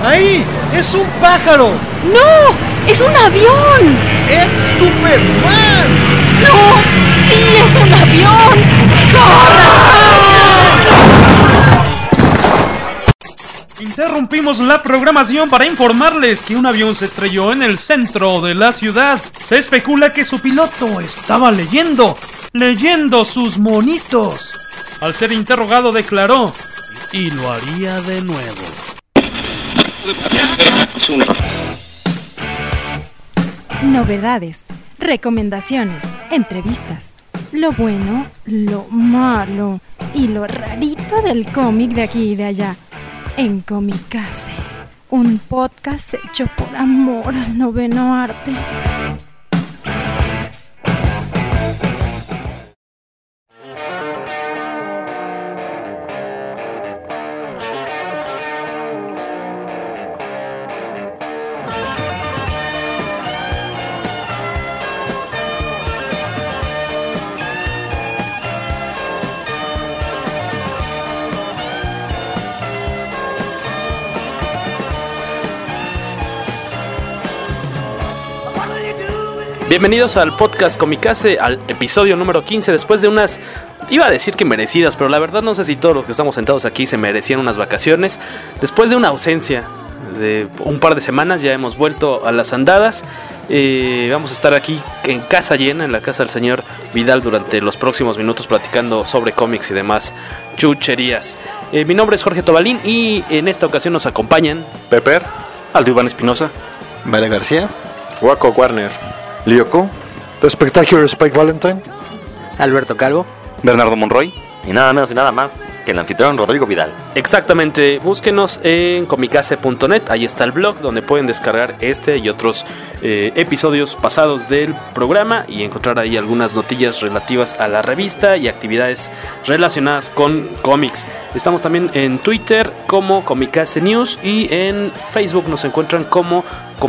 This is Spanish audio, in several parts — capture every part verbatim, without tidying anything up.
¡Ahí! ¡Es un pájaro! ¡No! ¡Es un avión! ¡Es Superman! ¡No! ¡Sí, es un avión! ¡Corran! Interrumpimos la programación para informarles que un avión se estrelló en el centro de la ciudad. Se especula que su piloto estaba leyendo, leyendo sus monitos. Al ser interrogado declaró, y lo haría de nuevo. Novedades, recomendaciones, entrevistas, lo bueno, lo malo y lo rarito del cómic de aquí y de allá. En Comicase, un podcast hecho por amor al noveno arte. Bienvenidos al podcast Comicase, al episodio número quince, después de unas, iba a decir que merecidas, pero la verdad no sé si todos los que estamos sentados aquí se merecían unas vacaciones. Después de una ausencia de un par de semanas ya hemos vuelto a las andadas. Eh, vamos a estar aquí en casa llena, en la casa del señor Vidal, durante los próximos minutos platicando sobre cómics y demás chucherías. Eh, mi nombre es Jorge Tobalín y en esta ocasión nos acompañan Pepper, Aldo Iván Espinosa, Vale García, Waco Warner, Lyoko, The Spectacular Spike Valentine, Alberto Calvo, Bernardo Monroy y nada menos y nada más que el anfitrión Rodrigo Vidal. Exactamente, búsquenos en comicase punto net, ahí está el blog donde pueden descargar este y otros eh, episodios pasados del programa y encontrar ahí algunas notillas relativas a la revista y actividades relacionadas con cómics. Estamos también en Twitter como Comicase News y en Facebook nos encuentran como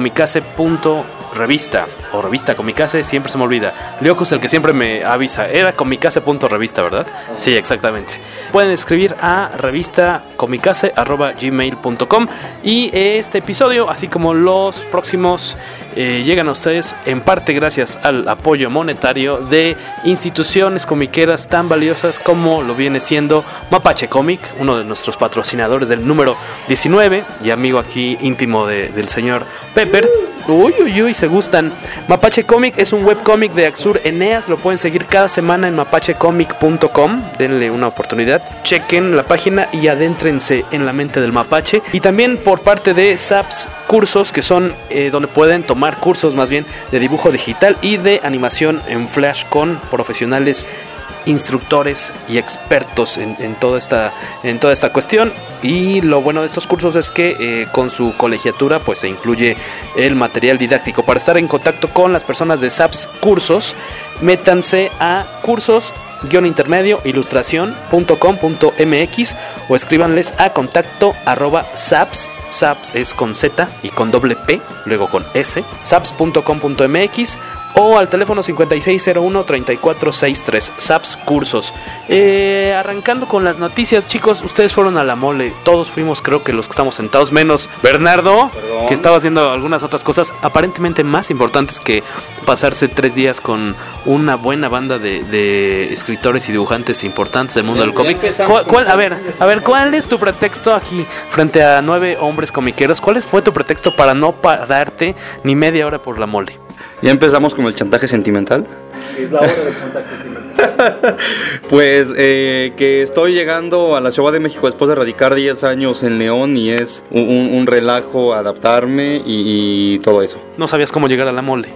comicase.revista o revista Comicase, siempre se me olvida. Lyoko es el que siempre me avisa, era comicase.revista, ¿verdad? Sí, exactamente. Pueden escribir a revista comicase arroba gmail punto com y este episodio, así como los próximos, eh, llegan a ustedes en parte gracias al apoyo monetario de instituciones comiqueras tan valiosas como lo viene siendo Mapache Comic, uno de nuestros patrocinadores del número diecinueve y amigo aquí íntimo de, del señor Pepper. Uy, uy, uy, se gustan. Mapache Comic es un webcómic de Axur Eneas, lo pueden seguir cada semana en mapache comic punto com, denle una oportunidad, chequen la página y adéntrense en la mente del mapache. Y también por parte de Saps Cursos, que son eh, donde pueden tomar cursos más bien de dibujo digital y de animación en Flash con profesionales instructores y expertos en, en, toda esta, en toda esta cuestión. Y lo bueno de estos cursos es que eh, con su colegiatura pues se incluye el material didáctico. Para estar en contacto con las personas de Saps Cursos, métanse a cursos guión intermedio ilustración punto com punto mx o escríbanles a contacto arroba saps, saps es con z y con doble p, luego con s, saps punto com punto mx o al teléfono cincuenta y seis cero uno treinta y cuatro sesenta y tres. Saps Cursos. Eh, arrancando con las noticias, chicos, ustedes fueron a la mole, todos fuimos, creo que los que estamos sentados, menos Bernardo, Perdón. que estaba haciendo algunas otras cosas aparentemente más importantes que pasarse tres días con una buena banda de, de escritores y dibujantes importantes del mundo ya, del cómic. ¿Cuál, cuál, a ver, a ver, ¿cuál es tu pretexto aquí frente a nueve hombres comiqueros? ¿Cuál fue tu pretexto para no pararte ni media hora por la mole? Ya empezamos con el chantaje sentimental. Es la hora del chantaje sentimental. Pues eh, que estoy llegando a la Ciudad de México después de radicar diez años en León y es un, un, un relajo adaptarme y, y todo eso. ¿No sabías cómo llegar a la mole?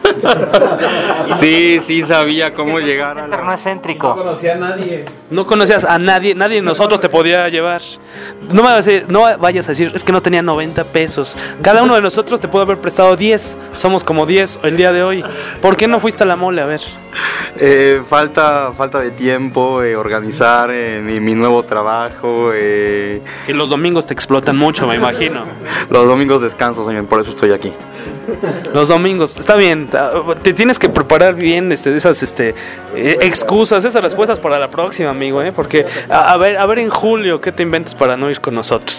Sí, sí sabía cómo llegar a la... No excéntrico. No conocía a nadie. No conocías a nadie, nadie de nosotros te podía llevar. No me vayas a decir, no vayas a decir, es que no tenía noventa pesos. Cada uno de nosotros te pudo haber prestado diez. Somos como diez el día de hoy. ¿Por qué no fuiste a la mole? A ver. Eh, falta, falta de tiempo, eh, organizar eh, mi, mi nuevo trabajo. Eh... Que los domingos te explotan mucho, me imagino. Los domingos descanso, señor, por eso estoy aquí. Los domingos, está bien, te tienes que preparar bien este, esas este, eh, excusas, esas respuestas para la próxima, amigo, ¿eh? Porque a, a ver, a ver en julio qué te inventas para no ir con nosotros.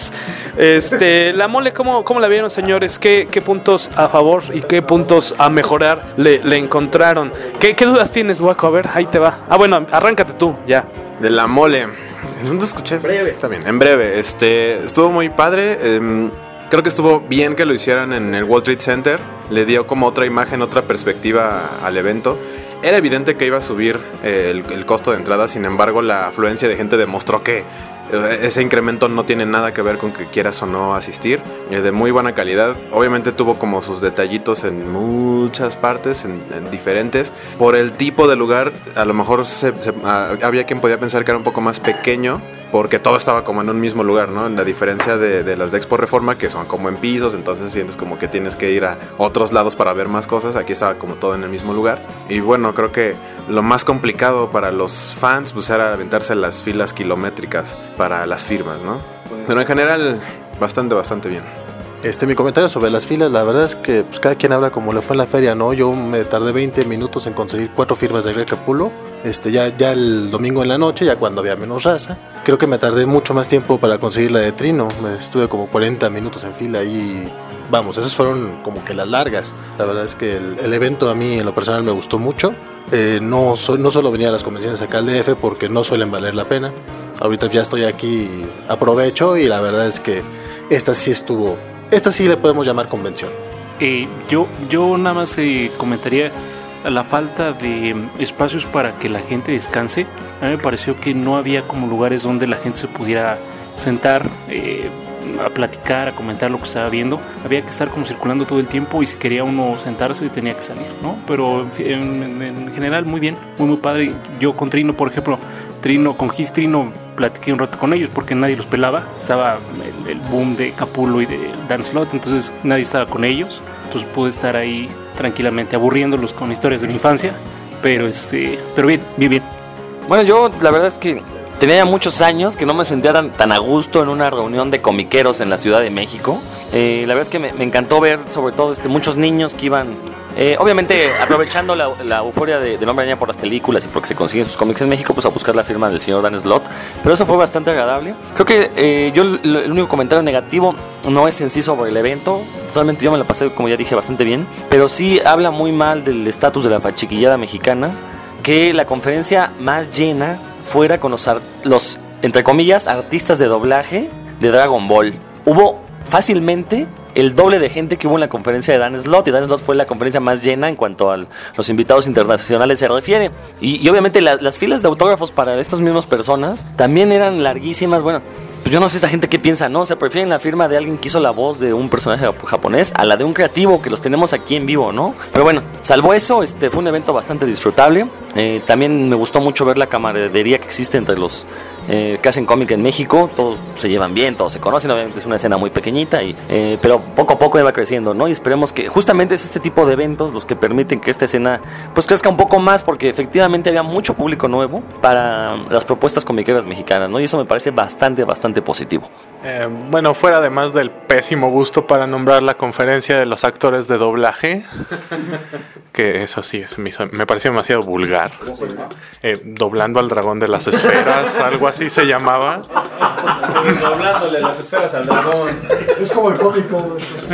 Este, la mole, ¿cómo, cómo la vieron, señores? ¿Qué, qué puntos a favor y qué puntos a mejorar le, le encontraron? ¿Qué, ¿Qué dudas tienes, Guaco? A ver, ahí te va. Ah, bueno, arráncate tú, ya. De la mole. ¿Dónde escuché? Breve. Está bien, en breve. Este, estuvo muy padre. Eh, creo que estuvo bien que lo hicieran en el World Trade Center. Le dio como otra imagen, otra perspectiva al evento. Era evidente que iba a subir eh, el, el costo de entrada, sin embargo la afluencia de gente demostró que eh, ese incremento no tiene nada que ver con que quieras o no asistir. Eh, de muy buena calidad, obviamente tuvo como sus detallitos en muchas partes, en, en diferentes. Por el tipo de lugar, a lo mejor se, se, a, había quien podía pensar que era un poco más pequeño, porque todo estaba como en un mismo lugar, ¿no? La diferencia de, de las de Expo Reforma, que son como en pisos, entonces sientes como que tienes que ir a otros lados para ver más cosas. Aquí estaba como todo en el mismo lugar. Y bueno, creo que lo más complicado para los fans pues era aventarse las filas kilométricas para las firmas, ¿no? Pero en general, bastante, bastante bien. Este, mi comentario sobre las filas, la verdad es que pues, cada quien habla como le fue en la feria, ¿no? Yo me tardé veinte minutos en conseguir cuatro firmas de Recapulo, este, ya, ya el domingo en la noche, ya cuando había menos raza. Creo que me tardé mucho más tiempo para conseguir la de Trino, me estuve como cuarenta minutos en fila y vamos, esas fueron como que las largas. La verdad es que el, el evento a mí en lo personal me gustó mucho. Eh, no, so, no solo venía a las convenciones acá al D F porque no suelen valer la pena. Ahorita ya estoy aquí, aprovecho y la verdad es que esta sí estuvo... Esta sí le podemos llamar convención. Eh, yo, yo nada más eh, comentaría la falta de espacios para que la gente descanse. A mí me pareció que no había como lugares donde la gente se pudiera sentar eh, a platicar, a comentar lo que estaba viendo. Había que estar como circulando todo el tiempo y si quería uno sentarse tenía que salir, ¿no? Pero en, en, en general muy bien, muy muy padre. Yo con Trino, por ejemplo, Trino, con Gis Trino platiqué un rato con ellos porque nadie los pelaba. Estaba el, el boom de Capulo y de Dan Slott, entonces nadie estaba con ellos. Entonces pude estar ahí tranquilamente aburriéndolos con historias de mi infancia. Pero este, pero bien, bien, bien. Bueno, yo la verdad es que tenía ya muchos años que no me sentía tan, tan a gusto en una reunión de comiqueros en la Ciudad de México. Eh, la verdad es que me, me encantó ver sobre todo este, muchos niños que iban... Eh, obviamente aprovechando la, la euforia de, del Hombre Araña por las películas y porque se consiguen sus cómics en México, pues a buscar la firma del señor Dan Slott, pero eso fue bastante agradable. Creo que eh, yo el, el único comentario negativo no es en sí sobre el evento, realmente yo me la pasé, como ya dije, bastante bien, pero sí habla muy mal del estatus de la fachiquillada mexicana, que la conferencia más llena fuera con los, los entre comillas, artistas de doblaje de Dragon Ball. Hubo fácilmente el doble de gente que hubo en la conferencia de Dan Slott, y Dan Slott fue la conferencia más llena en cuanto a los invitados internacionales se refiere. Y, y obviamente la, las filas de autógrafos para estas mismas personas también eran larguísimas. Bueno, pues yo no sé esta gente qué piensa, ¿no? O sea, prefieren la firma de alguien que hizo la voz de un personaje japonés a la de un creativo que los tenemos aquí en vivo, ¿no? Pero bueno, salvo eso, este fue un evento bastante disfrutable. Eh, también me gustó mucho ver la camaradería que existe entre los eh, que hacen cómic en México. Todos se llevan bien, todos se conocen. Obviamente es una escena muy pequeñita, y, eh, pero poco a poco va creciendo, ¿no? Y esperemos que justamente es este tipo de eventos los que permiten que esta escena pues crezca un poco más, porque efectivamente había mucho público nuevo para las propuestas comiqueras mexicanas, ¿no? Y eso me parece bastante, bastante positivo. Eh, bueno, fuera además del pésimo gusto para nombrar la conferencia de los actores de doblaje, que eso sí, es, me, me pareció demasiado vulgar. Eh, doblando al dragón de las esferas, algo así se llamaba. Sí, doblándole las esferas al dragón. Es como el cómico.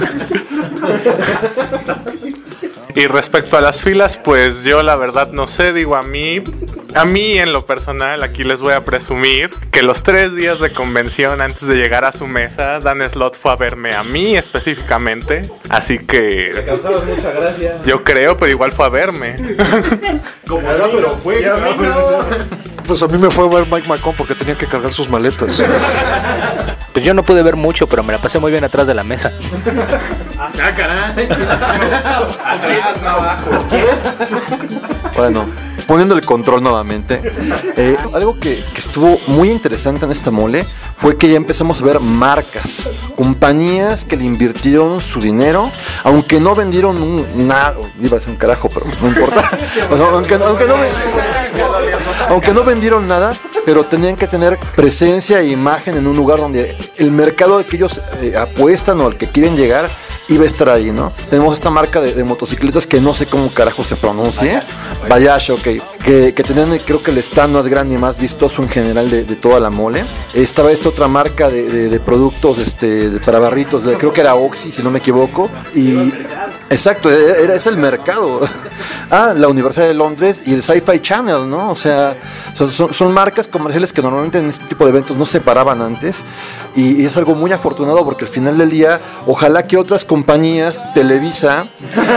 Y respecto a las filas, pues yo la verdad no sé, digo, a mí, a mí en lo personal, aquí les voy a presumir que los tres días de convención antes de llegar a su mesa, Dan Slott fue a verme a mí específicamente, así que... Le causabas mucha gracia. Yo creo, pero igual fue a verme. Como era, pero fue, no. Pues a mí me fue a ver Mike McCone porque tenía que cargar sus maletas. Pues yo no pude ver mucho, pero me la pasé muy bien atrás de la mesa. Ah, caray. Atrás, no abajo. Bueno, poniendo el control nuevamente, eh, algo que, que estuvo muy interesante en esta mole fue que ya empezamos a ver marcas, compañías que le invirtieron su dinero, aunque no vendieron un, nada, iba a ser un carajo, pero no importa, o sea, aunque, aunque, no, aunque no vendieron nada, pero tenían que tener presencia e imagen en un lugar donde el mercado al que ellos eh, apuestan o al que quieren llegar iba a estar ahí, ¿no? Tenemos esta marca de, de motocicletas que no sé cómo carajo se pronuncia. Bayash, ok. Que, que tenían, creo que el stand más grande y más vistoso en general de, de toda la mole. Estaba esta otra marca de, de, de productos este, de, para barritos, de, creo que era Oxy, si no me equivoco. Y exacto, era, es el mercado. Ah, la Universidad de Londres y el Sci-Fi Channel, ¿no? O sea, son, son, son marcas comerciales que normalmente en este tipo de eventos no se paraban antes. Y, y es algo muy afortunado porque al final del día, ojalá que otras compañías, Televisa,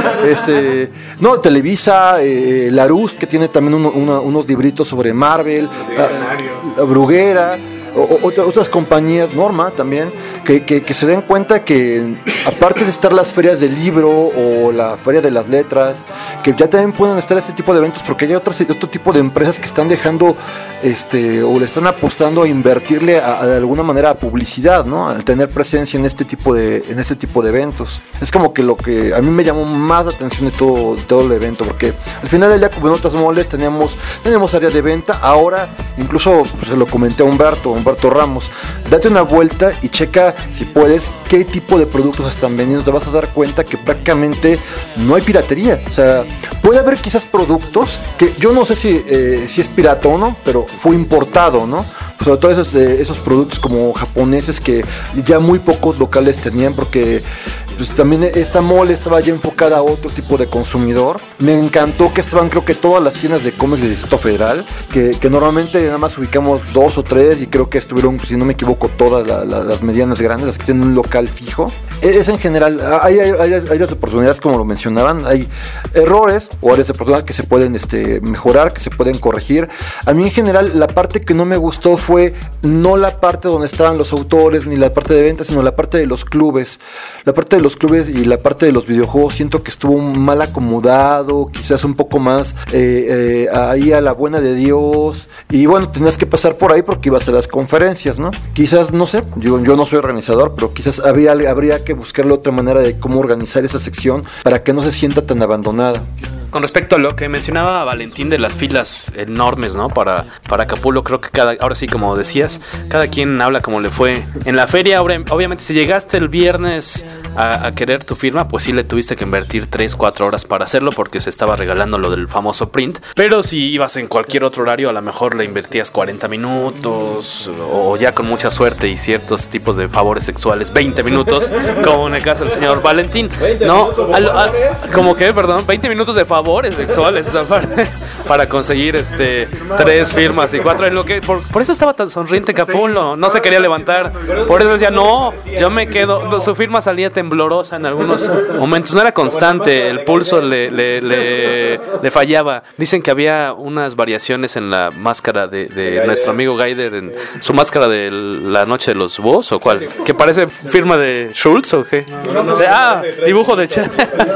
este, no, Televisa, eh, Larousse, que tiene también uno, una, unos libritos sobre Marvel, la, la Bruguera, o, otra, otras compañías, Norma también, que, que, que se den cuenta que aparte de estar las ferias del libro o la feria de las letras, que ya también pueden estar este tipo de eventos, porque hay otras, otro tipo de empresas que están dejando este o le están apostando a invertirle a, a, de alguna manera a publicidad, ¿no? Al tener presencia en este tipo de en este tipo de eventos. Es como que lo que a mí me llamó más la atención de todo, de todo el evento, porque al final del día, como en otras moles, teníamos, teníamos área de venta. Ahora, incluso pues, se lo comenté a Humberto, Humberto Ramos, date una vuelta y checa, si puedes, qué tipo de productos están vendiendo. Te vas a dar cuenta que prácticamente no hay piratería. O sea, puede haber quizás productos que yo no sé si, eh, si es pirata o no, pero fue importado, ¿no? Sobre todo esos, eh, esos productos como japoneses que ya muy pocos locales tenían, porque pues, también esta mole estaba ya enfocada a otro tipo de consumidor. Me encantó que estaban, creo que todas las tiendas de cómics del Distrito Federal, que, que normalmente nada más ubicamos dos o tres, y creo que estuvieron, si no me equivoco, todas la, la, las medianas grandes, las que tienen un local fijo. Es en general, hay, hay, hay áreas de oportunidades, como lo mencionaban, hay errores o áreas de oportunidad que se pueden este, mejorar, que se pueden corregir. A mí en general la parte que no me gustó fue no la parte donde estaban los autores ni la parte de ventas, sino la parte de los clubes. La parte de los clubes y la parte de los videojuegos siento que estuvo mal acomodado, quizás un poco más eh, eh, ahí a la buena de Dios, y bueno, tenías que pasar por ahí porque ibas a las conferencias, ¿no? Quizás, no sé, yo, yo no soy organizador, pero quizás habría, habría que buscarle otra manera de cómo organizar esa sección para que no se sienta tan abandonada. Con respecto a lo que mencionaba Valentín de las filas enormes, ¿no? Para, para Acapulco, creo que cada, ahora sí, como decías, cada quien habla como le fue en la feria. Obviamente, si llegaste el viernes a, a querer tu firma, pues sí le tuviste que invertir tres, cuatro horas para hacerlo, porque se estaba regalando lo del famoso print. Pero si ibas en cualquier otro horario, a lo mejor le invertías cuarenta minutos, o ya con mucha suerte y ciertos tipos de favores sexuales, veinte minutos, como en el caso del señor Valentín, ¿no? Al, al, como que, perdón, veinte minutos de favores sexuales esa parte, para conseguir este tres firmas y cuatro en lo que por, por eso estaba tan sonriente Capullo, no se quería levantar, por eso decía no, yo me quedo. Su firma salía temblorosa en algunos momentos, no era constante, el pulso le, le, le, le fallaba. Dicen que había unas variaciones en la máscara de, de nuestro amigo Gaider, en su máscara de la noche de los búhos, o cuál, que parece firma de Schultz o qué, de, ah, dibujo de Che.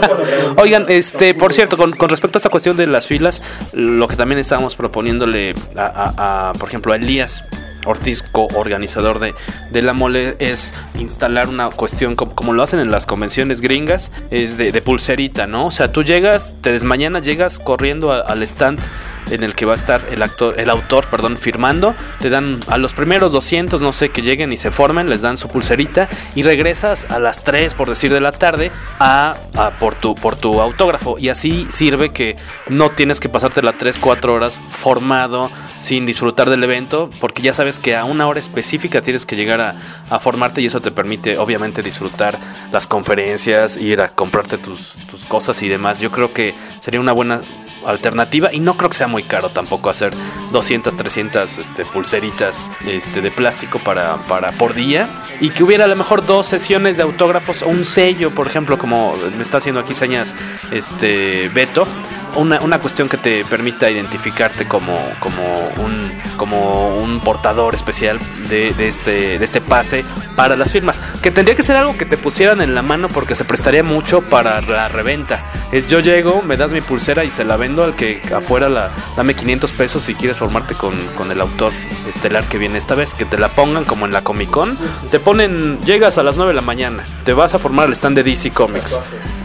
Oigan, este, por cierto, con, con respecto a esta cuestión de las filas, lo que también estábamos proponiéndole a, a, a por ejemplo, a Elías Ortiz, co-organizador de, de la mole, es instalar una cuestión como, como lo hacen en las convenciones gringas, es de, de pulserita, ¿no? O sea, tú llegas, te desmañanas, llegas corriendo a, al stand en el que va a estar el actor, el autor, perdón, firmando, te dan a los primeros doscientos, no sé, que lleguen y se formen, les dan su pulserita y regresas a las tres, por decir, de la tarde a, a por tu por tu autógrafo, y así sirve que no tienes que pasarte las tres, cuatro horas formado sin disfrutar del evento, porque ya sabes que a una hora específica tienes que llegar a, a formarte, y eso te permite obviamente disfrutar las conferencias, ir a comprarte tus, tus cosas y demás. Yo creo que sería una buena alternativa, y no creo que sea muy caro tampoco hacer doscientas, trescientas este, pulseritas este, de plástico para, para por día, y que hubiera a lo mejor dos sesiones de autógrafos o un sello, por ejemplo, como me está haciendo aquí señas este Beto, una, una cuestión que te permita identificarte como, como, un, como un portador especial de, de, este, de este pase para las firmas, que tendría que ser algo que te pusieran en la mano, porque se prestaría mucho para la reventa. Es, yo llego, me das mi pulsera y se la vendo al que afuera, la, dame quinientos pesos si quieres formarte con, con el autor estelar que viene esta vez, que te la pongan como en la Comic Con, te ponen, llegas a las nueve de la mañana, te vas a formar al stand de D C Comics,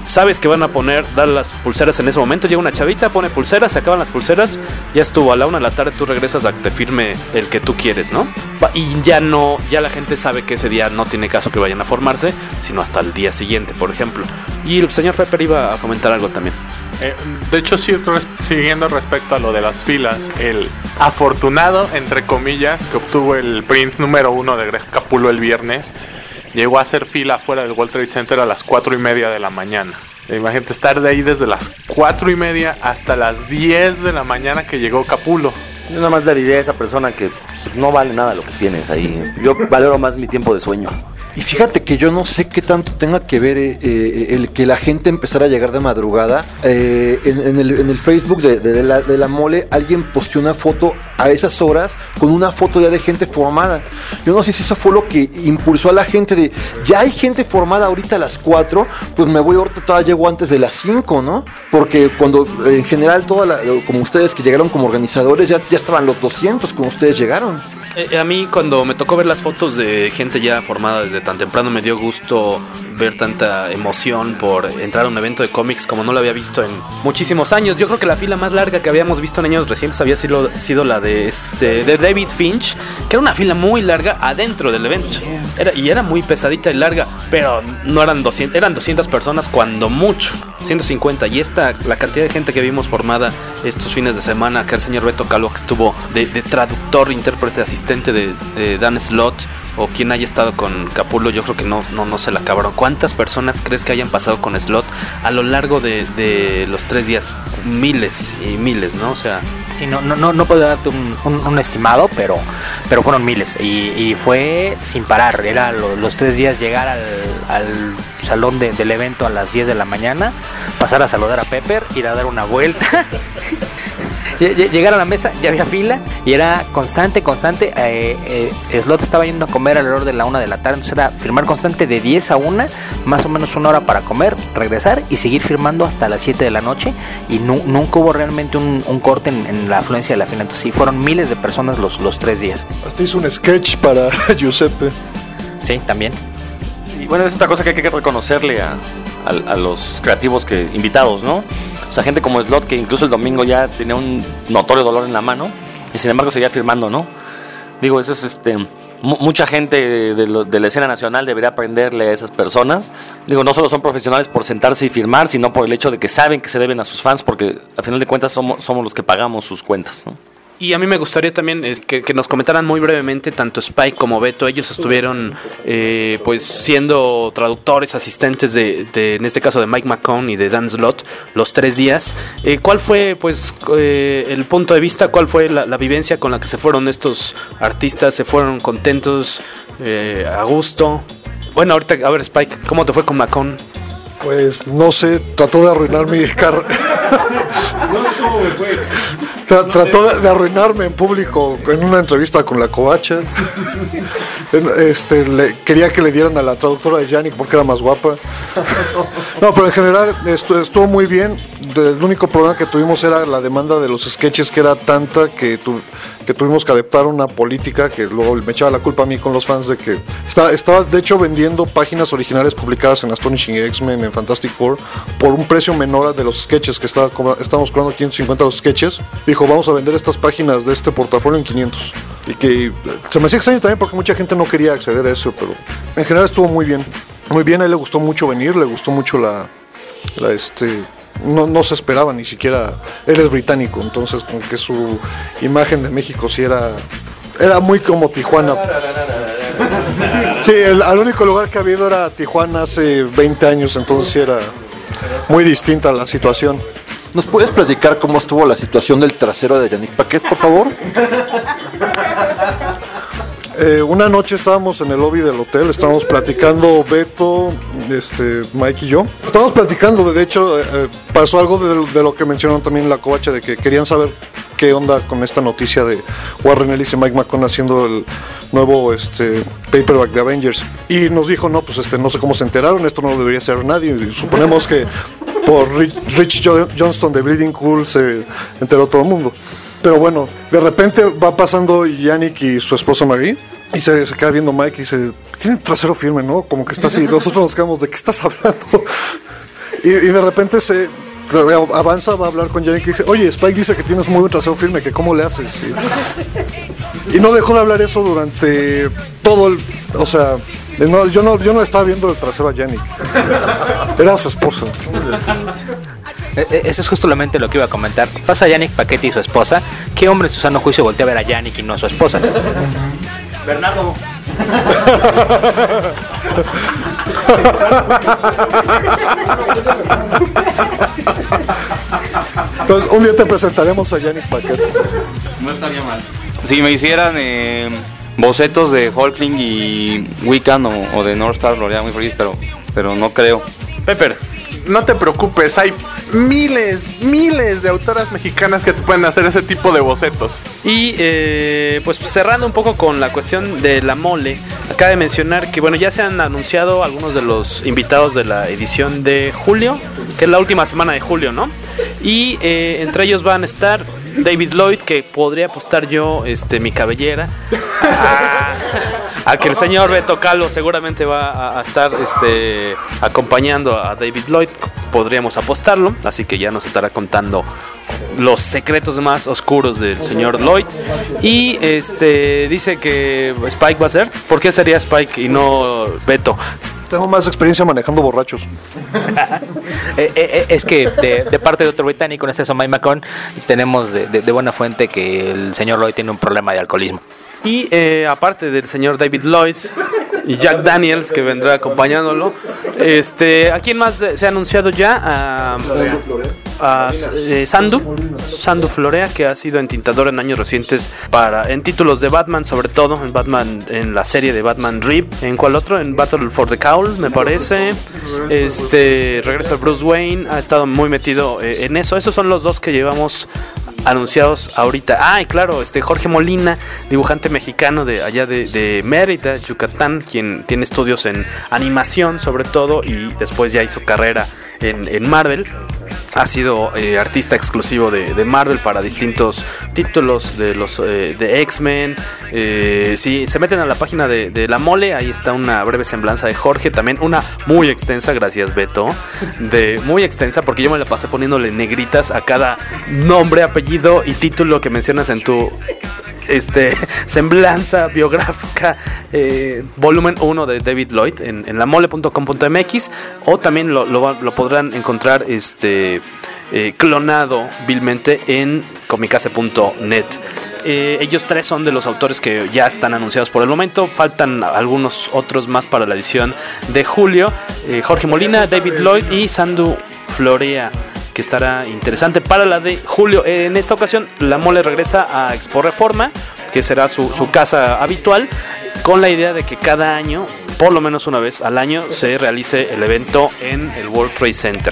sabes que van a poner, dar las pulseras en ese momento. Llega una chavita, pone pulseras, se acaban las pulseras, ya estuvo. A la una de la tarde tú regresas a que te firme el que tú quieres, ¿no? Y ya no, ya la gente sabe que ese día no tiene caso que vayan a formarse, sino hasta el día siguiente, por ejemplo. Y el señor Pepper iba a comentar algo también. Eh, de hecho, sí, res- siguiendo respecto a lo de las filas, el afortunado, entre comillas, que obtuvo el print número uno de Greg Capullo el viernes, llegó a hacer fila afuera del World Trade Center a las cuatro y media de la mañana. Imagínate estar de ahí desde las cuatro y media hasta las diez de la mañana que llegó Capullo. Yo nada más le diré a esa persona que pues, no vale nada lo que tienes ahí. Yo valoro más mi tiempo de sueño. Y fíjate que yo no sé qué tanto tenga que ver eh, eh, el que la gente empezara a llegar de madrugada. Eh, en, en, el, en el Facebook de, de, la, de la mole, alguien posteó una foto a esas horas con una foto ya de gente formada. Yo no sé si eso fue lo que impulsó a la gente de, ya hay gente formada ahorita a las cuatro, pues me voy ahorita, todavía llego antes de las cinco, ¿no? Porque cuando en general, toda la, como ustedes que llegaron como organizadores, ya, ya estaban los doscientos cuando ustedes llegaron. Eh, a mí cuando me tocó ver las fotos de gente ya formada desde tan temprano me dio gusto ver tanta emoción por entrar a un evento de cómics como no lo había visto en muchísimos años. Yo creo que la fila más larga que habíamos visto en años recientes había sido, sido la de este de David Finch, que era una fila muy larga adentro del evento. Era, y era muy pesadita y larga, pero no eran doscientas, eran doscientas personas cuando mucho, ciento cincuenta. Y esta, la cantidad de gente que vimos formada estos fines de semana, que el señor Beto Calvo que estuvo de, de traductor, intérprete, asistente De, de Dan Slott, o quien haya estado con Capullo, yo creo que no, no, no se la acabaron. ¿Cuántas personas crees que hayan pasado con Slott a lo largo de, de los tres días? Miles y miles, ¿no? O sea... Sí, no, no, no, no puedo darte un, un, un estimado, pero, pero fueron miles. Y, y fue sin parar. Era lo, los tres días llegar al, al salón de, del evento a las diez de la mañana, pasar a saludar a Pepper, ir a dar una vuelta. Llegar a la mesa, ya había fila y era constante, constante. Eh, eh, Slott estaba yendo a comer alrededor de la una de la tarde, entonces era firmar constante de diez a una, más o menos una hora para comer, regresar y seguir firmando hasta las siete de la noche. Y nu- nunca hubo realmente un, un corte en, en la afluencia de la fila. Entonces, sí, fueron miles de personas los, los tres días. Hasta hizo un sketch para Giuseppe. Sí, también. Y bueno, es otra cosa que hay que reconocerle a, a, a los creativos que invitados, ¿no? O sea, gente como Slott, que incluso el domingo ya tenía un notorio dolor en la mano y sin embargo seguía firmando, ¿no? Digo, eso es este... M- mucha gente de, de, lo, de la escena nacional debería aprenderle a esas personas. Digo, no solo son profesionales por sentarse y firmar, sino por el hecho de que saben que se deben a sus fans, porque al final de cuentas somos, somos los que pagamos sus cuentas, ¿no? Y a mí me gustaría también eh, que, que nos comentaran muy brevemente, tanto Spike como Beto, ellos estuvieron eh, pues siendo traductores, asistentes de, de, en este caso de Mike McCone y de Dan Slott, los tres días. Eh, ¿Cuál fue pues eh, el punto de vista, cuál fue la, la vivencia con la que se fueron estos artistas? ¿Se fueron contentos, eh, a gusto? Bueno, ahorita, a ver Spike, ¿cómo te fue con McCone? Pues no sé, trató de arruinar mi carrera. Tra- trató de, de arruinarme en público en una entrevista con la Covacha. Este, le, quería que le dieran a la traductora de Yannick porque era más guapa. No, pero en general estuvo, estuvo muy bien. El único problema que tuvimos era la demanda de los sketches, que era tanta que, tu, que tuvimos que adaptar una política que luego me echaba la culpa a mí con los fans de que estaba, estaba de hecho vendiendo páginas originales publicadas en Astonishing X-Men, en Fantastic Four, por un precio menor de los sketches, que estaba, estábamos cobrando quinientos cincuenta los sketches. Dijo, vamos a vender estas páginas de este portafolio en quinientos. Y que se me hacía extraño también porque mucha gente no quería acceder a eso, pero en general estuvo muy bien. Muy bien, a él le gustó mucho venir, le gustó mucho la... la este no, no se esperaba ni siquiera, él es británico, entonces como que su imagen de México sí era, era muy como Tijuana. Sí, el, el único lugar que ha habido era Tijuana hace veinte años, entonces sí era muy distinta la situación. ¿Nos puedes platicar cómo estuvo la situación del trasero de Yannick Paquet, por favor? Eh, una noche estábamos en el lobby del hotel, estábamos platicando Beto, este, Mike y yo. Estábamos platicando, de hecho, eh, pasó algo de, de lo que mencionaron también la Covacha, de que querían saber qué onda con esta noticia de Warren Ellis y Mike McCone haciendo el nuevo este, paperback de Avengers. Y nos dijo, no, pues este, no sé cómo se enteraron, esto no lo debería saber nadie. Y suponemos que por Rich, Rich Johnston de Bleeding Cool se enteró todo el mundo. Pero bueno, de repente va pasando Yannick y su esposa Maggie y se, se queda viendo Mike y dice, tiene trasero firme, ¿no? Como que está así, nosotros nos quedamos, ¿de qué estás hablando? Y, y de repente se avanza, va a hablar con Yannick y dice, oye, Spike dice que tienes muy buen trasero firme, que cómo le haces. Y, y no dejó de hablar eso durante todo el... O sea, no, yo, no, yo no estaba viendo el trasero a Yannick. Era su esposa. Eso es justamente lo que iba a comentar. Pasa Yannick Paquete y su esposa. ¿Qué hombre en su sano juicio voltea a ver a Yannick y no a su esposa? Bernardo. Entonces un día te presentaremos a Yannick Paquete. No estaría mal. Si me hicieran eh, bocetos de Hulkling y Wiccan o, o de Northstar, lo haría muy feliz, pero, pero no creo. Pepper, no te preocupes, hay miles, miles de autoras mexicanas que te pueden hacer ese tipo de bocetos. Y eh, pues cerrando un poco con la cuestión de la mole, acaba de mencionar que bueno, ya se han anunciado algunos de los invitados de la edición de julio, que es la última semana de julio, ¿no? Y eh, entre ellos van a estar David Lloyd, que podría apostar yo este, mi cabellera a, a que el señor Beto Calvo seguramente va a, a estar este, acompañando a David Lloyd, podríamos apostarlo, así que ya nos estará contando los secretos más oscuros del señor Lloyd. Y este dice que Spike va a ser. ¿Por qué sería Spike y no Beto? Tengo más experiencia manejando borrachos. eh, eh, es que de, de parte de otro británico, en este caso Mike Macron, tenemos de, de, de buena fuente que el señor Lloyd tiene un problema de alcoholismo. Y eh, aparte del señor David Lloyd y Jack Daniels, que vendrá acompañándolo, este, ¿a quién más se ha anunciado ya? A, a eh, Sandu Sandu Florea, que ha sido entintador en años recientes para en títulos de Batman, sobre todo en Batman, en la serie de Batman Rip. ¿En cuál otro? En Battle for the Cowl, me parece. Este regreso de Bruce Wayne, ha estado muy metido eh, en eso. Esos son los dos que llevamos anunciados ahorita. Ah, y claro, este Jorge Molina, dibujante mexicano de allá de, de Mérida, Yucatán, quien tiene estudios en animación sobre todo y después ya hizo carrera en, en Marvel. Ha sido eh, artista exclusivo de, de Marvel para distintos títulos de los eh, de X-Men. Eh, si se meten a la página de, de La Mole, ahí está una breve semblanza de Jorge, también una muy extensa, gracias Beto, de muy extensa, porque yo me la pasé poniéndole negritas a cada nombre, apellido y título que mencionas en tu este semblanza biográfica, eh, volumen uno de David Lloyd en, en lamole punto com punto m x, o también lo, lo, lo podrán encontrar este eh, clonado vilmente en comicase punto net. Eh, ellos tres son de los autores que ya están anunciados por el momento. Faltan algunos otros más para la edición de julio. eh, Jorge Molina, David Lloyd y Sandu Florea, que estará interesante para la de julio. En esta ocasión La Mole regresa a Expo Reforma, que será su, su casa habitual, con la idea de que cada año, por lo menos una vez al año, se realice el evento en el World Trade Center.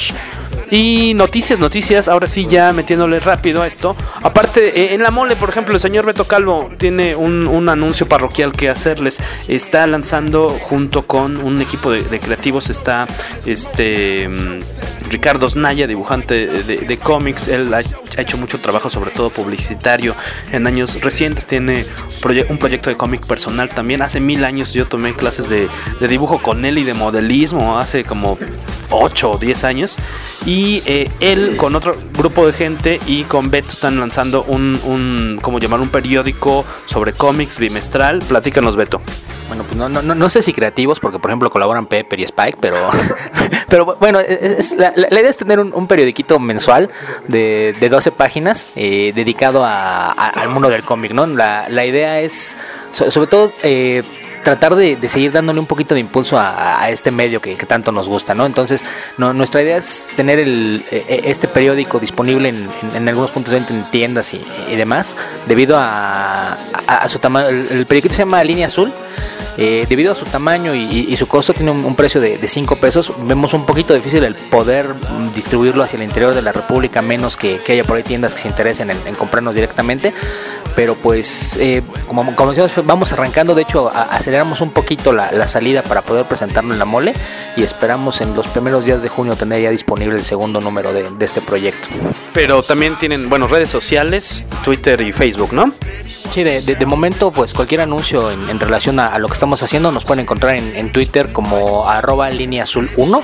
Y noticias, noticias, ahora sí ya metiéndole rápido a esto. Aparte, eh, en La Mole, por ejemplo, el señor Beto Calvo tiene un, un anuncio parroquial que hacerles. Está lanzando junto con un equipo de, de creativos, está este um, Ricardo Snaya, dibujante de, de, de cómics. Él ha, ha hecho mucho trabajo, sobre todo publicitario, en años recientes. Tiene proye- un proyecto de cómic personal también. Hace mil años yo tomé clases de, de dibujo con él y de modelismo, hace como ocho o diez años. Y eh, él con otro grupo de gente y con Beto están lanzando un, un ¿cómo llamar? Un periódico sobre cómics bimestral. Platícanos, Beto. Bueno, pues no, no, no sé si creativos, porque por ejemplo colaboran Pepper y Spike, pero pero bueno, es, la, la idea es tener un, un periodiquito mensual de, de doce páginas eh, dedicado a, a, al mundo del cómic, ¿no? La, la idea es, so, sobre todo, eh, tratar de, de seguir dándole un poquito de impulso a, a este medio que, que tanto nos gusta, ¿no? Entonces, no, nuestra idea es tener el, este periódico disponible en, en, en algunos puntos de venta en tiendas y, y demás, debido a, a, a su tamaño. El, el periódico se llama Línea Azul. Eh, debido a su tamaño y, y, y su costo, tiene un, un precio de cinco pesos. Vemos un poquito difícil el poder distribuirlo hacia el interior de la República, menos que, que haya por ahí tiendas que se interesen en, en comprarnos directamente. Pero pues, eh, como, como decíamos, vamos arrancando. De hecho, a, aceleramos un poquito la, la salida para poder presentarlo en La Mole, y esperamos en los primeros días de junio tener ya disponible el segundo número de, de este proyecto. Pero también tienen, bueno, redes sociales, Twitter y Facebook, ¿no? Sí, de, de, de momento, pues cualquier anuncio en, en relación a, a lo que estamos haciendo nos pueden encontrar en, en Twitter como arroba línea azul uno,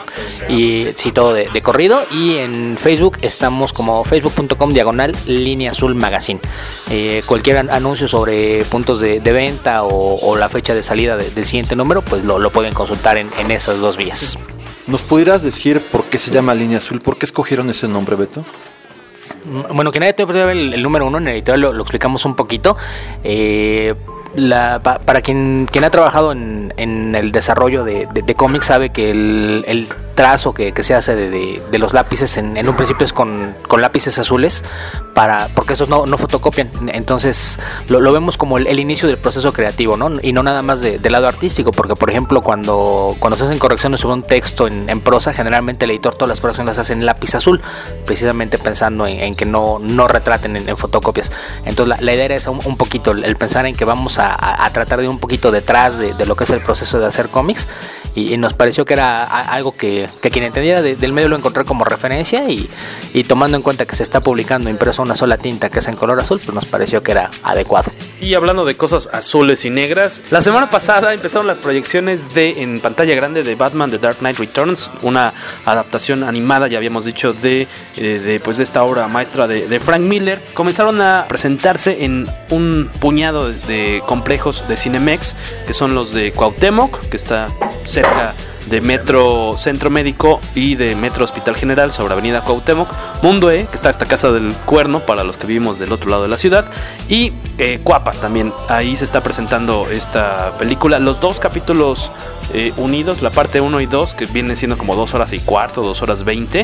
y sí, todo de, de corrido, y en Facebook estamos como facebook.com diagonal línea azul magazine. Eh, cualquier an- anuncio sobre puntos de, de venta o, o la fecha de salida de, del siguiente número, pues lo, lo pueden consultar en, en esas dos vías. ¿Nos pudieras decir por qué se llama Línea Azul? ¿Por qué escogieron ese nombre, Beto? Bueno, que nadie te puede ver el, el número uno, en el editorial lo, lo explicamos un poquito. Eh, la, pa, para quien, quien ha trabajado en, en el desarrollo de, de, de cómics sabe que el, el trazo que, que se hace de, de, de los lápices en, en un principio es con, con lápices azules, para porque esos no, no fotocopian. Entonces lo, lo vemos como el, el inicio del proceso creativo, ¿no? Y no nada más de, del lado artístico, porque por ejemplo cuando, cuando se hacen correcciones sobre un texto en, en prosa, generalmente el editor todas las correcciones las hace en lápiz azul, precisamente pensando en, en que no, no retraten en, en fotocopias. Entonces la, la idea es un, un poquito el, el pensar en que vamos a, a, a tratar de ir un poquito detrás de, de lo que es el proceso de hacer cómics, y, y nos pareció que era a, algo que, que quien entendiera de, del medio lo encontró como referencia, y, y tomando en cuenta que se está publicando impreso una sola tinta que es en color azul, pues nos pareció que era adecuado. Y hablando de cosas azules y negras, la semana pasada empezaron las proyecciones de en pantalla grande de Batman The Dark Knight Returns, una adaptación animada, ya habíamos dicho, de, de, de, pues de esta obra maestra de, de Frank Miller. Comenzaron a presentarse en un puñado de, de complejos de Cinemex, que son los de Cuauhtémoc, que está cerca de Metro Centro Médico y de Metro Hospital General sobre Avenida Cuauhtémoc, Mundo E, que está esta casa del Cuerno para los que vivimos del otro lado de la ciudad, y eh, Cuapa también. Ahí se está presentando esta película, los dos capítulos eh, unidos, la parte uno y dos, que viene siendo como dos horas y cuarto, dos horas veinte,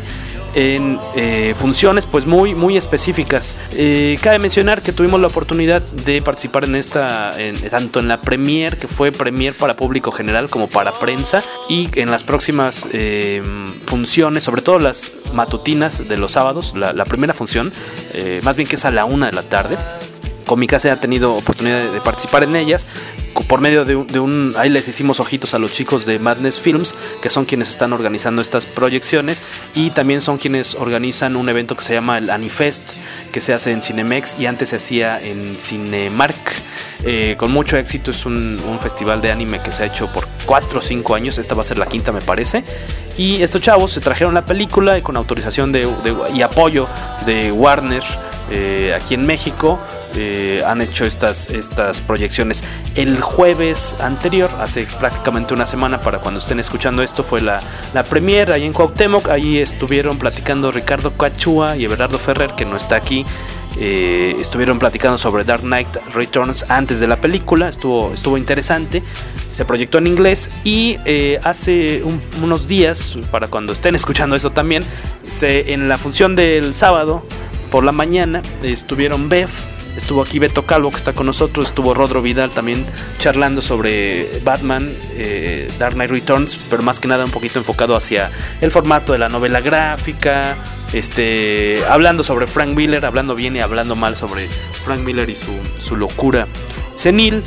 en eh, funciones pues muy muy específicas. Eh, cabe mencionar que tuvimos la oportunidad de participar en esta, en, tanto en la premier, que fue premier para público general, como para prensa, y en las próximas eh, funciones, sobre todo las matutinas de los sábados. La, la primera función, eh, más bien que es a la una de la tarde, Comicase ha tenido oportunidad de, de participar en ellas por medio de un, de un... Ahí les hicimos ojitos a los chicos de Madness Films, que son quienes están organizando estas proyecciones, y también son quienes organizan un evento que se llama el Anifest, que se hace en Cinemex y antes se hacía en Cinemark, eh, con mucho éxito. Es un, un festival de anime que se ha hecho por cuatro o cinco años, esta va a ser la quinta me parece, y estos chavos se trajeron la película con autorización de, de, y apoyo de Warner eh, aquí en México. Eh, han hecho estas, estas proyecciones. El jueves anterior, hace prácticamente una semana para cuando estén escuchando esto, fue la, la premier ahí en Cuauhtémoc. Ahí estuvieron platicando Ricardo Cachúa y Everardo Ferrer, que no está aquí. Eh, estuvieron platicando sobre Dark Knight Returns antes de la película. Estuvo, estuvo interesante. Se proyectó en inglés, y eh, hace un, unos días, para cuando estén escuchando eso también, se, en la función del sábado por la mañana estuvieron Bev, estuvo aquí Beto Calvo, que está con nosotros, estuvo Rodro Vidal también charlando sobre Batman eh, Dark Knight Returns, pero más que nada un poquito enfocado hacia el formato de la novela gráfica, este, hablando sobre Frank Miller, hablando bien y hablando mal sobre Frank Miller y su, su locura senil.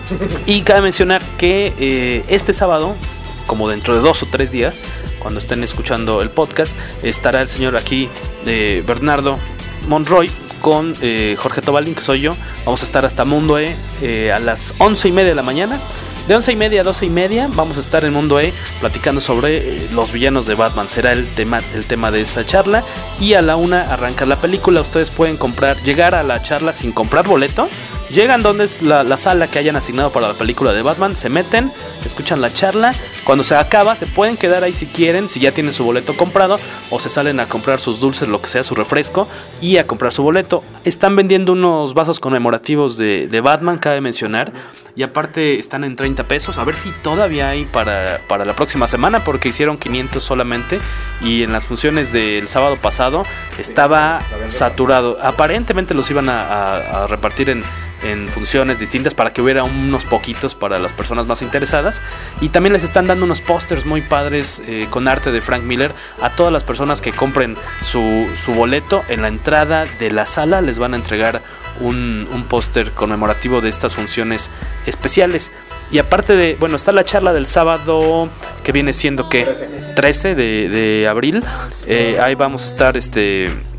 Y cabe mencionar que eh, este sábado, como dentro de dos o tres días, cuando estén escuchando el podcast, estará el señor aquí, eh, Bernardo Monroy, con eh, Jorge Tobalín, que soy yo. Vamos a estar hasta Mundo E eh, a las once y media de la mañana. De once y media a doce y media vamos a estar en Mundo E platicando sobre eh, los villanos de Batman. Será el tema, el tema de esa charla. Y a la una arranca la película. Ustedes pueden comprar, llegar a la charla sin comprar boleto. Llegan donde es la, la sala que hayan asignado para la película de Batman, se meten, escuchan la charla. Cuando se acaba, se pueden quedar ahí si quieren, si ya tienen su boleto comprado, o se salen a comprar sus dulces, lo que sea, su refresco, y a comprar su boleto. Están vendiendo unos vasos conmemorativos de, de Batman, cabe mencionar, y aparte están en treinta pesos. A ver si todavía hay para, para la próxima semana, porque hicieron quinientos solamente, y en las funciones del sábado pasado estaba saturado. Aparentemente los iban a, a, a repartir en en funciones distintas para que hubiera unos poquitos para las personas más interesadas, y también les están dando unos pósters muy padres eh, con arte de Frank Miller a todas las personas que compren su, su boleto. En la entrada de la sala les van a entregar un, un póster conmemorativo de estas funciones especiales. Y aparte de, bueno, está la charla del sábado, que viene siendo que trece de, de abril. Eh, ahí vamos a estar este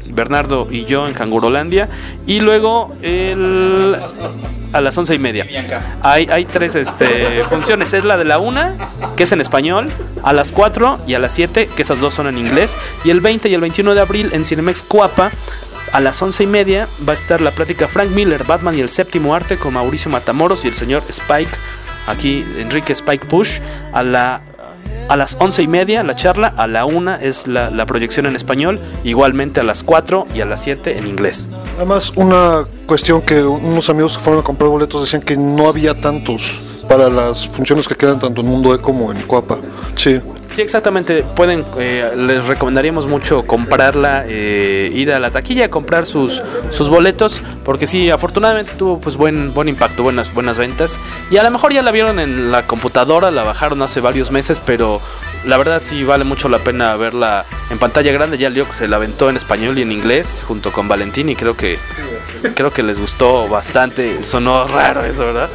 Bernardo y yo en Cangurolandia. Y luego el, a las once y media. Hay, hay tres este, funciones. Es la de la una, que es en español, a las cuatro y a las siete, que esas dos son en inglés. Y el veinte y el veintiuno de abril en Cinemex Coapa, a las once y media, va a estar la plática Frank Miller, Batman y el séptimo arte, con Mauricio Matamoros y el señor Spike, aquí Enrique Spike Push. A la A las once y media la charla, a la una es la, la proyección en español, igualmente a las cuatro y a las siete en inglés. Además, una cuestión que unos amigos que fueron a comprar boletos decían que no había tantos para las funciones que quedan tanto en Mundo E como en Coapa. Sí. Sí, exactamente. Pueden, eh, les recomendaríamos mucho comprarla, eh, ir a la taquilla, comprar sus sus boletos, porque sí, afortunadamente tuvo pues buen buen impacto, buenas buenas ventas. Y a lo mejor ya la vieron en la computadora, la bajaron hace varios meses, pero la verdad sí vale mucho la pena verla en pantalla grande. Ya el Leo se la aventó en español y en inglés junto con Valentín y creo que creo que les gustó bastante. Sonó raro eso, ¿verdad?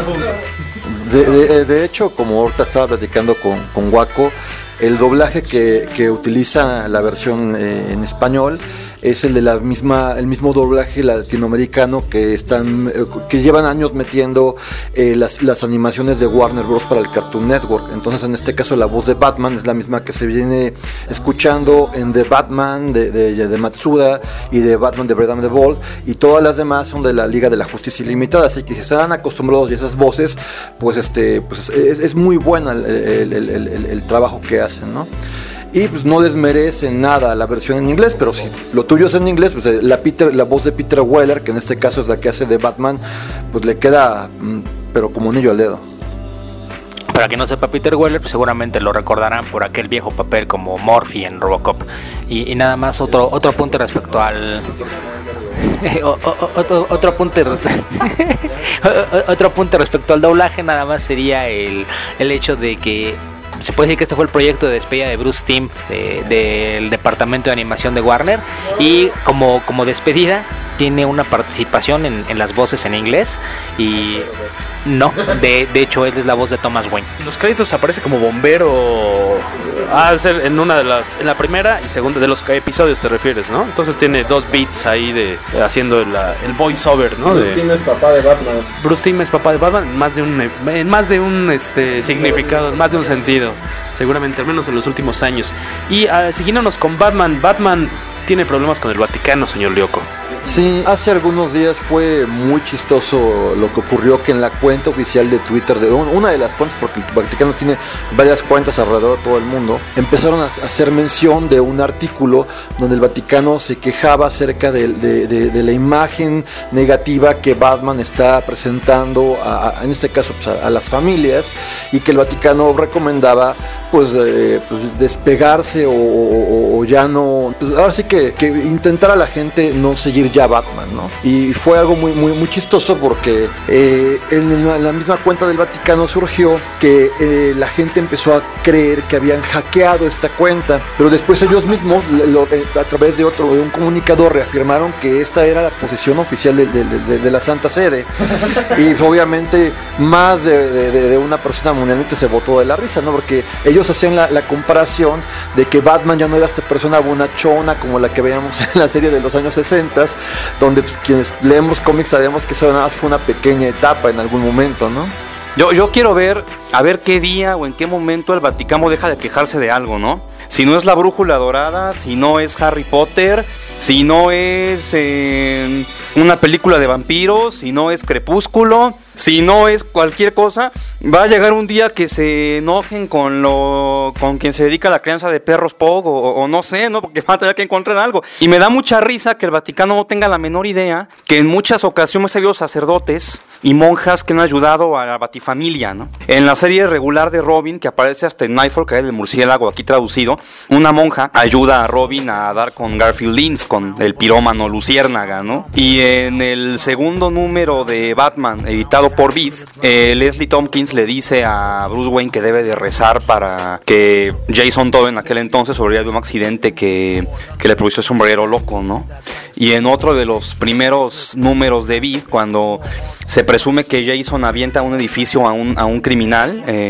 De, de, de hecho, como ahorita estaba platicando con, con Waco, el doblaje que, que utiliza la versión eh, en español es el de la misma, el mismo doblaje latinoamericano que están, que llevan años metiendo eh, las, las animaciones de Warner Bros. Para el Cartoon Network. Entonces, en este caso, la voz de Batman es la misma que se viene escuchando en The Batman de, de, de Matsuda y de Batman de Brad and the Bold, y todas las demás son de la Liga de la Justicia Ilimitada. Así que si están acostumbrados a esas voces, pues este, pues es, es muy buena el, el, el, el, el trabajo que hacen, ¿no? Y pues no desmerece nada la versión en inglés, pero si lo tuyo es en inglés, pues la, Peter, la voz de Peter Weller, que en este caso es la que hace de Batman, pues le queda, pero como anillo al dedo. Para quien no sepa, Peter Weller, pues seguramente lo recordarán por aquel viejo papel como Murphy en Robocop. Y, y nada más otro otro punto respecto al... o, o, otro, otro punto otro punto respecto al doblaje, nada más sería el, el hecho de que se puede decir que este fue el proyecto de despedida de Bruce Timm de, del departamento de animación de Warner, y como, como despedida tiene una participación en, en las voces en inglés. Y no, de, de hecho él es la voz de Thomas Wayne. En los créditos aparece como bombero. Ah, ser en una de las, en la primera y segunda de los episodios te refieres, ¿no? Entonces tiene dos beats ahí de, de haciendo la, el voiceover, ¿no? Bruce Timm es papá de Batman. Bruce Timm es papá de Batman, en más de un, en más de un este significado, en más de un sentido, seguramente, al menos en los últimos años. Y uh, siguiéndonos con Batman, Batman tiene problemas con el Vaticano, señor Lioco. Sí, hace algunos días fue muy chistoso lo que ocurrió, que en la cuenta oficial de Twitter, de una de las cuentas, porque el Vaticano tiene varias cuentas alrededor de todo el mundo, empezaron a hacer mención de un artículo donde el Vaticano se quejaba acerca de, de, de, de la imagen negativa que Batman está presentando, a, a, en este caso pues, a, a las familias, y que el Vaticano recomendaba pues, eh, pues despegarse o, o, o ya no, pues ahora sí que, que intentar a la gente no seguir ya Batman, ¿no? Y fue algo muy muy muy chistoso porque eh, en, la, en la misma cuenta del Vaticano surgió que eh, la gente empezó a creer que habían hackeado esta cuenta, pero después ellos mismos lo, eh, a través de otro de un comunicador reafirmaron que esta era la posición oficial de, de, de, de la Santa Sede. Y obviamente más de, de, de una persona mundialmente se botó de la risa, ¿no? Porque ellos hacían la, la comparación de que Batman ya no era esta persona bonachona como la que veíamos en la serie de los años sesenta, donde pues, quienes leemos cómics sabemos que eso nada más fue una pequeña etapa en algún momento, ¿no? Yo, yo quiero ver, a ver qué día o en qué momento el Vaticano deja de quejarse de algo, ¿no? Si no es la brújula dorada, si no es Harry Potter, si no es eh, una película de vampiros, si no es Crepúsculo, si no es cualquier cosa, va a llegar un día que se enojen con lo con quien se dedica a la crianza de perros Pog o, o no sé, ¿no? Porque van a tener que encontrar algo. Y me da mucha risa que el Vaticano no tenga la menor idea que en muchas ocasiones ha habido sacerdotes y monjas que han ayudado a la Batifamilia, ¿no? En la serie regular de Robin, que aparece hasta en Nightfall, que es el murciélago aquí traducido, una monja ayuda a Robin a dar con Garfield Lynch, con el pirómano Luciérnaga, ¿no? Y en el segundo número de Batman, editado por Vid, eh, Leslie Tompkins le dice a Bruce Wayne que debe de rezar para que Jason Todd en aquel entonces sobreviviera de un accidente que, que le produjo sombrero loco, ¿no? Y en otro de los primeros números de Vid, cuando se presume que Jason avienta un edificio a un, a un criminal, eh,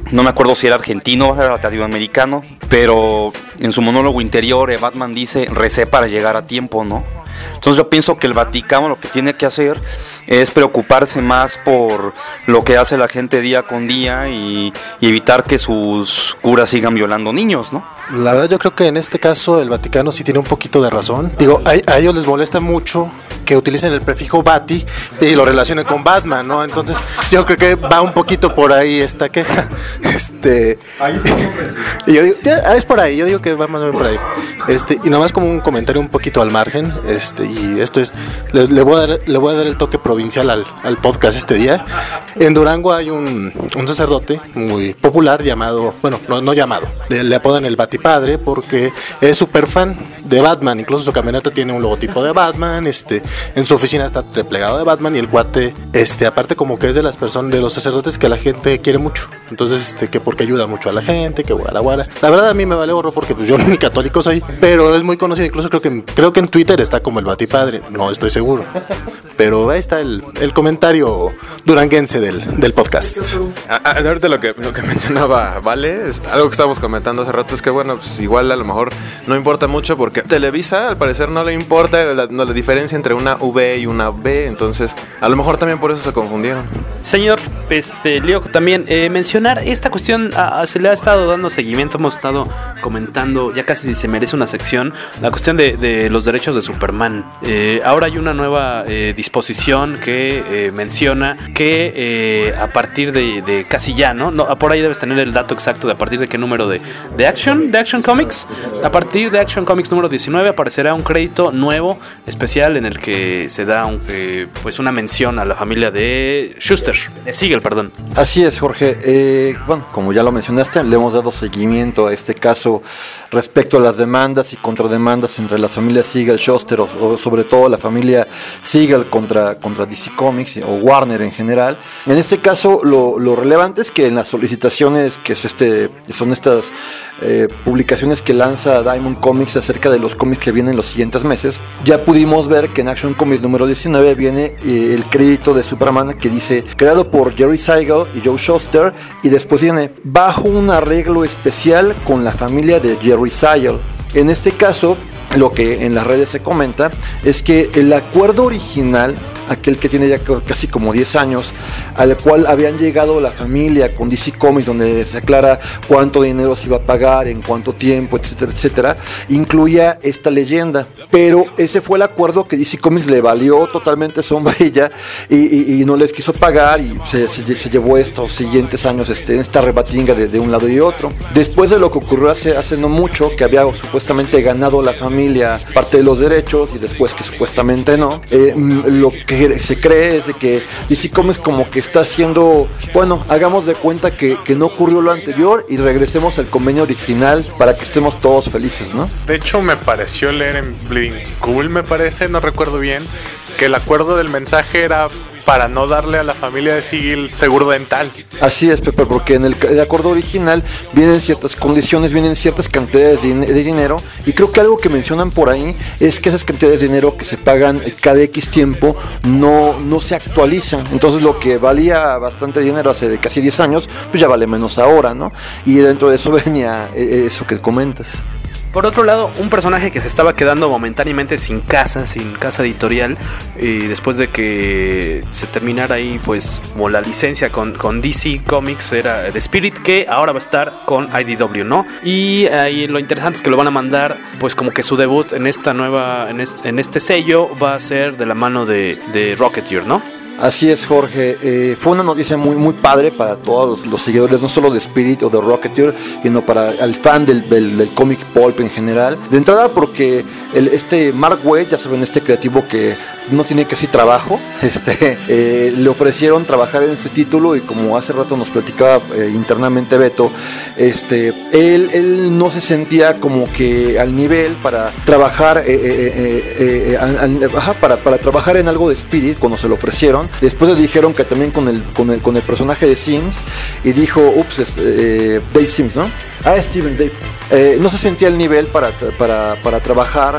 no me acuerdo si era argentino o era latinoamericano, pero en su monólogo interior eh, Batman dice, recé para llegar a tiempo, ¿no? Entonces yo pienso que el Vaticano lo que tiene que hacer es preocuparse más por lo que hace la gente día con día y, y evitar que sus curas sigan violando niños, ¿no? La verdad yo creo que en este caso el Vaticano sí tiene un poquito de razón. Digo, a, a ellos les molesta mucho que utilicen el prefijo Bati y lo relacionen con Batman, ¿no? Entonces yo creo que va un poquito por ahí esta queja. Este, Ahí sí, siempre sí. y yo digo, ya, es por ahí, yo digo que va más o menos por ahí. Este, y nomás como un comentario un poquito al margen, este, y esto es, le, le, voy a dar, le voy a dar el toque provincial al, al podcast este día. En Durango hay un, un sacerdote muy popular llamado, bueno, no, no llamado, le, le apodan el Batipadre porque es súper fan de Batman, incluso su camioneta tiene un logotipo de Batman, este, en su oficina está replegado de Batman y el cuate, este, aparte como que es de las personas, de los sacerdotes que la gente quiere mucho, entonces, este, que porque ayuda mucho a la gente, que guara guara. La verdad a mí me vale gorro porque pues yo ni católico soy, pero es muy conocido, incluso creo que, creo que en Twitter está como el Batipadre, no estoy seguro, pero ahí está el, el comentario duranguense del, del podcast. A, a, ahorita lo que, lo que mencionaba Vale, es algo que estábamos comentando hace rato, es que bueno, pues igual a lo mejor no importa mucho porque Televisa al parecer no le importa la, no, la diferencia entre una V y una B, entonces a lo mejor también por eso se confundieron. Señor este, Leo, también eh, mencionar esta cuestión, a, a, se le ha estado dando seguimiento, hemos estado comentando, ya casi se merece una sección, la cuestión de, de los derechos de Superman. Eh, ahora hay una nueva eh, disposición que eh, menciona que eh, a partir de, de casi ya, ¿no? ¿no? Por ahí debes tener el dato exacto de a partir de qué número de, de Action, de Action Comics. A partir de Action Comics número diecinueve aparecerá un crédito nuevo, especial, en el que se da un, eh, pues una mención a la familia de Schuster, de Siegel, perdón. Así es, Jorge. Eh, bueno, como ya lo mencionaste, le hemos dado seguimiento a este caso respecto a las demandas y contrademandas entre las familias Siegel, Schuster o, o sobre todo la familia Siegel contra, contra D C Comics o Warner en general. En este caso lo, lo relevante es que en las solicitaciones que es este, son estas eh, publicaciones que lanza Diamond Comics acerca de los cómics que vienen los siguientes meses, ya pudimos ver que en Action Comics número diecinueve viene eh, el crédito de Superman que dice creado por Jerry Siegel y Joe Shuster, y después viene bajo un arreglo especial con la familia de Jerry Siegel. En este caso, lo que en las redes se comenta es que el acuerdo original, aquel que tiene ya casi como diez años, al cual habían llegado la familia con D C Comics, donde se aclara cuánto dinero se iba a pagar, en cuánto tiempo, etcétera, etcétera, incluía esta leyenda. Pero ese fue el acuerdo que D C Comics le valió totalmente sombrilla y, y, y no les quiso pagar, y se, se, se llevó estos siguientes años este, esta rebatinga de, de un lado y otro. Después de lo que ocurrió hace, hace no mucho, que había supuestamente ganado la familia parte de los derechos y después que supuestamente no, eh, lo que se cree es de que D C Comics como que está haciendo, bueno, hagamos de cuenta que, que no ocurrió lo anterior y regresemos al convenio original para que estemos todos felices, ¿no? De hecho me pareció leer en Bleeding Cool, me parece, no recuerdo bien, que el acuerdo del mensaje era para no darle a la familia de Siegel seguro dental. Así es, Pepe, porque en el, el acuerdo original vienen ciertas condiciones, vienen ciertas cantidades de, de dinero, y creo que algo que mencionan por ahí es que esas cantidades de dinero que se pagan cada X tiempo no, no se actualizan. Entonces lo que valía bastante dinero hace casi diez años, pues ya vale menos ahora, ¿no? Y dentro de eso venía eso que comentas. Por otro lado, un personaje que se estaba quedando momentáneamente sin casa, sin casa editorial, y después de que se terminara ahí, pues, como la licencia con, con D C Comics, era The Spirit, que ahora va a estar con I D W, ¿no? Y ahí lo interesante es que lo van a mandar, pues, como que su debut en esta nueva, en este, en este sello va a ser de la mano de, de Rocketeer, ¿no? Así es, Jorge. Eh, fue una noticia muy muy padre para todos los, los seguidores, no solo de Spirit o de Rocketeer, sino para el fan del, del, del cómic pulp en general. De entrada porque el, este Mark Waid, ya saben, este creativo que no tiene casi trabajo, este, eh, le ofrecieron trabajar en este título, y como hace rato nos platicaba eh, internamente Beto, este, él, él no se sentía como que al nivel para trabajar, eh, eh, eh, eh, al, ajá, para, para trabajar en algo de Spirit cuando se lo ofrecieron. Después le dijeron que también con el, con el, con el personaje de Sims, y dijo, ups, este, eh, Dave Sims, ¿no? Ah, Steven Dave. Eh, no se sentía al nivel para, para, para trabajar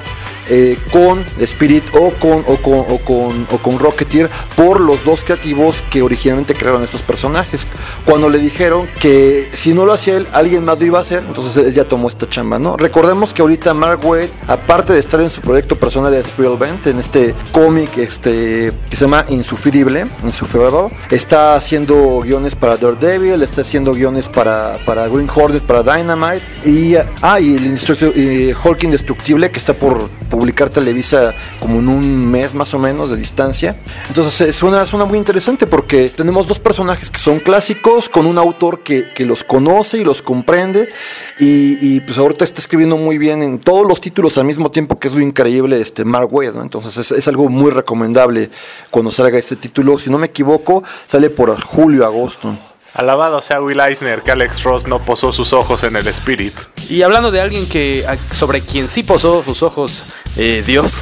eh, con Spirit o con, o, con, o, con, o con Rocketeer por los dos creativos que originalmente crearon estos personajes. Cuando le dijeron que si no lo hacía él, alguien más lo iba a hacer, entonces él ya tomó esta chamba, ¿no? Recordemos que ahorita Mark Waid, aparte de estar en su proyecto personal de Thrillbent, en este cómic este, que se llama Insufrible, Insufrible, está haciendo guiones para Daredevil, está haciendo guiones para, para Green Hornet, para Dynamite, y, ah, y el y Hulk Indestructible, que está por publicar Televisa como en un mes más o menos de distancia. Entonces suena, suena muy interesante porque tenemos dos personajes que son clásicos con un autor que, que los conoce y los comprende, y, y pues ahorita está escribiendo muy bien en todos los títulos al mismo tiempo, que es lo increíble este Mark Waid, ¿no? Entonces es, es algo muy recomendable cuando salga este título. Si no me equivoco, sale por julio, agosto. Alabado sea Will Eisner, que Alex Ross no posó sus ojos en el Spirit. Y hablando de alguien que sobre quien sí posó sus ojos, eh, Dios,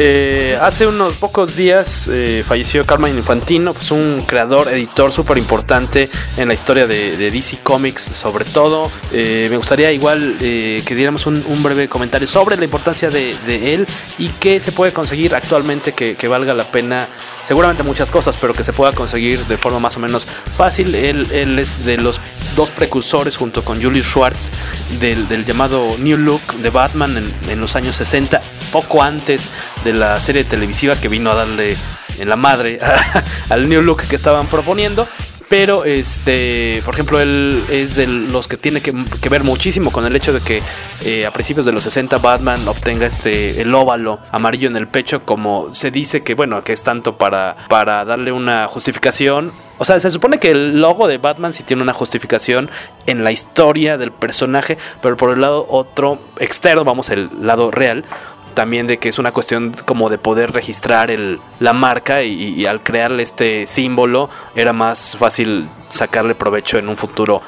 eh, hace unos pocos días eh, falleció Carmine Infantino, pues un creador, editor súper importante en la historia de, de D C Comics, sobre todo. Eh, me gustaría igual eh, que diéramos un, un breve comentario sobre la importancia de, de él y qué se puede conseguir actualmente que, que valga la pena. Seguramente muchas cosas, pero que se pueda conseguir de forma más o menos fácil. Él, él es de los dos precursores, junto con Julius Schwartz, del, del llamado New Look de Batman en, en los años sesenta, poco antes de la serie televisiva que vino a darle en la madre a, al New Look que estaban proponiendo. Pero, este, por ejemplo, él es de los que tiene que, que ver muchísimo con el hecho de que eh, a principios de los sesenta Batman obtenga este el óvalo amarillo en el pecho, como se dice que, bueno, que es tanto para, para darle una justificación. O sea, se supone que el logo de Batman sí tiene una justificación en la historia del personaje, pero por el lado otro externo, vamos, el lado real, también de que es una cuestión como de poder registrar el, la marca y, y al crearle este símbolo era más fácil sacarle provecho en un futuro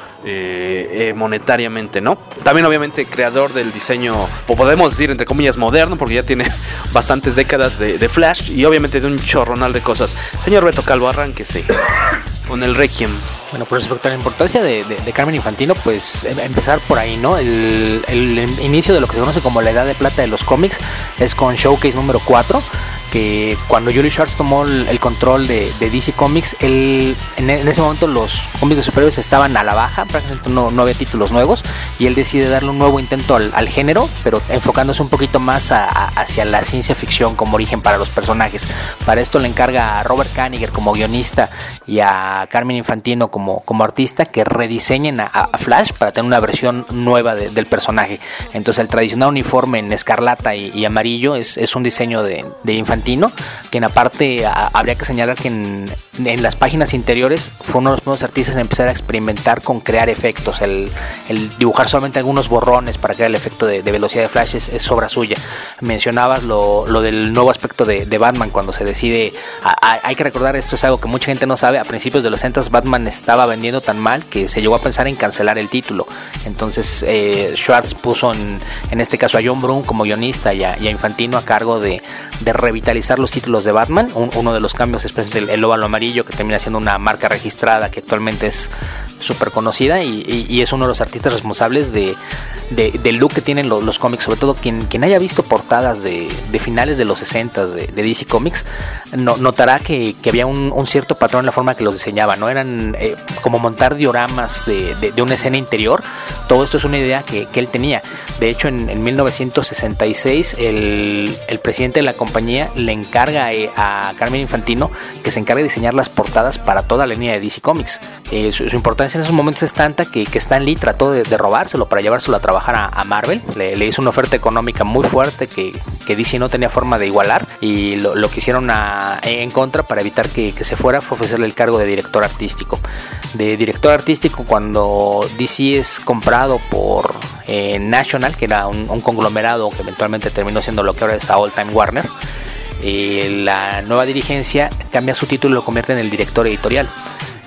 eh, eh, monetariamente, ¿no? También obviamente creador del diseño, o podemos decir entre comillas moderno, porque ya tiene bastantes décadas de, de Flash y obviamente de un chorronal de cosas. Señor Beto Calvo, arránquese con el Requiem. Bueno, pues respecto a la importancia de, de, de Carmine Infantino, pues empezar por ahí, ¿no? El, el inicio de lo que se conoce como la edad de plata de los cómics es con Showcase número cuatro, que cuando Julius Schwartz tomó el, el control de, de D C Comics, él, en, en ese momento los cómics de superhéroes estaban a la baja, prácticamente no, no había títulos nuevos, y él decide darle un nuevo intento al, al género, pero enfocándose un poquito más a, a, hacia la ciencia ficción como origen para los personajes. Para esto le encarga a Robert Kanigher como guionista y a Carmine Infantino como, como artista que rediseñen a, a Flash para tener una versión nueva de, del personaje. Entonces el tradicional uniforme en escarlata y, y amarillo es, es un diseño de, de Infantino, quien aparte a, habría que señalar que en, en las páginas interiores fue uno de los primeros artistas en empezar a experimentar con crear efectos. El, el dibujar solamente algunos borrones para crear el efecto de, de velocidad de Flash es, es obra suya. Mencionabas lo, lo del nuevo aspecto de, de Batman cuando se decide, a, a, hay que recordar, esto es algo que mucha gente no sabe, a principios de los sesenta Batman estaba vendiendo tan mal que se llegó a pensar en cancelar el título. Entonces eh, Schwartz puso en, en este caso a John Broome como guionista y a, y a Infantino a cargo de, de revitalizar los títulos de Batman. Un, uno de los cambios es el, el óvalo amarillo, que termina siendo una marca registrada que actualmente es súper conocida y, y, y es uno de los artistas responsables de, de, del look que tienen los, los cómics. Sobre todo quien, quien haya visto portadas de, de finales de los sesenta de, de D C Comics no, notará que, que había un, un cierto patrón en la forma que los diseñaba, ¿no? Eran eh, como montar dioramas de, de, de una escena interior. Todo esto es una idea que, que él tenía. De hecho, en, en mil novecientos sesenta y seis el, el presidente de la compañía le encarga eh, a Carmine Infantino que se encargue de diseñar las portadas para toda la línea de D C Comics. Eh, su, su importancia en esos momentos es tanta que, que Stan Lee trató de, de robárselo para llevárselo a trabajar a, a Marvel. Le, le hizo una oferta económica muy fuerte que, que D C no tenía forma de igualar, y lo, lo que hicieron a, en contra para evitar que, que se fuera fue ofrecerle el cargo de director artístico. De director artístico, cuando D C es comprado por eh, National, que era un, un conglomerado que eventualmente terminó siendo lo que ahora es All Time Warner, eh, la nueva dirigencia cambia su título y lo convierte en el director editorial.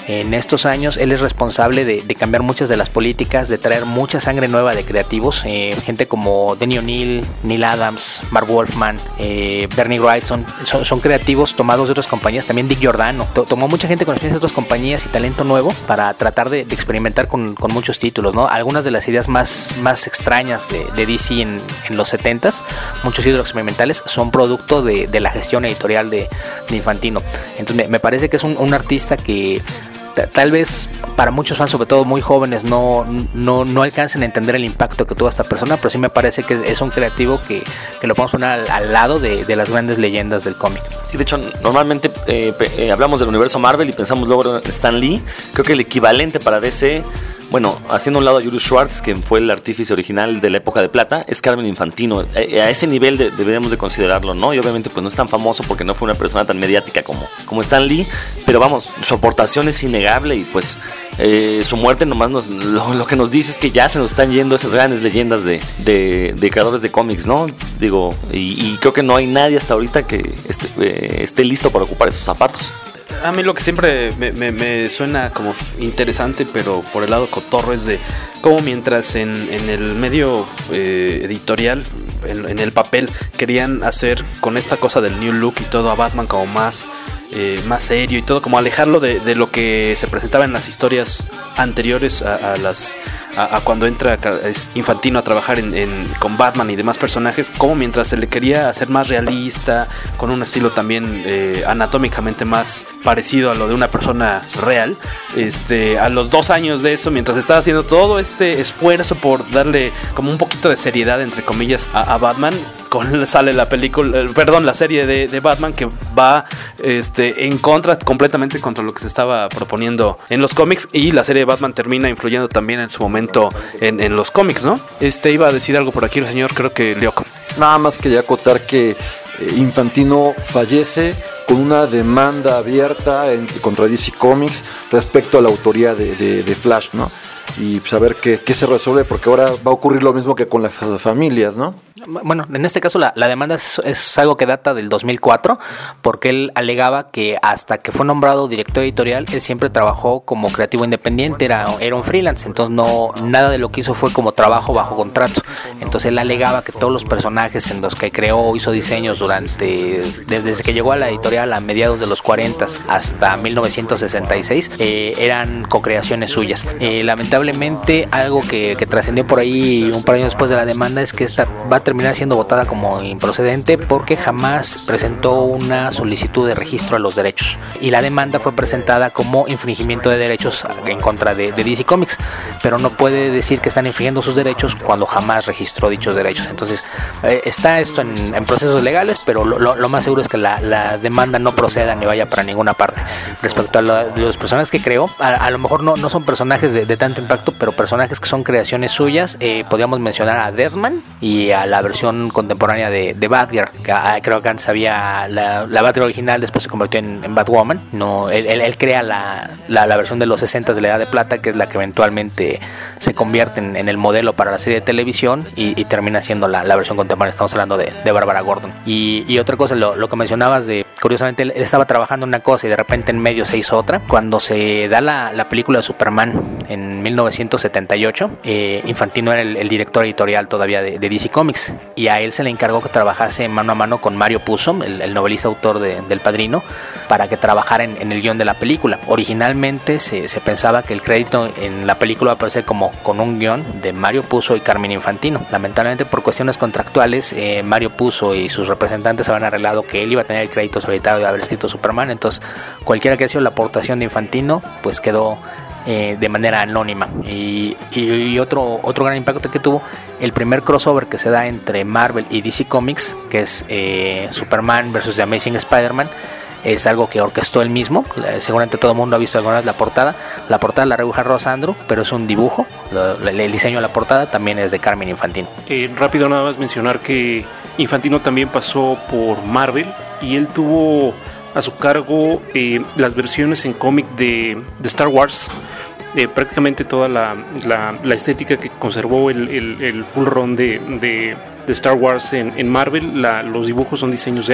En estos años él es responsable de, de cambiar muchas de las políticas, de traer mucha sangre nueva de creativos, eh, gente como Denny O'Neil, Neil Adams, Mark Wolfman, eh, Bernie Wrightson, son, son creativos tomados de otras compañías, también Dick Giordano, to, tomó mucha gente con experiencia de otras compañías y talento nuevo para tratar de, de experimentar con, con muchos títulos, ¿no? Algunas de las ideas más, más extrañas de, de D C en, en los setentas, muchos títulos experimentales, son producto de, de la gestión editorial de, de Infantino. Entonces me, me parece que es un, un artista que tal vez para muchos fans, sobre todo muy jóvenes, no, no, no alcancen a entender el impacto que tuvo esta persona, pero sí me parece que es, es un creativo que, que lo podemos poner al, al lado de, de las grandes leyendas del cómic. Sí, de hecho, normalmente eh, eh, hablamos del universo Marvel y pensamos luego en Stan Lee. Creo que el equivalente para D C, bueno, haciendo un lado a Julius Schwartz, que fue el artífice original de la época de plata, es Carmen Infantino. A, a ese nivel de, deberíamos de considerarlo, ¿no? Y obviamente pues no es tan famoso porque no fue una persona tan mediática como, como Stan Lee, pero vamos, su aportación es innegable y pues eh, su muerte nomás nos, lo, lo que nos dice es que ya se nos están yendo esas grandes leyendas de, de, de creadores de cómics, ¿no? Digo, y, y creo que no hay nadie hasta ahorita que esté, eh, esté listo para ocupar esos zapatos. A mí lo que siempre me, me, me suena como interesante, pero por el lado cotorro, es de cómo mientras en, en el medio eh, editorial, en, en el papel, querían hacer con esta cosa del new look y todo a Batman como más, eh, más serio y todo, como alejarlo de, de lo que se presentaba en las historias anteriores a, a las... A, a cuando entra Infantino a trabajar en, en, con Batman y demás personajes, como mientras se le quería hacer más realista, con un estilo también eh, anatómicamente más parecido a lo de una persona real, este, a los dos años de eso, mientras estaba haciendo todo este esfuerzo por darle como un poquito de seriedad, entre comillas, a, a Batman, con, sale la película, perdón, la serie de, de Batman que va este, en contra, completamente contra lo que se estaba proponiendo en los cómics, y la serie de Batman termina influyendo también en su momento En, en los cómics, ¿no? Este iba a decir algo por aquí el señor, creo que Leoco. Nada más quería acotar que eh, Infantino fallece con una demanda abierta en, contra D C Comics respecto a la autoría de, de, de Flash, ¿no? Y saber qué, qué se resuelve, porque ahora va a ocurrir lo mismo que con las familias, ¿no? Bueno, en este caso la, la demanda es, es algo que data del dos mil cuatro, porque él alegaba que hasta que fue nombrado director editorial, él siempre trabajó como creativo independiente, era, era un freelance, entonces no, nada de lo que hizo fue como trabajo bajo contrato. Entonces él alegaba que todos los personajes en los que creó, hizo diseños durante, desde que llegó a la editorial a mediados de los cuarenta hasta mil novecientos sesenta y seis, eh, eran co-creaciones suyas. Eh, lamentablemente algo que, que trascendió por ahí un par de años después de la demanda es que esta va a terminar siendo votada como improcedente porque jamás presentó una solicitud de registro a los derechos, y la demanda fue presentada como infringimiento de derechos en contra de, de D C Comics, pero no puede decir que están infringiendo sus derechos cuando jamás registró dichos derechos. Entonces eh, está esto en, en procesos legales, pero lo, lo, lo más seguro es que la, la demanda no proceda ni vaya para ninguna parte. Respecto a, la, de los personajes que creó, a, a lo mejor no, no son personajes de, de tanto impacto, pero personajes que son creaciones suyas. Eh, podríamos mencionar a Deathman y a la versión contemporánea de, de Batgirl, que ah, creo que antes había la, la Batgirl original, después se convirtió en, en Batwoman. No, él, él, él crea la, la, la versión de los sesenta de la Edad de Plata, que es la que eventualmente se convierte en, en el modelo para la serie de televisión, y, y termina siendo la, la versión contemporánea. Estamos hablando de, de Bárbara Gordon. Y, y otra cosa, lo, lo que mencionabas de, curiosamente, él, él estaba trabajando en una cosa y de repente en medio se hizo otra. Cuando se da la, la película de Superman en mil novecientos setenta y ocho, eh, Infantino era el, el director editorial todavía de, de D C Comics, y a él se le encargó que trabajase mano a mano con Mario Puzo, el, el novelista autor de, del Padrino, para que trabajara en, en el guión de la película. Originalmente se, se pensaba que el crédito en la película iba a aparecer como con un guión de Mario Puzo y Carmen Infantino. Lamentablemente, por cuestiones contractuales, eh, Mario Puzo y sus representantes habían arreglado que él iba a tener el crédito solitario de haber escrito Superman. Entonces cualquiera que haya sido la aportación de Infantino pues quedó Eh, de manera anónima. Y, y, y otro, otro gran impacto que tuvo el primer crossover que se da entre Marvel y D C Comics, que es eh, Superman versus The Amazing Spider-Man, es algo que orquestó él mismo. Seguramente todo el mundo ha visto alguna vez la portada. La portada la rebuja Ross Andru, pero es un dibujo. El diseño de la portada también es de Carmen Infantino. Eh, rápido nada más mencionar que Infantino también pasó por Marvel y él tuvo a su cargo eh, las versiones en cómic de, de Star Wars, eh, prácticamente toda la, la, la estética que conservó el, el, el full run de, de, de Star Wars en, en Marvel. La, los dibujos son diseños de él.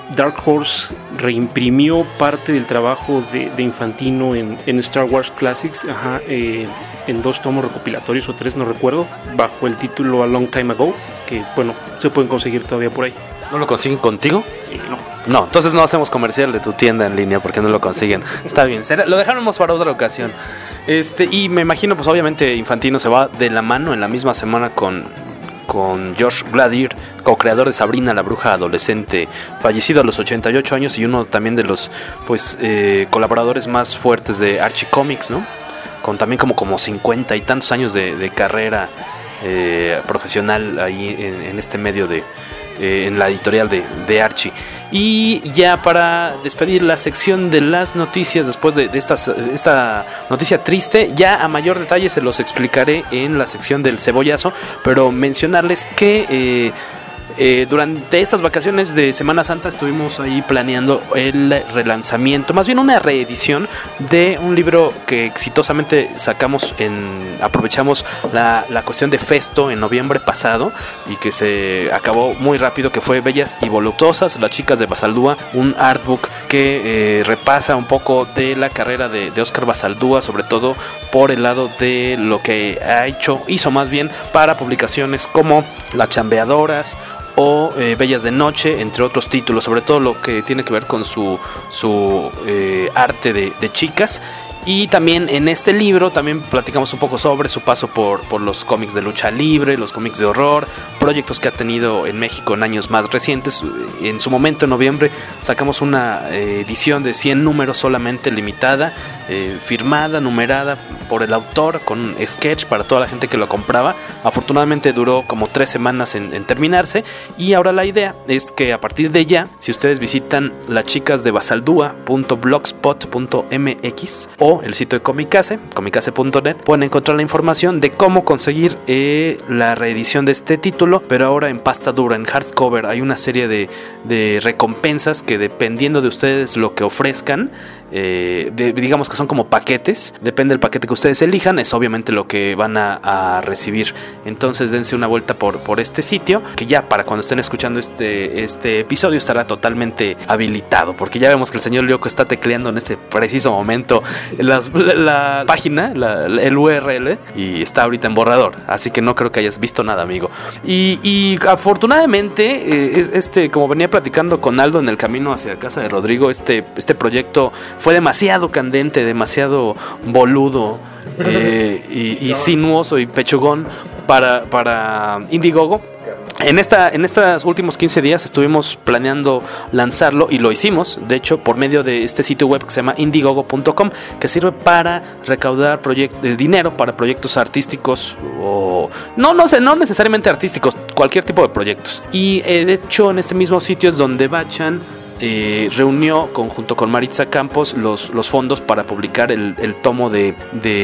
Dark Horse reimprimió parte del trabajo de, de Infantino en, en Star Wars Classics, ajá, eh, en dos tomos recopilatorios o tres, no recuerdo, bajo el título A Long Time Ago, que bueno, se pueden conseguir todavía por ahí. ¿No lo consiguen contigo? Eh, no. No, entonces no hacemos comercial de tu tienda en línea porque no lo consiguen. Está bien, será, lo dejamos para otra ocasión. Este, y me imagino, pues obviamente Infantino se va de la mano en la misma semana con, con Josh Gladier, co-creador de Sabrina la bruja adolescente, fallecido a los ochenta y ocho años y uno también de los pues eh, colaboradores más fuertes de Archie Comics, ¿no? Con también como, como cincuenta y tantos años de, de carrera eh, profesional ahí en, en este medio de... Eh, en la editorial de, de Archie. Y ya para despedir la sección de las noticias, después de, de esta, esta noticia triste, ya a mayor detalle se los explicaré en la sección del cebollazo, pero mencionarles que eh, eh, durante estas vacaciones de Semana Santa estuvimos ahí planeando el relanzamiento, más bien una reedición de un libro que exitosamente sacamos en, aprovechamos la, la cuestión de Festo en noviembre pasado y que se acabó muy rápido, que fue Bellas y Voluptuosas, las chicas de Basaldúa, un artbook que eh, repasa un poco de la carrera de, de Óscar Basaldúa, sobre todo por el lado de lo que ha hecho, hizo más bien para publicaciones como Las Chambeadoras o eh, Bellas de Noche, entre otros títulos, sobre todo lo que tiene que ver con su, su eh, arte de, de chicas. Y también en este libro también platicamos un poco sobre su paso por, por los cómics de lucha libre, los cómics de horror, proyectos que ha tenido en México en años más recientes. En su momento, en noviembre, sacamos una eh, edición de cien números solamente, limitada, eh, firmada, numerada por el autor, con sketch para toda la gente que lo compraba. Afortunadamente duró como tres semanas en, en terminarse, y ahora la idea es que a partir de ya, si ustedes visitan lachicasdebasaldúa punto blogspot punto m x o el sitio de Comicase, comicase punto net, pueden encontrar la información de cómo conseguir eh, la reedición de este título, pero ahora en pasta dura, en hardcover. Hay una serie de, de recompensas que, dependiendo de ustedes lo que ofrezcan, eh, de, digamos que son como paquetes, depende del paquete que ustedes elijan, es obviamente lo que van a, a recibir. Entonces dense una vuelta por, por este sitio, que ya para cuando estén escuchando este, este episodio estará totalmente habilitado, porque ya vemos que el señor Lyoko está tecleando en este preciso momento Las, la, la página, la, el U R L, y está ahorita en borrador, así que no creo que hayas visto nada, amigo. Y, y afortunadamente, eh, este, como venía platicando con Aldo en el camino hacia casa de Rodrigo, este, este proyecto fue demasiado candente, demasiado boludo, eh, y, y sinuoso y pechugón para, para Indiegogo. En esta, en estos últimos quince días estuvimos planeando lanzarlo y lo hicimos, de hecho, por medio de este sitio web que se llama indiegogo punto com, que sirve para recaudar proyect- dinero para proyectos artísticos o no, no sé, no necesariamente artísticos, cualquier tipo de proyectos. Y eh, de hecho en este mismo sitio es donde Bachan Eh, reunió con, junto con Maritza Campos los, los fondos para publicar el, el tomo de,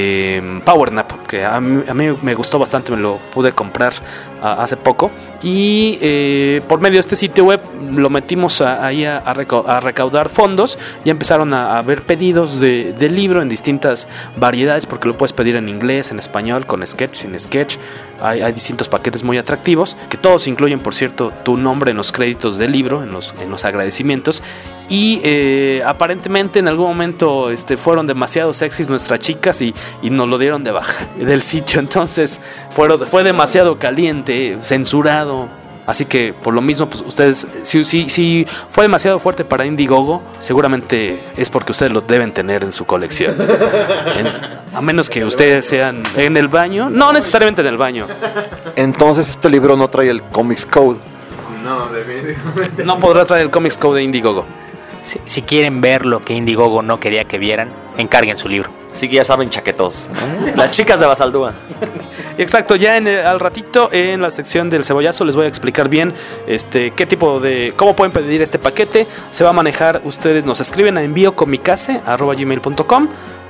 de Power Nap, que a mí, a mí me gustó bastante, me lo pude comprar a, hace poco, y eh, por medio de este sitio web lo metimos a, ahí a, a, reca- a recaudar fondos, y empezaron a, a haber pedidos de, de libro en distintas variedades, porque lo puedes pedir en inglés, en español, con sketch, sin sketch. Hay, hay distintos paquetes muy atractivos, que todos incluyen, por cierto, tu nombre en los créditos del libro, en los, en los agradecimientos. Y eh, aparentemente en algún momento este, fueron demasiado sexys nuestras chicas y, y nos lo dieron de baja del sitio. Entonces fueron, fue demasiado caliente, censurado. Así que por lo mismo, pues ustedes, si, si, si fue demasiado fuerte para Indiegogo, seguramente es porque ustedes lo deben tener en su colección. En, a menos que ustedes sean en el baño, no necesariamente en el baño. Entonces este libro no trae el Comics Code. No, definitivamente. No podrá traer el Comics Code de Indiegogo. Si, si quieren ver lo que Indiegogo no quería que vieran, encarguen su libro. Sí que ya saben, chaquetos. Las chicas de Basaldúa. Exacto, ya en el, al ratito en la sección del cebollazo les voy a explicar bien este qué tipo de, cómo pueden pedir este paquete. Se va a manejar, ustedes nos escriben a envío comicase arroba gmail punto com.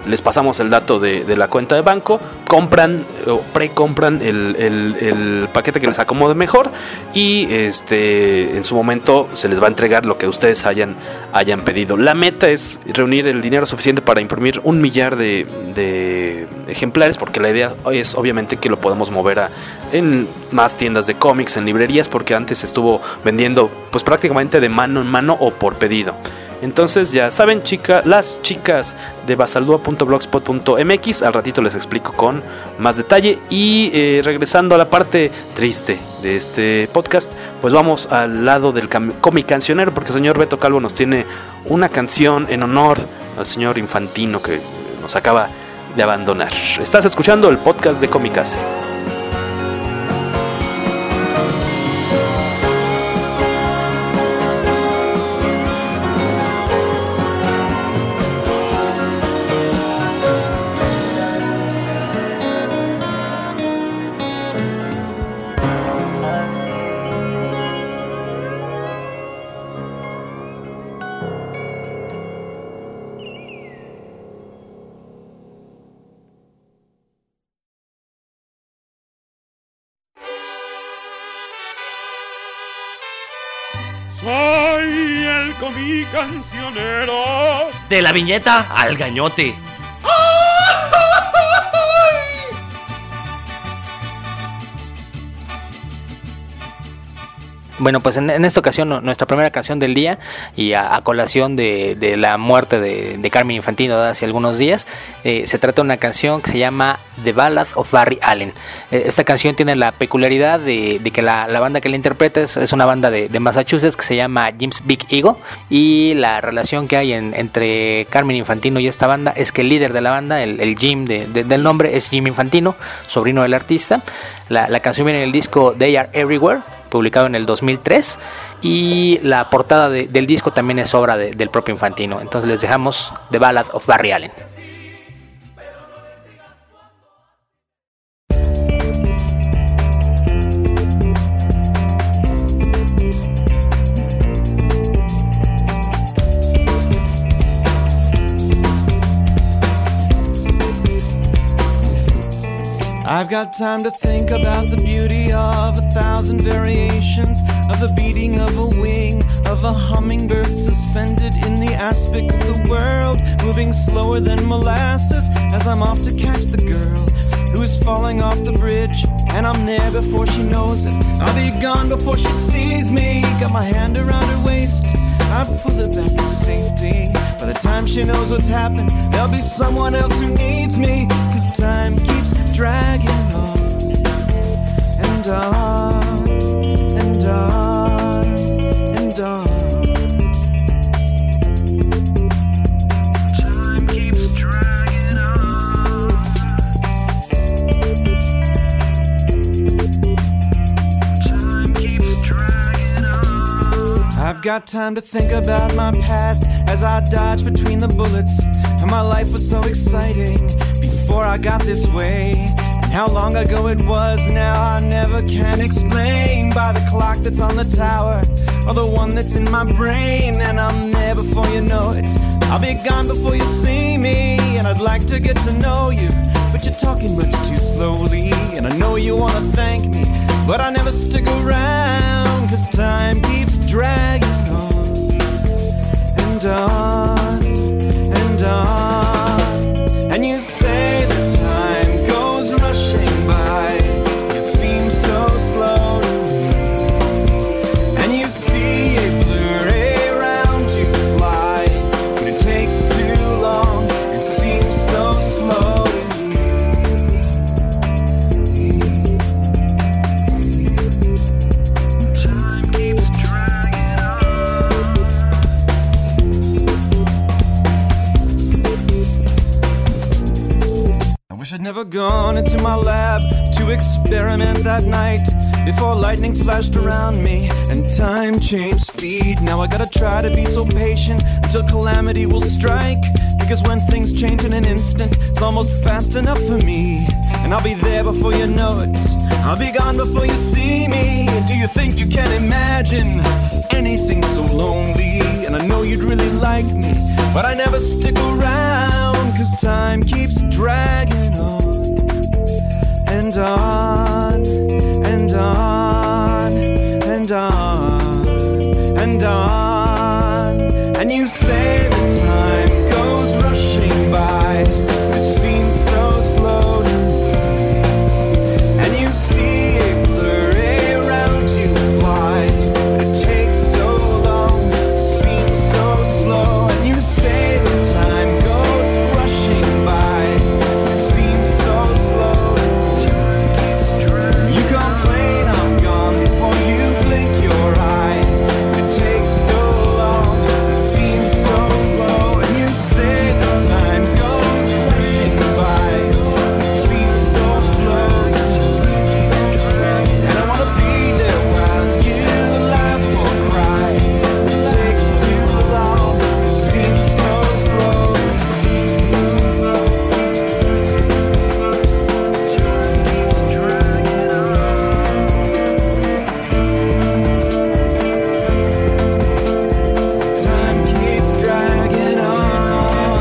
les pasamos el dato de, de la cuenta de banco, compran o precompran el, el, el paquete que les acomode mejor y este en su momento se les va a entregar lo que ustedes hayan, hayan pedido. La meta es reunir el dinero suficiente para imprimir un millar de, de ejemplares, porque la idea es obviamente que lo podamos mover a, en más tiendas de cómics, en librerías, porque antes estuvo vendiendo pues prácticamente de mano en mano o por pedido. Entonces ya saben, chica, las chicas de basaldúa punto blogspot punto m x, al ratito les explico con más detalle. Y eh, regresando a la parte triste de este podcast, pues vamos al lado del cam- cómic cancionero, porque el señor Beto Calvo nos tiene una canción en honor al señor Infantino que nos acaba de abandonar. Estás escuchando el podcast de Comicase. Soy el cómic cancionero. De la viñeta al gañote. Bueno, pues en, en esta ocasión nuestra primera canción del día y a, a colación de, de la muerte de, de Carmen Infantino de hace algunos días, eh, se trata de una canción que se llama The Ballad of Barry Allen. Eh, esta canción tiene la peculiaridad de, de que la, la banda que la interpreta es, es una banda de, de Massachusetts que se llama Jim's Big Ego, y la relación que hay en, entre Carmen Infantino y esta banda es que el líder de la banda, el, el Jim de, de, del nombre, es Jim Infantino, sobrino del artista. La, la canción viene en el disco They Are Everywhere, publicado en el dos mil tres, y la portada de, del disco también es obra de, del propio Infantino. Entonces les dejamos The Ballad of Barry Allen. I've got time to think about the beauty of a thousand variations of the beating of a wing, of a hummingbird suspended in the aspic of the world, moving slower than molasses as I'm off to catch the girl who's falling off the bridge, and I'm there before she knows it. I'll be gone before she sees me. Got my hand around her waist, I pull her back to safety. By the time she knows what's happened, there'll be someone else who needs me, 'cause time keeps dragging on and on and on and on. Time keeps dragging on. Time keeps dragging on. I've got time to think about my past as I dodge between the bullets, and my life was so exciting before I got this way, and how long ago it was now I never can explain, by the clock that's on the tower or the one that's in my brain. And I'm there before you know it, I'll be gone before you see me, and I'd like to get to know you, but you're talking much too slowly, and I know you want to thank me, but I never stick around, 'cause time keeps dragging on and on and on. And you say that time goes rushing by, it seems so slow to me, and you see a blurry round you fly, but it takes too long, it seems so slow to me. Time keeps dragging on. I wish I'd never gone into my lab to experiment that night, before lightning flashed around me and time changed speed. Now I gotta try to be so patient until calamity will strike, because when things change in an instant, it's almost fast enough for me. And I'll be there before you know it, I'll be gone before you see me. And do you think you can imagine anything so lonely? And I know you'd really like me, but I never stick around, 'cause time keeps dragging on and on and on and on and on, and you say the time goes rushing by, it seems so slow to me, and you see it blurry around you fly, it takes so long, it seems so slow, and you say the time goes rushing by, it seems so slow to me, you complain I'm gone before you blink your eye, it takes so long, it seems so slow, and you say the time goes rushing by, it seems so slow, and I wanna be there while you laugh or cry, it takes too long, it seems so slow. Time keeps dragging on.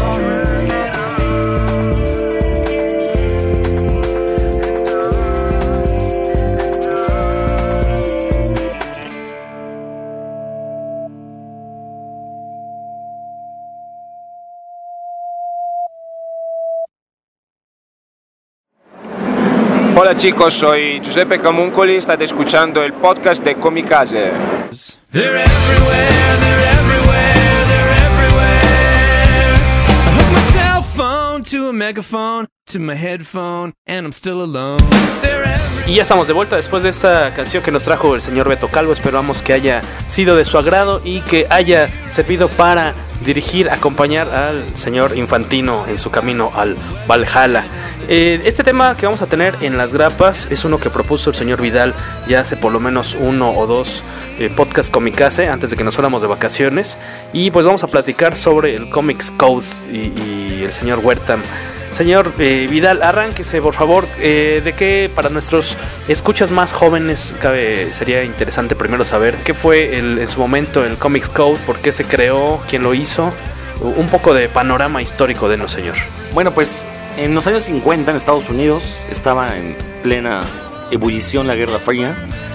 Hola chicos, soy Giuseppe Camuncoli, state escuchando el podcast de Comicase. They're everywhere, they're everywhere, they're everywhere. I hooked my cell phone to a megaphone, to my headphone, and I'm still alone. They're everywhere. Y ya estamos de vuelta después de esta canción que nos trajo el señor Beto Calvo. Esperamos que haya sido de su agrado y que haya servido para dirigir, acompañar al señor Infantino en su camino al Valhalla. Eh, este tema que vamos a tener en las grapas es uno que propuso el señor Vidal ya hace por lo menos uno o dos eh, podcasts Comicase antes de que nos fuéramos de vacaciones. Y pues vamos a platicar sobre el Comics Code y, y el señor Huertam. Señor eh, Vidal, arránquese por favor. Eh, ¿De qué, para nuestros escuchas más jóvenes, cabe, sería interesante primero saber qué fue el, en su momento el Comics Code, por qué se creó, quién lo hizo? Un poco de panorama histórico de no, señor. Bueno, pues en los años cincuenta en Estados Unidos estaba en plena ebullición la Guerra Fría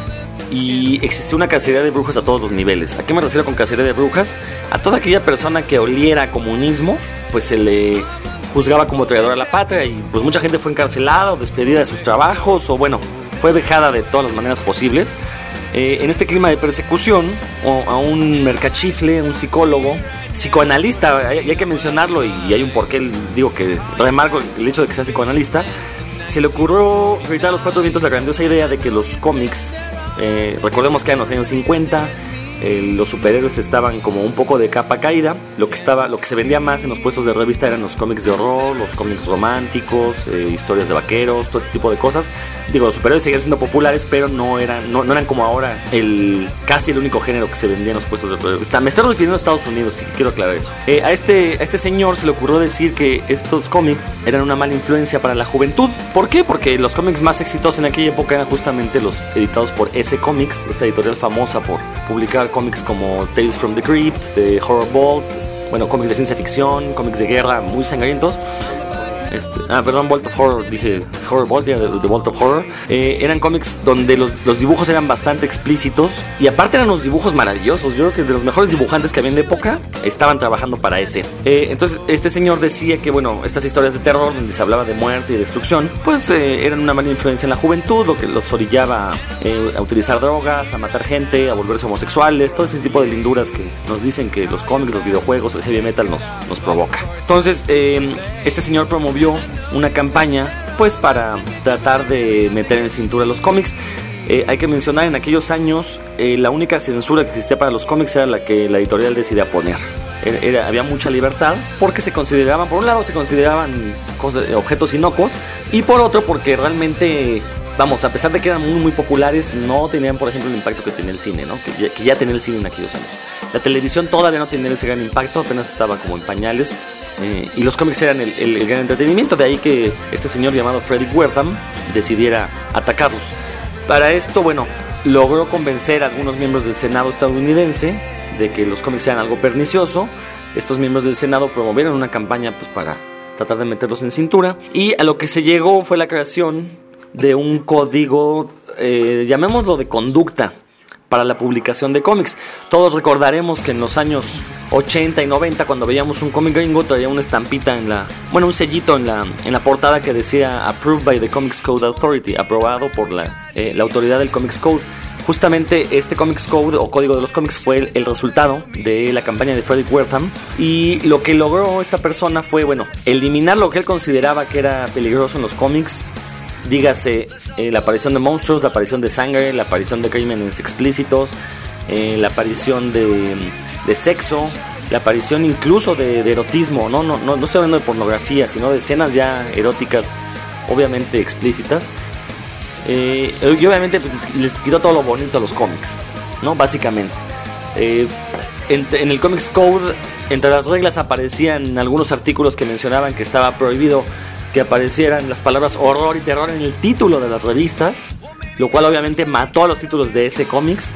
y existía una cacería de brujas a todos los niveles. ¿A qué me refiero con cacería de brujas? A toda aquella persona que oliera a comunismo, pues se le juzgaba como traidor a la patria y pues mucha gente fue encarcelada o despedida de sus trabajos o bueno, fue vejada de todas las maneras posibles. Eh, en este clima de persecución, o a un mercachifle, un psicólogo, psicoanalista, hay, hay que mencionarlo y hay un porqué, digo que remarco el hecho de que sea psicoanalista, se le ocurrió gritar a los cuatro vientos la grandiosa idea de que los cómics, eh, recordemos que eran los años cincuenta, eh, los superhéroes estaban como un poco de capa caída, lo que, estaba, lo que se vendía más en los puestos de revista eran los cómics de horror, los cómics románticos, eh, historias de vaqueros, todo este tipo de cosas. Digo, los superhéroes seguían siendo populares, pero no eran, no, no eran como ahora el casi el único género que se vendía en los puestos de revista. Me estoy refiriendo a Estados Unidos, y quiero aclarar eso. Eh, a, este, a este señor se le ocurrió decir que estos cómics eran una mala influencia para la juventud. ¿Por qué? Porque los cómics más exitosos en aquella época eran justamente los editados por S Comics, esta editorial famosa por publicar cómics como Tales from the Crypt, The Horror Vault, bueno, cómics de ciencia ficción, cómics de guerra muy sangrientos. Este, ah, perdón, Vault of Horror, dije Horror Vault, yeah, The Vault of Horror. Eh, eran cómics donde los, los dibujos eran bastante explícitos y aparte eran los dibujos maravillosos. Yo creo que de los mejores dibujantes que había en la época estaban trabajando para ese. Eh, entonces, este señor decía que, bueno, estas historias de terror donde se hablaba de muerte y destrucción, pues eh, eran una mala influencia en la juventud, lo que los orillaba eh, a utilizar drogas, a matar gente, a volverse homosexuales, todo ese tipo de linduras que nos dicen que los cómics, los videojuegos, el heavy metal nos, nos provoca. Entonces, eh, este señor promovió una campaña pues para tratar de meter en cintura los cómics. Eh, hay que mencionar, en aquellos años eh, la única censura que existía para los cómics era la que la editorial decidía poner. Era, era, había mucha libertad porque se consideraban, por un lado se consideraban cosas, objetos inocuos, y por otro porque realmente, vamos, a pesar de que eran muy muy populares, no tenían, por ejemplo, el impacto que tenía el cine, ¿no? Que ya, que ya tenía el cine en aquellos años. La televisión todavía no tenía ese gran impacto, apenas estaba como en pañales. Eh, y los cómics eran el, el, el gran entretenimiento, de ahí que este señor llamado Frederick Wertham decidiera atacarlos. Para esto, bueno, logró convencer a algunos miembros del Senado estadounidense de que los cómics eran algo pernicioso. Estos miembros del Senado promovieron una campaña pues para tratar de meterlos en cintura. Y a lo que se llegó fue la creación de un código, eh, llamémoslo de conducta, para la publicación de cómics. Todos recordaremos que en los años ochenta y noventa, cuando veíamos un cómic gringo, traía una estampita en la, bueno, un sellito en la, en la portada que decía Approved by the Comics Code Authority, aprobado por la, eh, la autoridad del Comics Code. Justamente este Comics Code o código de los cómics fue el, el resultado de la campaña de Frederick Wertham, y lo que logró esta persona fue, bueno, eliminar lo que él consideraba que era peligroso en los cómics. Dígase eh, la aparición de monstruos, la aparición de sangre, la aparición de crímenes explícitos, eh, la aparición de, de sexo, la aparición incluso de, de erotismo. No, no, no, no estoy hablando de pornografía, sino de escenas ya eróticas, obviamente explícitas. Eh, y obviamente pues, les, les quitó todo lo bonito a los cómics, ¿no? Básicamente. Eh, en, en el Comics Code, entre las reglas aparecían algunos artículos que mencionaban que estaba prohibido que aparecieran las palabras horror y terror en el título de las revistas, lo cual obviamente mató a los títulos de ese cómics.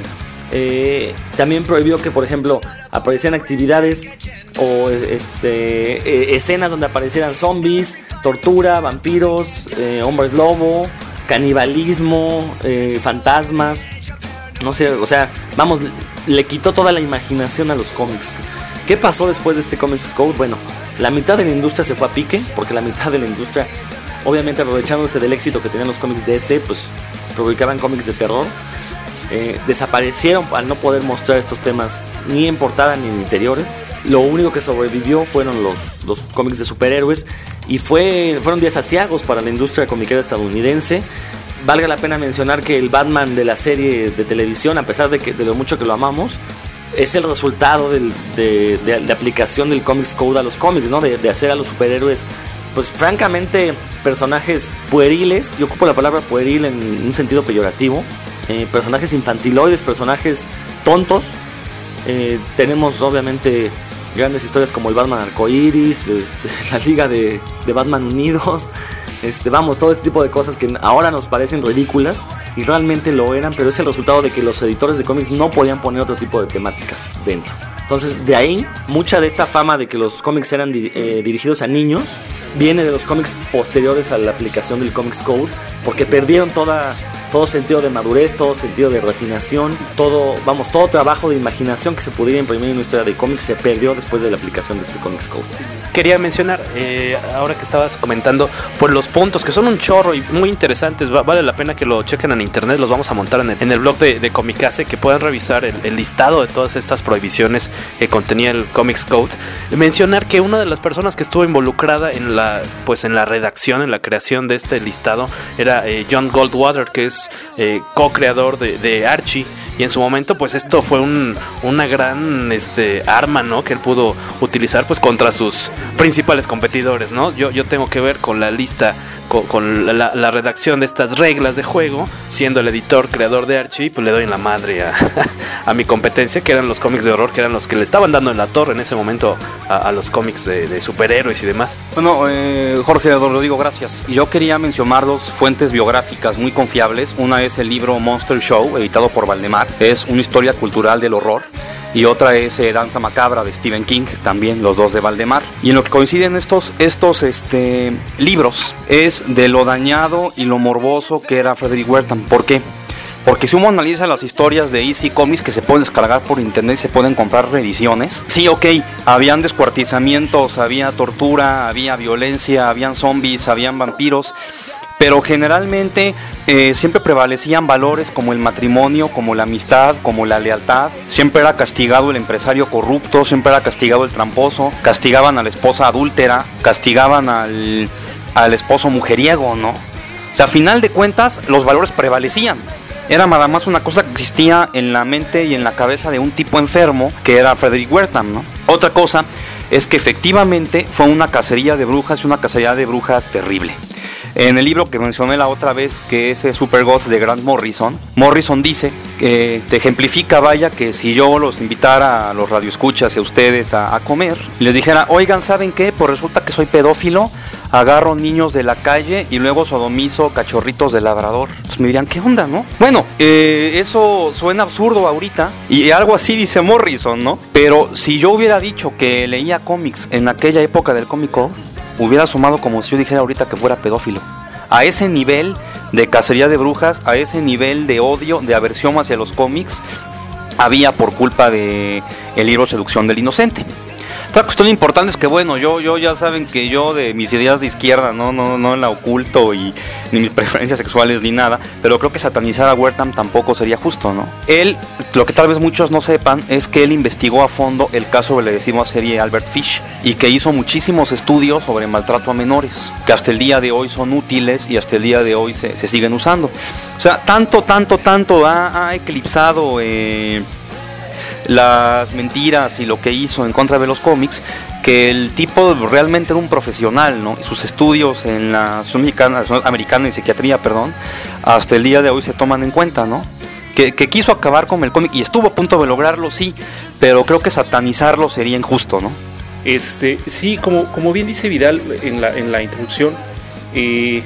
Eh, también prohibió que, por ejemplo, aparecieran actividades o este, eh, escenas donde aparecieran zombies, tortura, vampiros, eh, hombres lobo, canibalismo, eh, fantasmas. No sé, o sea, vamos, le quitó toda la imaginación a los cómics. ¿Qué pasó después de este Comics Code? Bueno, la mitad de la industria se fue a pique, porque la mitad de la industria, obviamente aprovechándose del éxito que tenían los cómics D C, pues publicaban cómics de terror. Eh, desaparecieron al no poder mostrar estos temas ni en portada ni en interiores. Lo único que sobrevivió fueron los, los cómics de superhéroes, y fue, fueron días aciagos para la industria comiquera estadounidense. Valga la pena mencionar que el Batman de la serie de televisión, a pesar de, que, de lo mucho que lo amamos, es el resultado del, de, de, de aplicación del Comics Code a los cómics, ¿no? De, de hacer a los superhéroes, pues francamente, personajes pueriles. Yo ocupo la palabra pueril en un sentido peyorativo. Eh, personajes infantiloides, personajes tontos. Eh, tenemos obviamente grandes historias como el Batman Arcoiris, este, la Liga de, de Batman Unidos. Este, vamos, todo este tipo de cosas que ahora nos parecen ridículas y realmente lo eran, pero es el resultado de que los editores de cómics no podían poner otro tipo de temáticas dentro. Entonces, de ahí, mucha de esta fama de que los cómics eran di- eh, dirigidos a niños viene de los cómics posteriores a la aplicación del Comics Code, porque perdieron toda, todo sentido de madurez, todo sentido de refinación, todo, vamos, todo trabajo de imaginación que se pudiera imprimir en una historia de cómics se perdió después de la aplicación de este Comics Code. Quería mencionar, eh, ahora que estabas comentando, por los puntos que son un chorro y muy interesantes, va, vale la pena que lo chequen en internet, los vamos a montar en el, en el blog de, de Comicase, que puedan revisar el, el listado de todas estas prohibiciones que contenía el Comics Code. Mencionar que una de las personas que estuvo involucrada en la, pues en la redacción, en la creación de este listado, era eh, John Goldwater, que es eh, co-creador de, de Archie, y en su momento pues esto fue un, una gran este, arma, ¿no?, que él pudo utilizar pues contra sus principales competidores, ¿no? Yo, yo tengo que ver con la lista, con, con la, la redacción de estas reglas de juego, siendo el editor creador de Archie, pues le doy en la madre a, a mi competencia, que eran los cómics de horror, que eran los que le estaban dando en la torre en ese momento a, a los cómics de, de superhéroes y demás. Bueno, eh, Jorge Rodrigo, gracias. Yo quería mencionar dos fuentes biográficas muy confiables. Una es el libro Monster Show, editado por Valdemar, es una historia cultural del horror. Y otra es eh, Danza Macabra de Stephen King, también los dos de Valdemar. Y en lo que coinciden estos, estos este, libros es de lo dañado y lo morboso que era Frederick Wertham. ¿Por qué? Porque si uno analiza las historias de E C Comics que se pueden descargar por internet y se pueden comprar reediciones, sí, ok, habían descuartizamientos, había tortura, había violencia, habían zombies, habían vampiros, pero generalmente eh, siempre prevalecían valores como el matrimonio, como la amistad, como la lealtad. Siempre era castigado el empresario corrupto, siempre era castigado el tramposo, castigaban a la esposa adúltera, castigaban al, al esposo mujeriego, ¿no? O sea, a final de cuentas, los valores prevalecían. Era nada más una cosa que existía en la mente y en la cabeza de un tipo enfermo que era Frederick Wertham, ¿no? Otra cosa es que efectivamente fue una cacería de brujas y una cacería de brujas terrible. En el libro que mencioné la otra vez, que es Super Gods de Grant Morrison, Morrison dice, que te ejemplifica, vaya, que si yo los invitara a los radioescuchas y a ustedes a, a comer, y les dijera, oigan, ¿saben qué? Pues resulta que soy pedófilo, agarro niños de la calle y luego sodomizo cachorritos de labrador. Pues me dirían, ¿qué onda, no? Bueno, eh, eso suena absurdo ahorita, y algo así dice Morrison, ¿no? Pero si yo hubiera dicho que leía cómics en aquella época del Comic Code, hubiera asomado como si yo dijera ahorita que fuera pedófilo. A ese nivel de cacería de brujas, a ese nivel de odio, de aversión hacia los cómics, había por culpa de el libro Seducción del Inocente. Otra cuestión importante es que, bueno, yo, yo ya saben que yo de mis ideas de izquierda, no, no, no la oculto y ni mis preferencias sexuales ni nada, pero creo que satanizar a Wertham tampoco sería justo, ¿no? Él, lo que tal vez muchos no sepan, es que él investigó a fondo el caso de la decimos serie Albert Fish y que hizo muchísimos estudios sobre maltrato a menores, que hasta el día de hoy son útiles y hasta el día de hoy se, se siguen usando. O sea, tanto, tanto, tanto ha, ha eclipsado eh, las mentiras y lo que hizo en contra de los cómics, que el tipo realmente era un profesional, ¿no? Y sus estudios en la Asociación Americana, Americana de Psiquiatría, perdón, hasta el día de hoy se toman en cuenta, ¿no? Que, que quiso acabar con el cómic y estuvo a punto de lograrlo, sí, pero creo que satanizarlo sería injusto, ¿no? Este, sí, como, como bien dice Vidal en la, en la introducción, eh,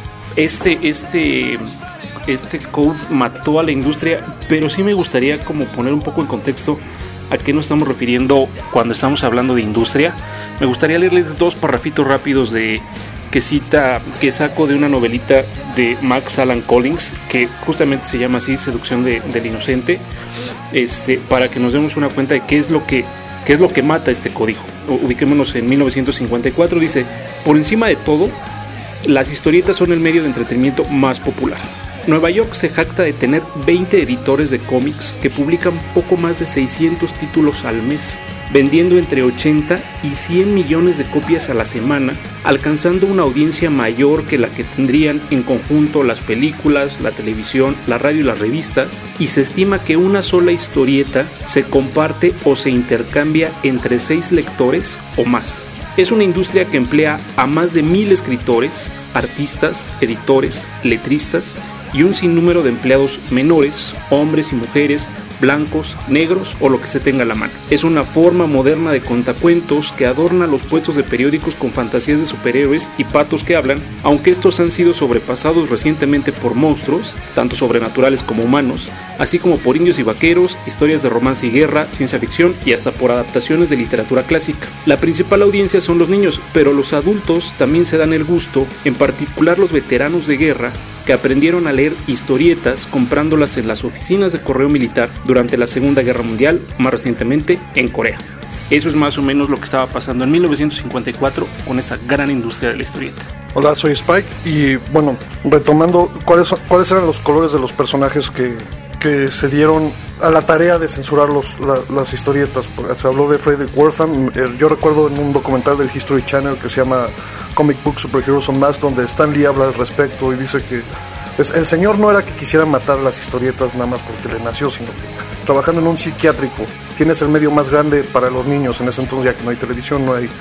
este, este, este code mató a la industria, pero sí me gustaría como poner un poco en contexto a qué nos estamos refiriendo cuando estamos hablando de industria. Me gustaría leerles dos parrafitos rápidos de que cita, que saco de una novelita de Max Allan Collins, que justamente se llama así, Seducción de, del Inocente, este, para que nos demos una cuenta de qué es lo que, qué es lo que mata este código. Ubiquémonos en mil novecientos cincuenta y cuatro, dice: por encima de todo, las historietas son el medio de entretenimiento más popular. Nueva York se jacta de tener veinte editores de cómics que publican poco más de seiscientos títulos al mes, vendiendo entre ochenta y cien millones de copias a la semana, alcanzando una audiencia mayor que la que tendrían en conjunto las películas, la televisión, la radio y las revistas, y se estima que una sola historieta se comparte o se intercambia entre seis lectores o más. Es una industria que emplea a más de mil escritores, artistas, editores, letristas y un sinnúmero de empleados menores, hombres y mujeres, blancos, negros o lo que se tenga a la mano. Es una forma moderna de contacuentos que adorna los puestos de periódicos con fantasías de superhéroes y patos que hablan, aunque estos han sido sobrepasados recientemente por monstruos, tanto sobrenaturales como humanos, así como por indios y vaqueros, historias de romance y guerra, ciencia ficción y hasta por adaptaciones de literatura clásica. La principal audiencia son los niños, pero los adultos también se dan el gusto, en particular los veteranos de guerra, que aprendieron a leer historietas comprándolas en las oficinas de correo militar durante la Segunda Guerra Mundial, más recientemente en Corea. Eso es más o menos lo que estaba pasando en mil novecientos cincuenta y cuatro con esta gran industria de la historieta. Hola, soy Spike y bueno, retomando, ¿cuáles, cuáles eran los colores de los personajes que, que se dieron a la tarea de censurar los, la, las historietas? Se habló de Frederick Wertham. Yo recuerdo en un documental del History Channel que se llama Comic Book Superheroes on Mass, donde Stan Lee habla al respecto y dice que pues, el señor no era que quisiera matar las historietas nada más porque le nació, sino que trabajando en un psiquiátrico tienes el medio más grande para los niños en ese entonces, ya que no hay televisión, no hay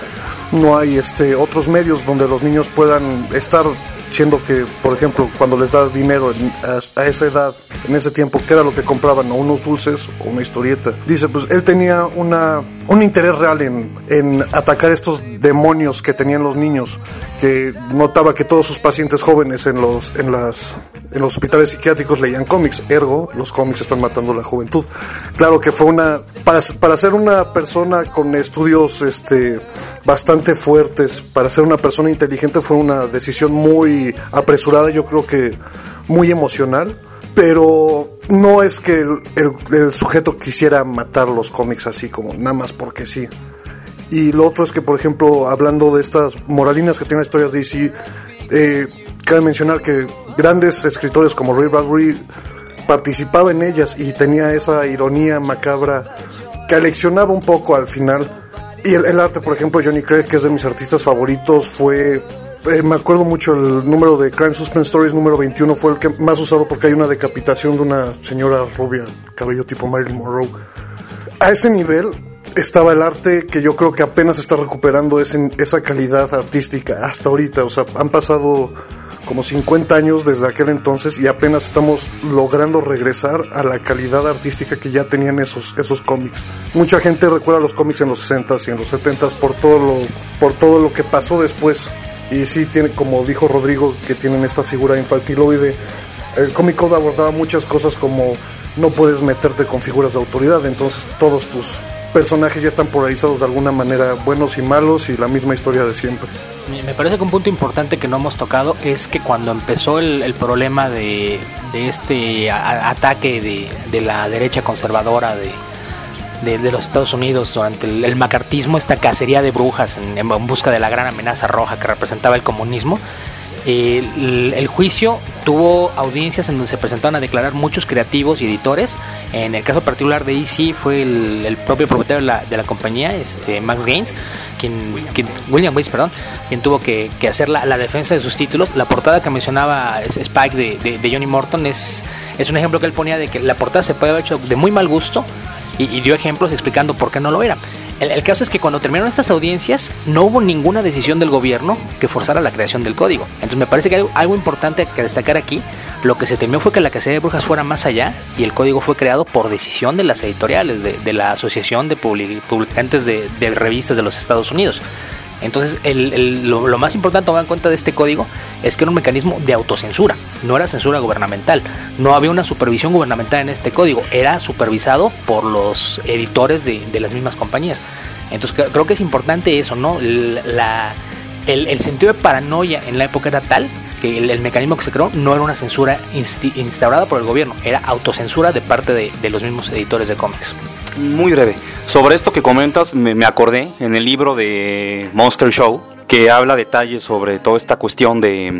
no hay este otros medios donde los niños puedan estar, siendo que, por ejemplo, cuando les das dinero en, a, a esa edad, en ese tiempo, ¿qué era lo que compraban? ¿O unos dulces o una historieta? Dice, pues él tenía una, un interés real en, en atacar estos demonios que tenían los niños, que notaba que todos sus pacientes jóvenes en los, en las, en los hospitales psiquiátricos leían cómics, ergo, los cómics están matando a la juventud. Claro que fue una, para, para ser una persona con estudios este, bastante fuertes, para ser una persona inteligente, fue una decisión muy apresurada, yo creo que muy emocional, pero no es que el, el, el sujeto quisiera matar los cómics así como nada más porque sí. Y lo otro es que, por ejemplo, hablando de estas moralinas que tienen historias de D C, eh, cabe mencionar que grandes escritores como Ray Bradbury participaba en ellas y tenía esa ironía macabra que aleccionaba un poco al final. Y el, el arte, por ejemplo, Johnny Craig, que es de mis artistas favoritos, fue... Eh, me acuerdo mucho el número de Crime Suspense Stories número veintiuno, fue el que más usado porque hay una decapitación de una señora rubia, cabello tipo Marilyn Monroe. A ese nivel estaba el arte que yo creo que apenas está recuperando ese, esa calidad artística hasta ahorita. O sea, han pasado como cincuenta años desde aquel entonces y apenas estamos logrando regresar a la calidad artística que ya tenían esos, esos cómics. Mucha gente recuerda los cómics en los sesentas y en los setentas por todo lo, por todo lo que pasó después. Y sí, tiene, como dijo Rodrigo, que tienen esta figura infantiloide. El Comic Code abordaba muchas cosas como no puedes meterte con figuras de autoridad, entonces todos tus personajes ya están polarizados de alguna manera, buenos y malos, y la misma historia de siempre. Me parece que un punto importante que no hemos tocado es que cuando empezó el, el problema de, de este a, ataque de, de la derecha conservadora de, de, de los Estados Unidos durante el, el macartismo, esta cacería de brujas en, en busca de la gran amenaza roja que representaba el comunismo, El, el juicio tuvo audiencias en donde se presentaron a declarar muchos creativos y editores. En el caso particular de D C fue el, el propio propietario de la, de la compañía, este Max Gaines, quien, quien William Gaines, perdón, quien tuvo que, que hacer la, la defensa de sus títulos. La portada que mencionaba Spike de, de, de Johnny Morton es, es un ejemplo que él ponía de que la portada se puede haber hecho de muy mal gusto y, y dio ejemplos explicando por qué no lo era. El, el caso es que cuando terminaron estas audiencias no hubo ninguna decisión del gobierno que forzara la creación del código. Entonces me parece que hay algo importante que destacar aquí. Lo que se temió fue que la cacería de brujas fuera más allá y el código fue creado por decisión de las editoriales, de, de la Asociación de Public, Publicantes de, de Revistas de los Estados Unidos. Entonces el, el, lo, lo más importante a tomar en cuenta de este código es que era un mecanismo de autocensura, no era censura gubernamental, no había una supervisión gubernamental en este código, era supervisado por los editores de, de las mismas compañías. Entonces creo que es importante eso, ¿no? La, el, el sentido de paranoia en la época era tal que el, el mecanismo que se creó no era una censura insti, instaurada por el gobierno, era autocensura de parte de, de los mismos editores de cómics. Muy breve. Sobre esto que comentas, me, me acordé en el libro de Monster Show, que habla detalles sobre toda esta cuestión de,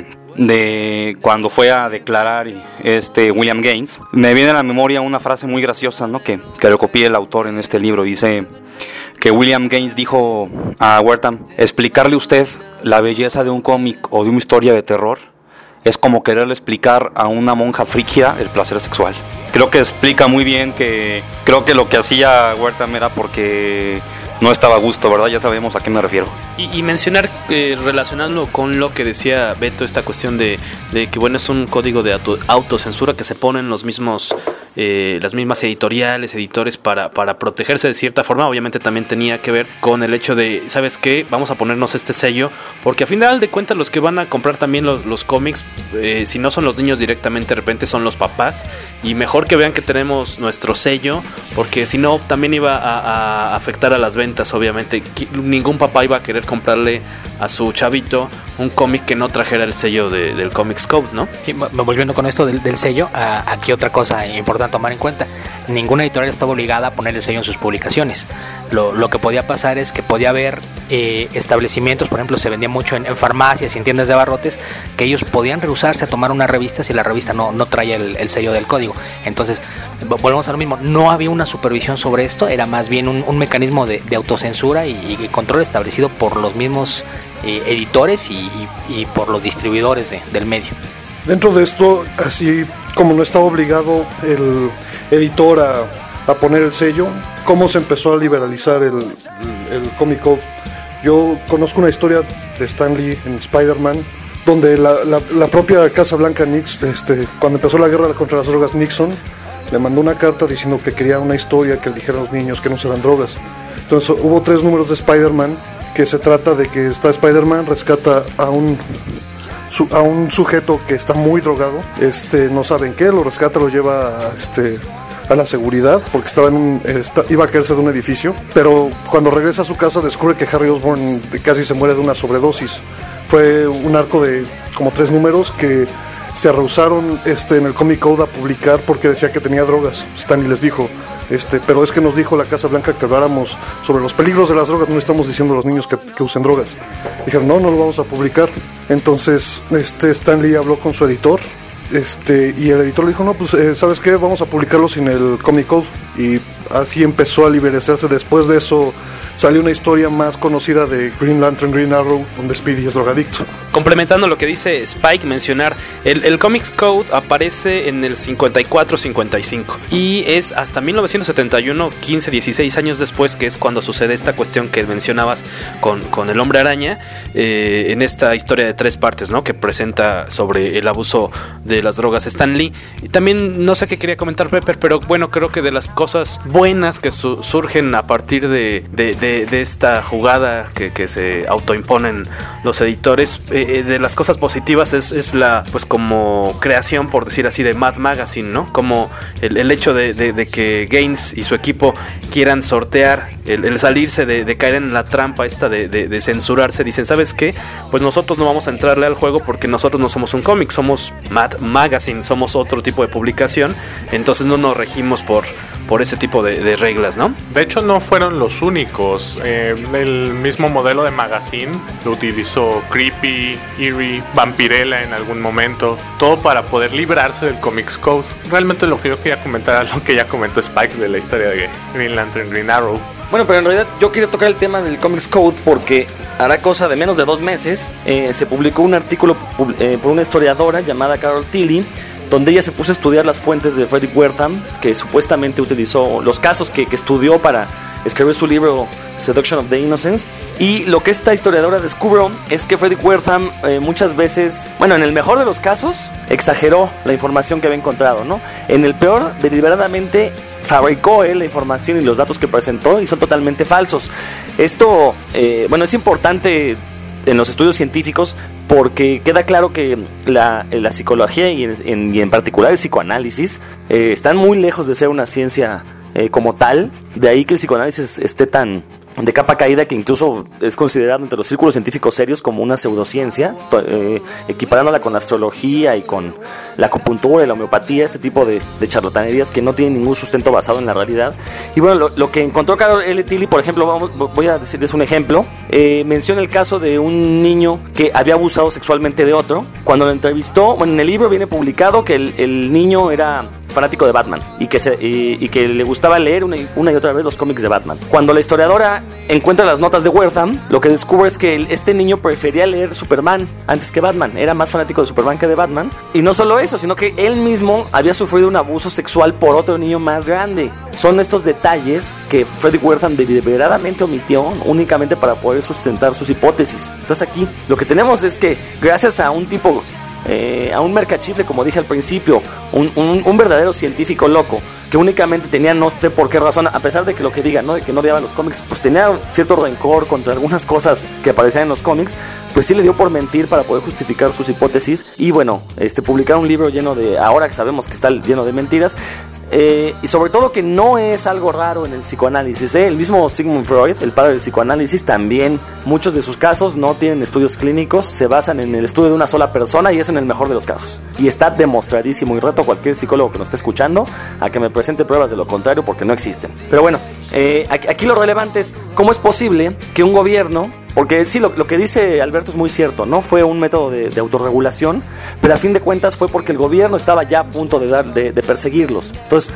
de cuando fue a declarar este William Gaines. Me viene a la memoria una frase muy graciosa, ¿no? que, que lo copié el autor en este libro. Dice que William Gaines dijo a Wertham: explicarle a usted la belleza de un cómic o de una historia de terror es como quererle explicar a una monja frígida el placer sexual. Creo que explica muy bien que creo que lo que hacía Wertham era porque no estaba a gusto, ¿verdad? Ya sabemos a qué me refiero. Y, y mencionar, eh, relacionarlo con lo que decía Beto, esta cuestión de, de que, bueno, es un código de auto, autocensura que se ponen los mismos, eh, las mismas editoriales, editores para, para protegerse de cierta forma. Obviamente también tenía que ver con el hecho de, ¿sabes qué? Vamos a ponernos este sello, porque a final de cuentas los que van a comprar también los, los cómics, eh, si no son los niños directamente, de repente son los papás, y mejor que vean que tenemos nuestro sello, porque si no también iba a, a afectar a las ventas, obviamente. Ningún papá iba a querer comprarle a su chavito un cómic que no trajera el sello de, del Comics Code, ¿no? Sí, volviendo con esto del, del sello, a, aquí otra cosa importante a tomar en cuenta: ninguna editorial estaba obligada a poner el sello en sus publicaciones. Lo, lo que podía pasar es que podía haber eh, establecimientos, por ejemplo, se vendía mucho en, en farmacias y en tiendas de abarrotes, que ellos podían rehusarse a tomar una revista si la revista no, no traía el, el sello del código. Entonces, volvemos a lo mismo, no había una supervisión sobre esto, era más bien un, un mecanismo de, de autocensura y, y control establecido por los mismos eh, editores y, y, y por los distribuidores de, del medio. Dentro de esto, así como no estaba obligado el editor a, a poner el sello, ¿cómo se empezó a liberalizar el, el, el Comic Code? Yo conozco una historia de Stan Lee en Spider-Man, donde la, la, la propia Casa Blanca, Nix, este, cuando empezó la guerra contra las drogas, Nixon le mandó una carta diciendo que quería una historia que le dijera a los niños que no se dan drogas. Entonces hubo tres números de Spider-Man, que se trata de que está Spider-Man, rescata a un su, a un sujeto que está muy drogado, este, no saben qué, lo rescata, lo lleva a, este, a la seguridad, porque estaba en un, está, iba a caerse de un edificio, pero cuando regresa a su casa descubre que Harry Osborn casi se muere de una sobredosis. Fue un arco de como tres números que se rehusaron este, en el Comic Code a publicar porque decía que tenía drogas. Stanley les dijo, este, pero es que nos dijo la Casa Blanca que habláramos sobre los peligros de las drogas, no estamos diciendo a los niños que, que usen drogas. Dijeron, no, no lo vamos a publicar. Entonces este, Stanley habló con su editor, este, y el editor le dijo, no, pues, eh, ¿sabes qué? Vamos a publicarlo sin el Comic Code. Y así empezó a liberalizarse. Después de eso salió una historia más conocida de Green Lantern, Green Arrow, donde Speedy es drogadicto. Complementando lo que dice Spike, mencionar, el, el Comics Code aparece en el cincuenta y cuatro cincuenta y cinco y es hasta mil novecientos setenta y uno, quince, dieciséis años después, que es cuando sucede esta cuestión que mencionabas con, con el Hombre Araña, eh, en esta historia de tres partes, ¿no?, que presenta sobre el abuso de las drogas Stan Lee. Y también, no sé qué quería comentar Pepper, pero bueno, creo que de las cosas buenas que su, surgen a partir de, de, de, de esta jugada que, que se autoimponen los editores, eh, eh, de las cosas positivas es, es la, pues como creación, por decir así, de Mad Magazine, ¿no? Como el, el hecho de, de, de que Gaines y su equipo quieran sortear, el, el salirse de, de caer en la trampa esta de, de, de censurarse. Dicen, ¿sabes qué? Pues nosotros no vamos a entrarle al juego porque nosotros no somos un cómic, somos Mad Magazine, somos otro tipo de publicación, entonces no nos regimos por, por ese tipo de, de reglas, ¿no? De hecho, no fueron los únicos. Eh, el mismo modelo de magazine lo utilizó Creepy, Eerie, Vampirella en algún momento, todo para poder librarse del Comics Code. Realmente lo que yo quería comentar es lo que ya comentó Spike de la historia de Green Lantern, Green Arrow. Bueno, pero en realidad yo quería tocar el tema del Comics Code porque hará cosa de menos de dos meses eh, se publicó un artículo eh, por una historiadora llamada Carol Tilly, donde ella se puso a estudiar las fuentes de Fredric Wertham, que supuestamente utilizó los casos que, que estudió para escribir su libro Seduction of the Innocents. Y lo que esta historiadora descubrió es que Fredric Wertham eh, muchas veces, bueno, en el mejor de los casos, exageró la información que había encontrado, ¿no? En el peor, deliberadamente fabricó él la información y los datos que presentó y son totalmente falsos. Esto, eh, bueno, es importante en los estudios científicos porque queda claro que la, la psicología y en, en, y en particular el psicoanálisis eh, están muy lejos de ser una ciencia eh, como tal. De ahí que el psicoanálisis esté tan de capa caída que incluso es considerado entre los círculos científicos serios como una pseudociencia, eh, equiparándola con la astrología y con la acupuntura y la homeopatía, este tipo de, de charlatanerías que no tienen ningún sustento basado en la realidad. Y bueno, lo, lo que encontró Carol L. Tilly, por ejemplo, vamos, voy a decirles un ejemplo, eh, menciona el caso de un niño que había abusado sexualmente de otro. Cuando lo entrevistó, bueno, en el libro viene publicado que el, el niño era fanático de Batman y que, se, y, y que le gustaba leer una y, una y otra vez los cómics de Batman. Cuando la historiadora encuentra las notas de Wertham, lo que descubre es que el, este niño prefería leer Superman antes que Batman, era más fanático de Superman que de Batman. Y no solo eso, sino que él mismo había sufrido un abuso sexual por otro niño más grande. Son estos detalles que Fredric Wertham deliberadamente omitió únicamente para poder sustentar sus hipótesis. Entonces aquí lo que tenemos es que gracias a un tipo Eh, a un mercachifle, como dije al principio, un, un, un verdadero científico loco que únicamente tenía, no sé por qué razón, a pesar de que lo que diga, ¿no? De que no odiaba los cómics, pues tenía cierto rencor contra algunas cosas que aparecían en los cómics, pues sí le dio por mentir para poder justificar sus hipótesis y bueno, este publicar un libro lleno de, ahora que sabemos que está lleno de mentiras. Eh, y sobre todo que no es algo raro en el psicoanálisis, ¿eh? El mismo Sigmund Freud, el padre del psicoanálisis, también muchos de sus casos no tienen estudios clínicos, se basan en el estudio de una sola persona y eso en el mejor de los casos. Y está demostradísimo y reto a cualquier psicólogo que nos esté escuchando a que me presente pruebas de lo contrario porque no existen. Pero bueno, eh, aquí, aquí lo relevante es cómo es posible que un gobierno, porque sí, lo, lo que dice Alberto es muy cierto, no fue un método de, de autorregulación, pero a fin de cuentas fue porque el gobierno estaba ya a punto de, dar, de, de perseguirlos. Entonces,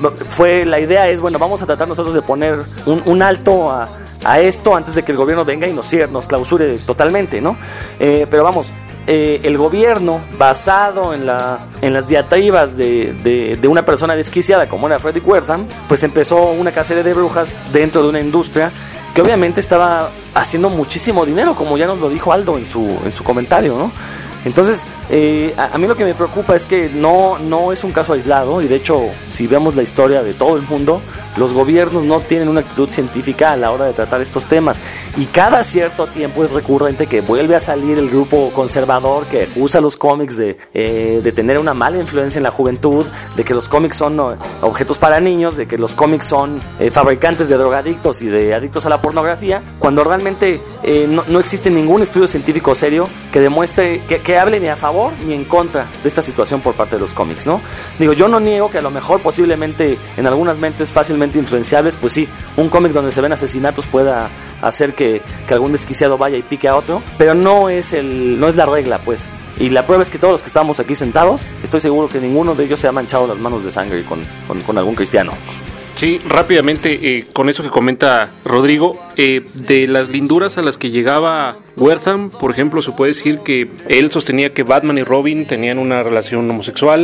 fue la idea es, bueno, vamos a tratar nosotros de poner un, un alto a, a esto antes de que el gobierno venga y nos, cierre, nos clausure totalmente, ¿no? Eh, pero vamos, eh, el gobierno, basado en, la, en las diatribas de, de, de una persona desquiciada como era Fredric Wertham, pues empezó una cacería de brujas dentro de una industria que obviamente estaba haciendo muchísimo dinero, como ya nos lo dijo Aldo en su, en su comentario, ¿no? Entonces, eh, a, a mí lo que me preocupa es que no, no es un caso aislado y de hecho, si vemos la historia de todo el mundo, los gobiernos no tienen una actitud científica a la hora de tratar estos temas y cada cierto tiempo es recurrente que vuelve a salir el grupo conservador que acusa a los cómics de, eh, de tener una mala influencia en la juventud, de que los cómics son no, objetos para niños, de que los cómics son eh, fabricantes de drogadictos y de adictos a la pornografía, cuando realmente eh, no, no existe ningún estudio científico serio que demuestre que, que hable ni a favor ni en contra de esta situación por parte de los cómics, ¿no? Digo, yo no niego que a lo mejor posiblemente en algunas mentes fácilmente influenciables, pues sí, un cómic donde se ven asesinatos pueda hacer que, que algún desquiciado vaya y pique a otro, pero no es el, no es la regla, pues. Y la prueba es que todos los que estamos aquí sentados, estoy seguro que ninguno de ellos se ha manchado las manos de sangre con, con, con algún cristiano. Sí, rápidamente, eh, con eso que comenta Rodrigo, eh, de las linduras a las que llegaba Wertham, por ejemplo, se puede decir que él sostenía que Batman y Robin tenían una relación homosexual,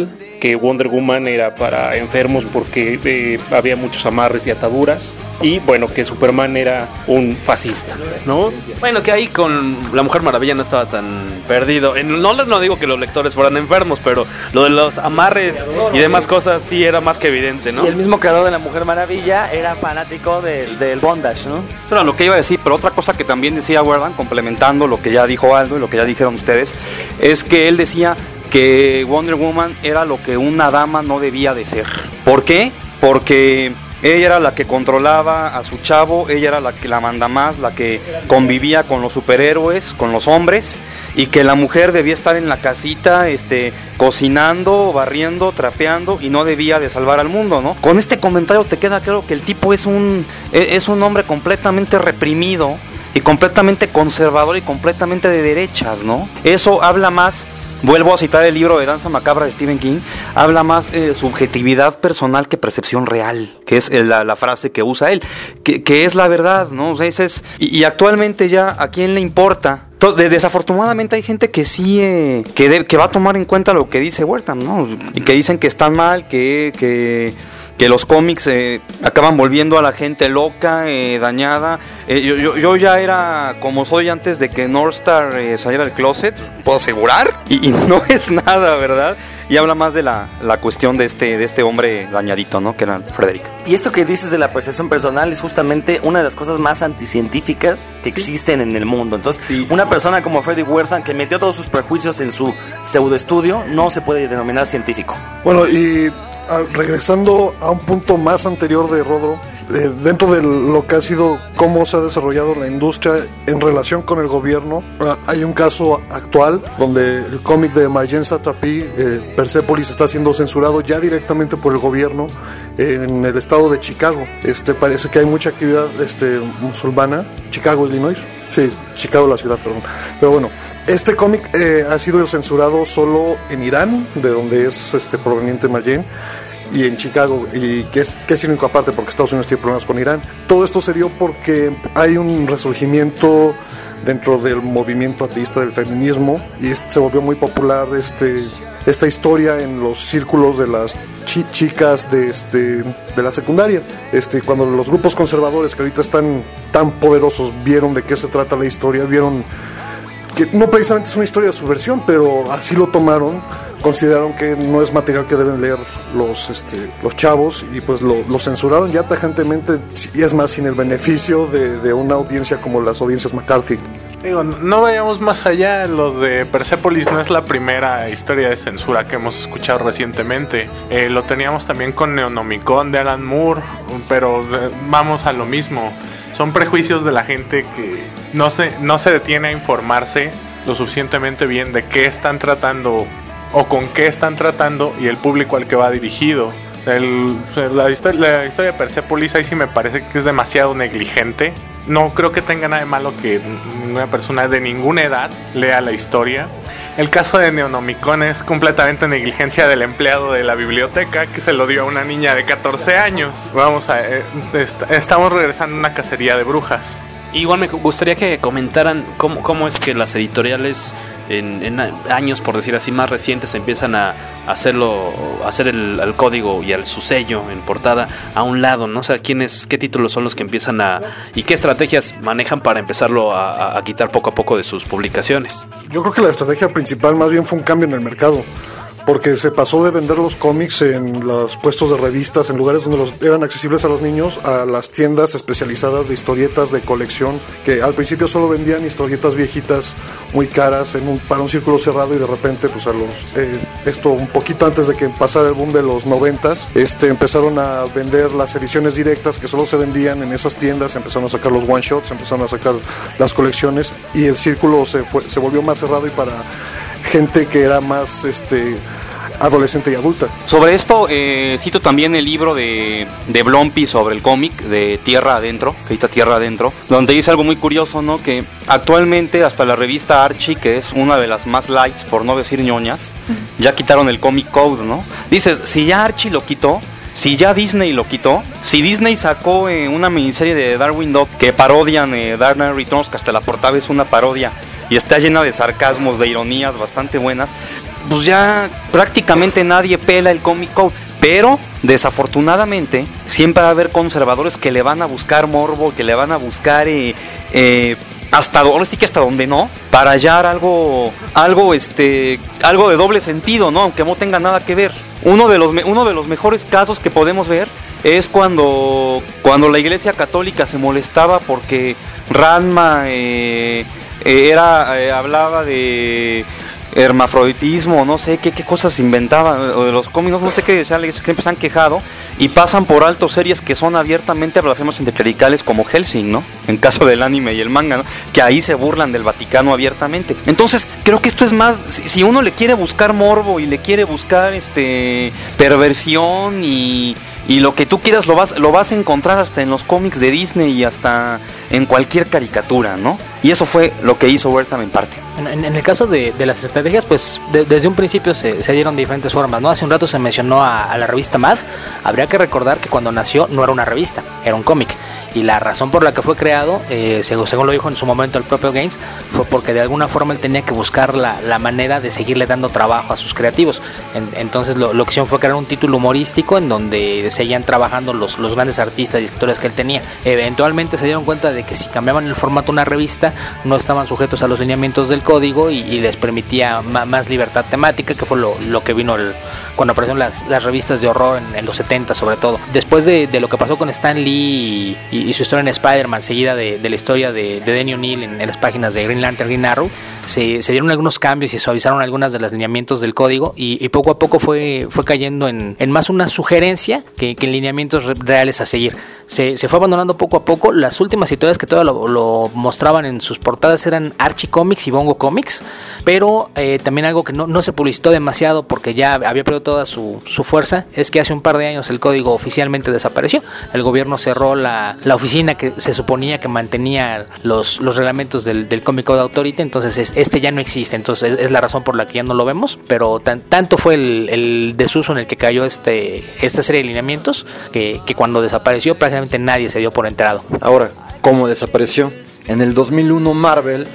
que Wonder Woman era para enfermos porque eh, había muchos amarres y ataduras, y bueno, que Superman era un fascista, ¿no? Bueno, que ahí con la Mujer Maravilla no estaba tan perdido. En, no, no digo que los lectores fueran enfermos, pero lo de los amarres y demás cosas sí era más que evidente, ¿no? Y el mismo creador de la Mujer Maravilla era fanático del, del bondage, ¿no? Eso era lo que iba a decir, pero otra cosa que también decía Werdan, complementando lo que ya dijo Aldo y lo que ya dijeron ustedes, es que él decía que Wonder Woman era lo que una dama no debía de ser. ¿Por qué? Porque ella era la que controlaba a su chavo, ella era la que la manda más, la que convivía con los superhéroes, con los hombres, y que la mujer debía estar en la casita, este, cocinando, barriendo, trapeando, y no debía de salvar al mundo, ¿no? Con este comentario te queda claro que el tipo es un, es un hombre completamente reprimido y completamente conservador y completamente de derechas, ¿no? Eso habla más, vuelvo a citar el libro de Danza Macabra de Stephen King, habla más de eh, subjetividad personal que percepción real, que es la, la frase que usa él, que, que es la verdad, ¿no? O sea, ese es, y, y actualmente ya, ¿a quién le importa? Desafortunadamente hay gente que sí, eh, que, de, que va a tomar en cuenta lo que dice Wertham, ¿no? Y que dicen que están mal, que, que, que los cómics eh, acaban volviendo a la gente loca, eh, dañada. Eh, yo, yo, yo ya era como soy antes de que Northstar eh, saliera del closet, puedo asegurar, y, y no es nada, ¿verdad? Y habla más de la, la cuestión de este, de este hombre dañadito, ¿no? Que era Frederick. Y esto que dices de la percepción personal es justamente una de las cosas más anticientíficas que ¿sí? existen en el mundo. Entonces, sí, sí. una persona como Frederick Wertham, que metió todos sus prejuicios en su pseudoestudio, no se puede denominar científico. Bueno, y a, regresando a un punto más anterior de Rodro, eh, dentro de lo que ha sido cómo se ha desarrollado la industria en relación con el gobierno, hay un caso actual donde el cómic de Marjane Satrapi, eh, Persepolis, está siendo censurado ya directamente por el gobierno en el estado de Chicago. Este, parece que hay mucha actividad este, musulmana. Chicago, Illinois. Sí, Chicago la ciudad, perdón. Pero bueno, este cómic eh, ha sido censurado solo en Irán, de donde es este, proveniente Marjane, y en Chicago, y que es, que es único aparte porque Estados Unidos tiene problemas con Irán. Todo esto se dio porque hay un resurgimiento dentro del movimiento ateísta del feminismo, y este, se volvió muy popular este, esta historia en los círculos de las chi- chicas de, este, de la secundaria. Este, cuando los grupos conservadores que ahorita están tan poderosos vieron de qué se trata la historia, vieron que no precisamente es una historia de subversión, pero así lo tomaron, consideraron que no es material que deben leer los, este, los chavos, y pues lo, lo censuraron ya tajantemente, y es más, sin el beneficio de, de una audiencia como las audiencias McCarthy. Digo, no vayamos más allá, lo de Persepolis no es la primera historia de censura que hemos escuchado recientemente. Eh, lo teníamos también con Neonomicon de Alan Moore, pero eh, vamos a lo mismo. Son prejuicios de la gente que no se, no se detiene a informarse lo suficientemente bien de qué están tratando o con qué están tratando y el público al que va dirigido. El, la, historia, la historia de Persepolis ahí sí me parece que es demasiado negligente. No creo que tenga nada de malo que ninguna persona de ninguna edad lea la historia. El caso de Neonomicon es completamente negligencia del empleado de la biblioteca que se lo dio a una niña de catorce años. Vamos a... Eh, est- estamos regresando a una cacería de brujas. Igual me gustaría que comentaran cómo, cómo es que las editoriales en, en años, por decir así, más recientes empiezan a hacerlo, a hacer el, el código y el, su sello en portada a un lado, ¿no? O sea, ¿quiénes, qué títulos son los que empiezan a... y qué estrategias manejan para empezarlo a, a, a quitar poco a poco de sus publicaciones? Yo creo que la estrategia principal más bien fue un cambio en el mercado, porque se pasó de vender los cómics en los puestos de revistas, en lugares donde los, eran accesibles a los niños, a las tiendas especializadas de historietas de colección, que al principio solo vendían historietas viejitas muy caras en un, para un círculo cerrado, y de repente, pues a los eh, esto un poquito antes de que pasara el boom de los noventas, este, empezaron a vender las ediciones directas que solo se vendían en esas tiendas, empezaron a sacar los one shots, empezaron a sacar las colecciones, y el círculo se, fue, se volvió más cerrado y para gente que era más este adolescente y adulta. Sobre esto, eh, cito también el libro de, de Blompi sobre el cómic de Tierra Adentro, que está Tierra Adentro, donde dice algo muy curioso, ¿no? Que actualmente hasta la revista Archie, que es una de las más lights, por no decir ñoñas, ya quitaron el Comic Code, ¿no? Dices, si ya Archie lo quitó, si ya Disney lo quitó, si Disney sacó eh, una miniserie de Darwin Dog que parodian eh, Dark Knight Returns, que hasta la portada es una parodia y está llena de sarcasmos, de ironías bastante buenas, pues ya prácticamente nadie pela el Comic Code. Pero desafortunadamente siempre va a haber conservadores que le van a buscar morbo, que le van a buscar eh, eh, hasta ahora sí que hasta donde no, para hallar algo, algo, este, algo de doble sentido, ¿no? Aunque no tenga nada que ver. Uno de los uno de los mejores casos que podemos ver es cuando cuando la Iglesia Católica se molestaba porque Ranma eh, eh, era eh, hablaba de hermafroditismo, no sé qué, qué cosas inventaban, o de los cómics, no sé qué, siempre se han quejado, y pasan por alto series que son abiertamente blasfemas interclericales como Hellsing, ¿no? En caso del anime y el manga, ¿no? Que ahí se burlan del Vaticano abiertamente. Entonces, creo que esto es más, si uno le quiere buscar morbo y le quiere buscar este perversión y, y lo que tú quieras, lo vas, lo vas a encontrar hasta en los cómics de Disney y hasta en cualquier caricatura, ¿no? Y eso fue lo que hizo Bertham en parte. En, en el caso de, de las estrategias, pues de, desde un principio se, se dieron diferentes formas, ¿no? Hace un rato se mencionó a, a la revista Mad. Habría que recordar que cuando nació no era una revista, era un cómic. Y la razón por la que fue creado, eh, según, según lo dijo en su momento el propio Gaines, fue porque de alguna forma él tenía que buscar la, la manera de seguirle dando trabajo a sus creativos. En, entonces lo, lo que hicieron fue crear un título humorístico en donde seguían trabajando los, los grandes artistas y escritores que él tenía. Eventualmente se dieron cuenta de que si cambiaban el formato de una revista, no estaban sujetos a los lineamientos del código y, y les permitía ma, más libertad temática, que fue lo, lo que vino el, cuando aparecieron las, las revistas de horror en, en los setenta sobre todo. Después de, de lo que pasó con Stan Lee y, y, y su historia en Spider-Man, seguida de, de la historia de, de Denny O'Neil en, en las páginas de Green Lantern, Green Arrow, se, se dieron algunos cambios y suavizaron algunas de los lineamientos del código y, y poco a poco fue, fue cayendo en, en más una sugerencia que, que en lineamientos reales a seguir. Se, se fue abandonando poco a poco. Las últimas historias que todavía lo, lo mostraban en sus portadas eran Archie Comics y Bongo Comics, pero eh, también algo que no, no se publicitó demasiado porque ya había perdido toda su, su fuerza, es que hace un par de años el código oficialmente desapareció. El gobierno cerró la, la oficina que se suponía que mantenía los, los reglamentos del, del Comic Code Authority, entonces es, este ya no existe, entonces es, es la razón por la que ya no lo vemos, pero tan, tanto fue el, el desuso en el que cayó este, esta serie de lineamientos que, que cuando desapareció prácticamente nadie se dio por enterado. Ahora, ¿cómo desapareció? En el dos mil uno Marvel,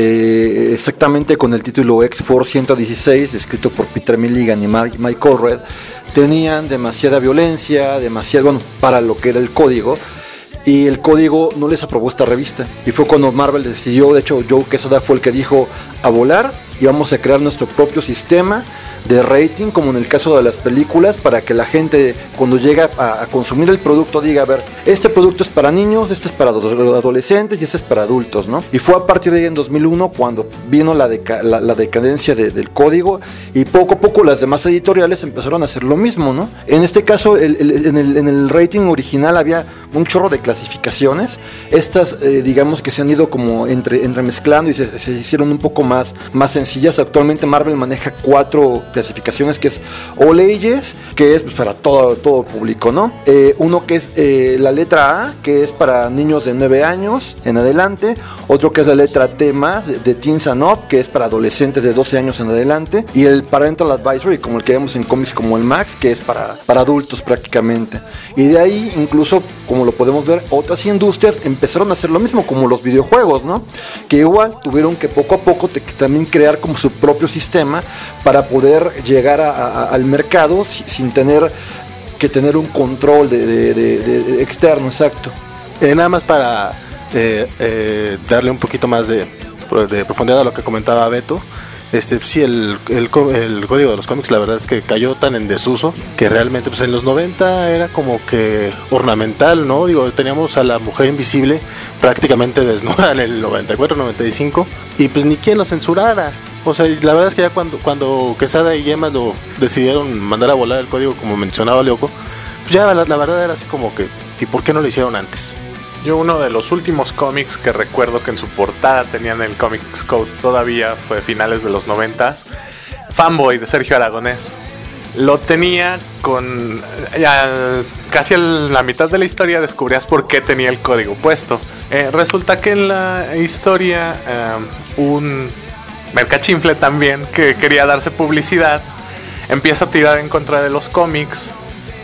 eh, exactamente con el título X-Force ciento dieciséis, escrito por Peter Milligan y Mike, Mike Allred, tenían demasiada violencia, demasiado, bueno, para lo que era el código, y el código no les aprobó esta revista. Y fue cuando Marvel decidió, de hecho Joe Quesada fue el que dijo, a volar, y vamos a crear nuestro propio sistema de rating, como en el caso de las películas, para que la gente cuando llega a, a consumir el producto diga, a ver, este producto es para niños, este es para adolescentes y este es para adultos, ¿no? Y fue a partir de ahí en dos mil uno cuando vino la, deca la, la decadencia de, del código, y poco a poco las demás editoriales empezaron a hacer lo mismo, ¿no? En este caso, el, el, en, el, en el rating original había un chorro de clasificaciones. Estas, eh, digamos que se han ido como entre, entremezclando y se, se hicieron un poco más, más sencillas. Actualmente Marvel maneja cuatro clasificaciones, que es All Ages, que es pues, para todo, todo público, ¿no? Eh, uno que es eh, la letra A, que es para niños de nueve años en adelante. Otro que es la letra T más, de, de Teens and Up, que es para adolescentes de doce años en adelante. Y el Parental Advisory, como el que vemos en cómics como el Max, que es para, para adultos prácticamente. Y de ahí, incluso, como lo podemos ver, otras industrias empezaron a hacer lo mismo, como los videojuegos, ¿no? Que igual tuvieron que poco a poco te, que también crear como su propio sistema para poder llegar a, a, al mercado si, sin tener que tener un control de, de, de, de externo, exacto. Eh, nada más para eh, eh, darle un poquito más de, de profundidad a lo que comentaba Beto. Este, sí, el, el, el código de los cómics la verdad es que cayó tan en desuso que realmente pues en los noventa era como que ornamental, ¿no? Digo, teníamos a la mujer invisible prácticamente desnuda en el noventa y cuatro, noventa y cinco y pues ni quien lo censurara. O sea, la verdad es que ya cuando, cuando Quesada y Gemma lo decidieron mandar a volar el código, como mencionaba Leoco, pues ya la, la verdad era así como que, ¿y por qué no lo hicieron antes? Yo uno de los últimos cómics que recuerdo que en su portada tenían el Comics Code todavía fue finales de los noventas, Fanboy de Sergio Aragonés. Lo tenía con... Ya, casi a la mitad de la historia descubrías por qué tenía el código puesto. Eh, resulta que en la historia eh, un mercachinfle también que quería darse publicidad empieza a tirar en contra de los cómics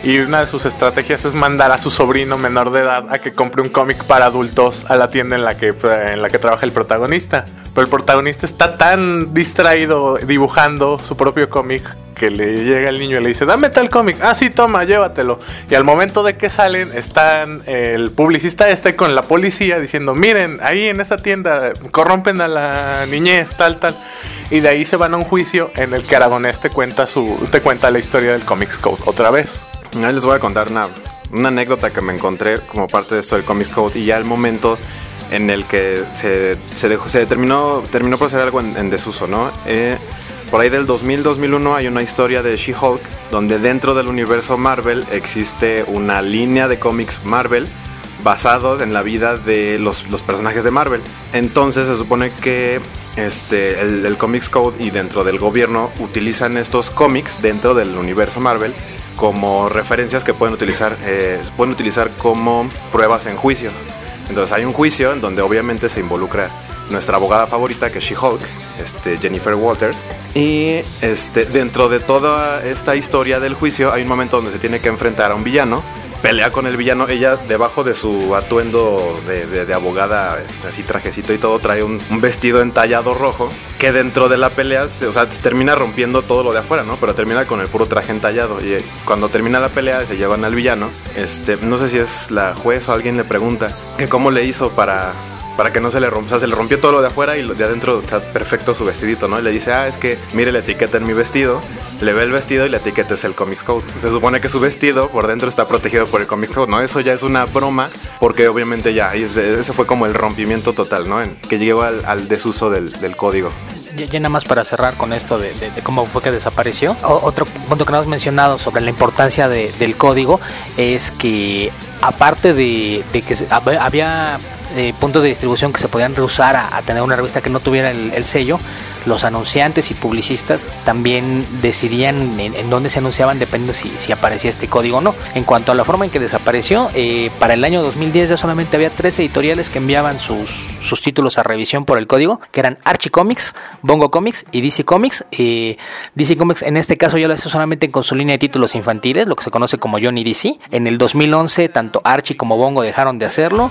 y una de sus estrategias es mandar a su sobrino menor de edad a que compre un cómic para adultos a la tienda en la que, en la que trabaja el protagonista. Pero el protagonista está tan distraído dibujando su propio cómic que le llega el niño y le dice, dame tal cómic, ah sí, toma, llévatelo. Y al momento de que salen, están el publicista este con la policía diciendo, miren, ahí en esa tienda corrompen a la niñez, tal, tal. Y de ahí se van a un juicio en el que Aragonés te cuenta, su, te cuenta la historia del Comics Code otra vez. Ahí les voy a contar una, una anécdota que me encontré como parte de esto del Comics Code, y ya el momento en el que se, se, dejó, se terminó, terminó por hacer algo en, en desuso, ¿no? Eh, por ahí del dos mil dos mil uno hay una historia de She-Hulk donde dentro del universo Marvel existe una línea de cómics Marvel basados en la vida de los, los personajes de Marvel. Entonces se supone que este, el, el Comics Code y dentro del gobierno utilizan estos cómics dentro del universo Marvel como referencias que pueden utilizar, eh, pueden utilizar como pruebas en juicios. Entonces hay un juicio en donde obviamente se involucra nuestra abogada favorita, que es She-Hulk, este, Jennifer Walters, y este, dentro de toda esta historia del juicio hay un momento donde se tiene que enfrentar a un villano, pelea con el villano, ella debajo de su atuendo de, de, de abogada, así trajecito y todo, trae un, un vestido entallado rojo, que dentro de la pelea, se, o sea, se termina rompiendo todo lo de afuera, ¿no? Pero termina con el puro traje entallado, y cuando termina la pelea se llevan al villano, este, no sé si es la juez o alguien le pregunta que cómo le hizo para... para que no se le rompa, o sea, se le rompió todo lo de afuera y lo de adentro está perfecto su vestidito, ¿no? Y le dice, ah, es que mire la etiqueta en mi vestido, le ve el vestido y la etiqueta es el Comics Code. Se supone que su vestido por dentro está protegido por el Comics Code, ¿no? Eso ya es una broma, porque obviamente ya, ese fue como el rompimiento total, ¿no? En, que llegó al, al desuso del, del código. Ya, ya nada más para cerrar con esto de, de, de cómo fue que desapareció. O, otro punto que no has mencionado sobre la importancia de, del código es que aparte de, de que había eh, puntos de distribución que se podían rehusar a, a tener una revista que no tuviera el, el sello, los anunciantes y publicistas también decidían en, en dónde se anunciaban dependiendo si, si aparecía este código o no. En cuanto a la forma en que desapareció, eh, para el año dos mil diez ya solamente había tres editoriales que enviaban sus, sus títulos a revisión por el código, que eran Archie Comics, Bongo Comics y D C Comics. Eh, D C Comics en este caso ya lo hizo solamente con su línea de títulos infantiles, lo que se conoce como Johnny D C. En el dos mil once tanto Archie como Bongo dejaron de hacerlo,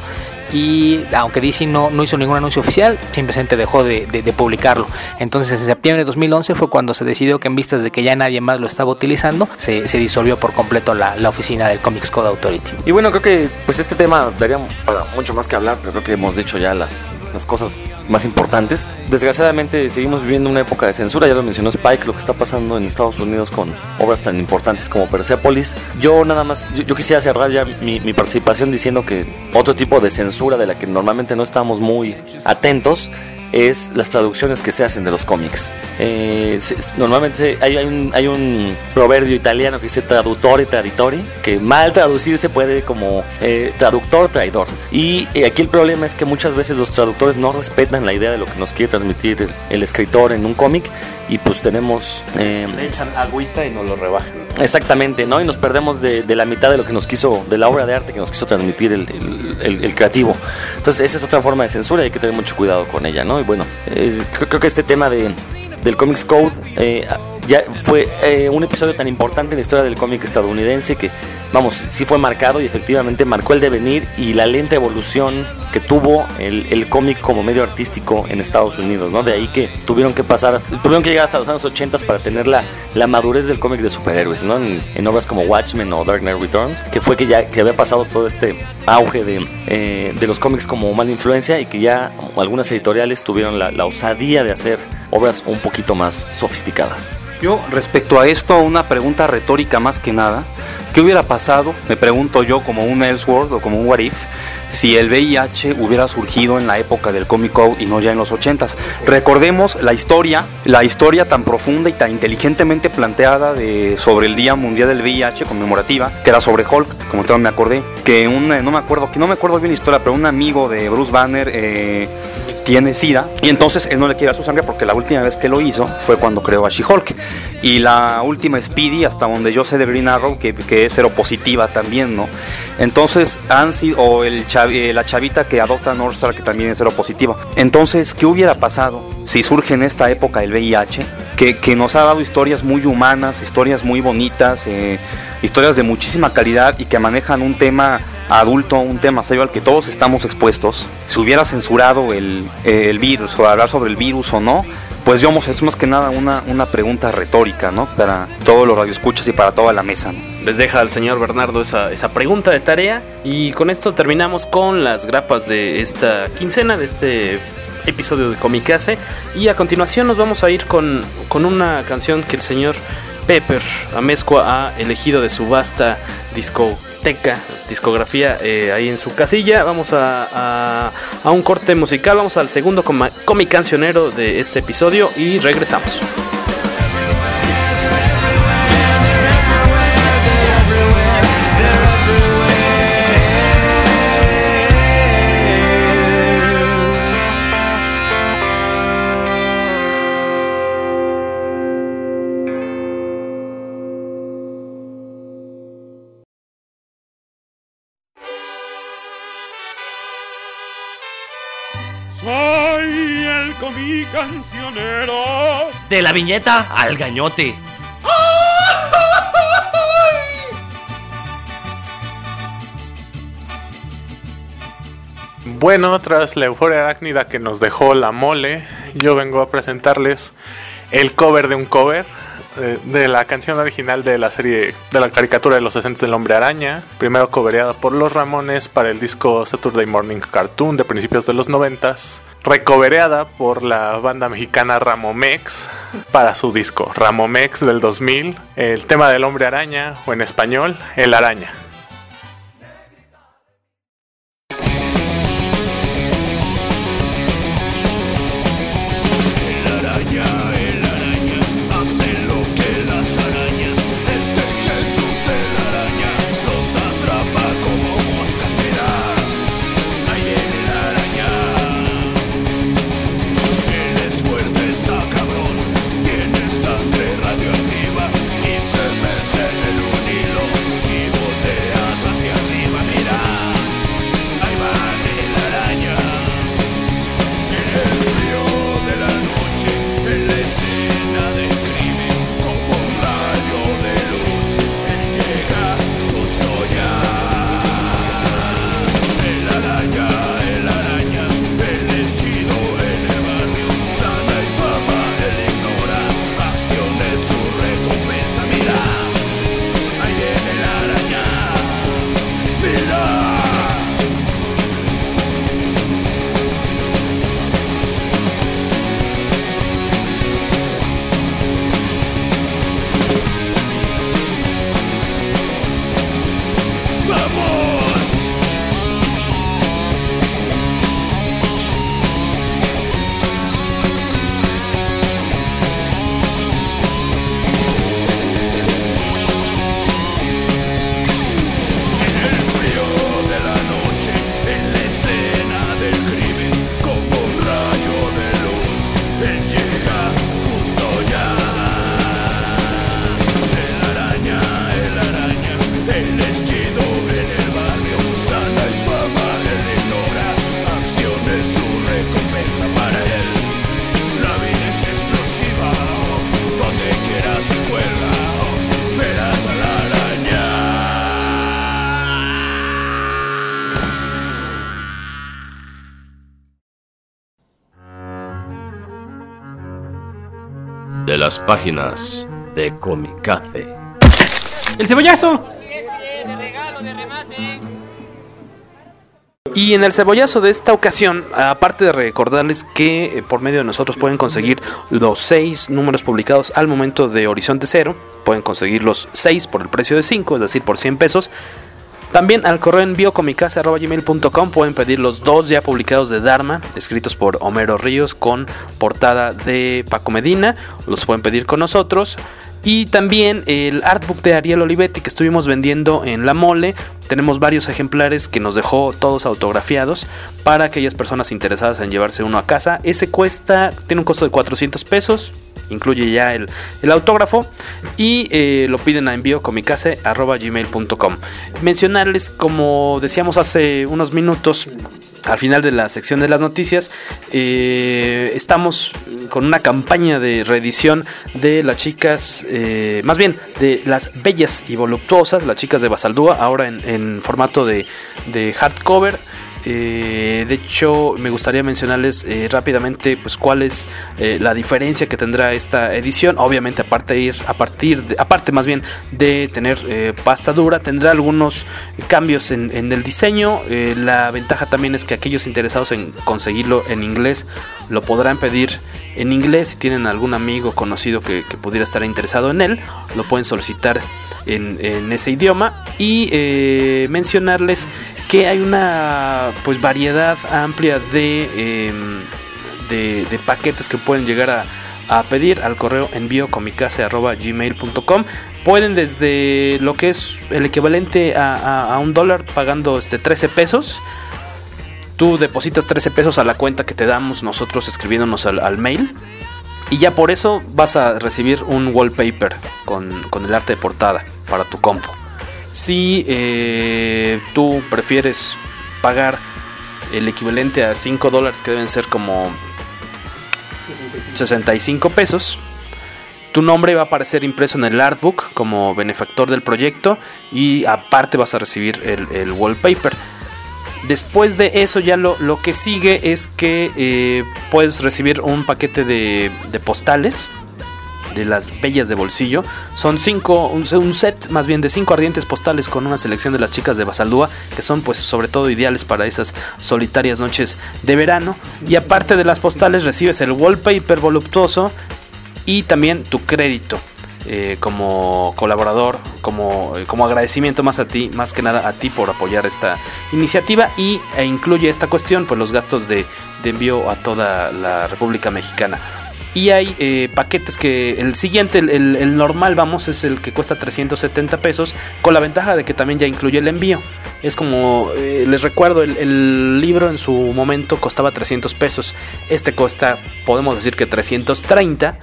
y aunque D C no, no hizo ningún anuncio oficial, simplemente dejó de, de, de publicarlo. Entonces en septiembre de dos mil once fue cuando se decidió que en vistas de que ya nadie más lo estaba utilizando, se, se disolvió por completo la, la oficina del Comics Code Authority. Y bueno, creo que pues este tema daría para mucho más que hablar, pero creo que hemos dicho ya las, las cosas más importantes. Desgraciadamente seguimos viviendo una época de censura, ya lo mencionó Spike, lo que está pasando en Estados Unidos con obras tan importantes como Persepolis. Yo nada más, yo, yo quisiera cerrar ya mi, mi participación diciendo que otro tipo de censura de la que normalmente no estamos muy atentos es las traducciones que se hacen de los cómics. Eh, se, normalmente hay, hay, un, hay un proverbio italiano que dice traduttore traditori, que mal traducirse puede como eh, traductor traidor. Y eh, aquí el problema es que muchas veces los traductores no respetan la idea de lo que nos quiere transmitir el, el escritor en un cómic, y pues tenemos... Eh, Le echan agüita y nos lo rebajan. Exactamente, ¿no? Y nos perdemos de, de la mitad de lo que nos quiso, de la obra de arte que nos quiso transmitir el, el, el, el creativo. Entonces esa es otra forma de censura y hay que tener mucho cuidado con ella, ¿no? Y bueno, eh, creo, creo que este tema de, del Comics Code eh, ya fue eh, un episodio tan importante en la historia del cómic estadounidense que, vamos, sí fue marcado y efectivamente marcó el devenir y la lenta evolución que tuvo el, el cómic como medio artístico en Estados Unidos, ¿no? De ahí que tuvieron que pasar, tuvieron que llegar hasta los años ochenta para tener la, la madurez del cómic de superhéroes, ¿no? En, en obras como Watchmen o Dark Knight Returns, que fue que ya que había pasado todo este auge de, eh, de los cómics como mala influencia y que ya algunas editoriales tuvieron la, la osadía de hacer obras un poquito más sofisticadas. Yo, respecto a esto, una pregunta retórica más que nada. ¿Qué hubiera pasado, me pregunto yo, como un Elseworld o como un What If, si el V I H hubiera surgido en la época del Comic Code y no ya en los ochentas? Recordemos la historia, la historia tan profunda y tan inteligentemente planteada de, sobre el Día Mundial del V I H conmemorativa, que era sobre Hulk, como también me acordé, que un, no me acuerdo, que no me acuerdo bien la historia, pero un amigo de Bruce Banner eh, tiene SIDA y entonces él no le quiere dar su sangre porque la última vez que lo hizo fue cuando creó a She-Hulk. Y la última Speedy, hasta donde yo sé de Green Arrow, que, que es seropositiva también, ¿no? Entonces han sido, o el chav, eh, la chavita que adopta a Northstar, que también es seropositiva. Entonces, ¿qué hubiera pasado si surge en esta época el V I H que, que nos ha dado historias muy humanas, historias muy bonitas, eh, historias de muchísima calidad y que manejan un tema adulto, un tema serio al que todos estamos expuestos. Si hubiera censurado el, el virus o hablar sobre el virus o no, pues digamos, es más que nada una, una pregunta retórica, ¿no? Para todos los radioescuchas y para toda la mesa, ¿no? Les deja al señor Bernardo esa, esa pregunta de tarea. Y con esto terminamos con las grapas de esta quincena, de este episodio de Comicase. Y a continuación nos vamos a ir con, con una canción que el señor Pepper Amezcua ha elegido de su vasta discoteca, discografía eh, ahí en su casilla. Vamos a, a, a un corte musical, vamos al segundo cómic cancionero de este episodio y regresamos. Soy el comicancionero. De la viñeta al gañote. Bueno, tras la euforia arácnida que nos dejó la mole, yo vengo a presentarles el cover de un cover eh, de la canción original de la serie, de la caricatura de los sesenta del Hombre Araña, primero covereada por Los Ramones para el disco Saturday Morning Cartoon de principios de los noventas, recovereada por la banda mexicana Ramomex para su disco Ramomex del dos mil, el tema del Hombre Araña, o en español, El Araña. De las páginas de Comicase. ¡El cebollazo! Y en el cebollazo de esta ocasión, aparte de recordarles que eh, por medio de nosotros pueden conseguir los seis números publicados al momento de Horizonte Cero, pueden conseguir los seis por el precio de cinco, es decir, por cien pesos. También al correo envío comicase arroba gmail punto com pueden pedir los dos ya publicados de Dharma, escritos por Homero Ríos con portada de Paco Medina. Los pueden pedir con nosotros. Y también el artbook de Ariel Olivetti que estuvimos vendiendo en La Mole. Tenemos varios ejemplares que nos dejó todos autografiados para aquellas personas interesadas en llevarse uno a casa. Ese cuesta, tiene un costo de cuatrocientos pesos. Incluye ya el, el autógrafo y eh, lo piden a envío comicase arroba gmail punto com. Mencionarles, como decíamos hace unos minutos, al final de la sección de las noticias, eh, estamos con una campaña de reedición de las chicas, eh, más bien de las bellas y voluptuosas, las chicas de Basaldúa, ahora en, en formato de, de hardcover. Eh, de hecho, me gustaría mencionarles eh, rápidamente pues cuál es eh, la diferencia que tendrá esta edición. Obviamente, aparte de ir, a partir de, aparte más bien de tener eh, pasta dura, tendrá algunos cambios en, en el diseño. Eh, la ventaja también es que aquellos interesados en conseguirlo en inglés lo podrán pedir en inglés. Si tienen algún amigo conocido que, que pudiera estar interesado en él, lo pueden solicitar en, en ese idioma. Y eh, mencionarles que hay una pues variedad amplia de, eh, de, de paquetes que pueden llegar a, a pedir al correo envío comicase arroba gmail punto com. Pueden desde lo que es el equivalente a, a, a un dólar, pagando este trece pesos. Tú depositas trece pesos a la cuenta que te damos nosotros escribiéndonos al, al mail, y ya por eso vas a recibir un wallpaper con, con el arte de portada para tu compu. Si eh, tú prefieres pagar el equivalente a cinco dólares, que deben ser como sesenta y cinco pesos, tu nombre va a aparecer impreso en el artbook como benefactor del proyecto, y aparte vas a recibir el, el wallpaper. Después de eso, ya lo, lo que sigue es que eh, puedes recibir un paquete de, de postales de las bellas de bolsillo. Son cinco, un, un set más bien de cinco ardientes postales con una selección de las chicas de Basaldúa, que son pues sobre todo ideales para esas solitarias noches de verano. Y aparte de las postales, recibes el wallpaper voluptuoso y también tu crédito eh, como colaborador, como, eh, como agradecimiento más a ti, más que nada a ti por apoyar esta iniciativa. Y e incluye esta cuestión pues los gastos de, de envío a toda la República Mexicana. Y hay eh, paquetes que el siguiente, el, el, el normal, vamos, es el que cuesta trescientos setenta pesos, con la ventaja de que también ya incluye el envío. Es como, eh, les recuerdo, el, el libro en su momento costaba trescientos pesos. Este cuesta, podemos decir que trescientos treinta.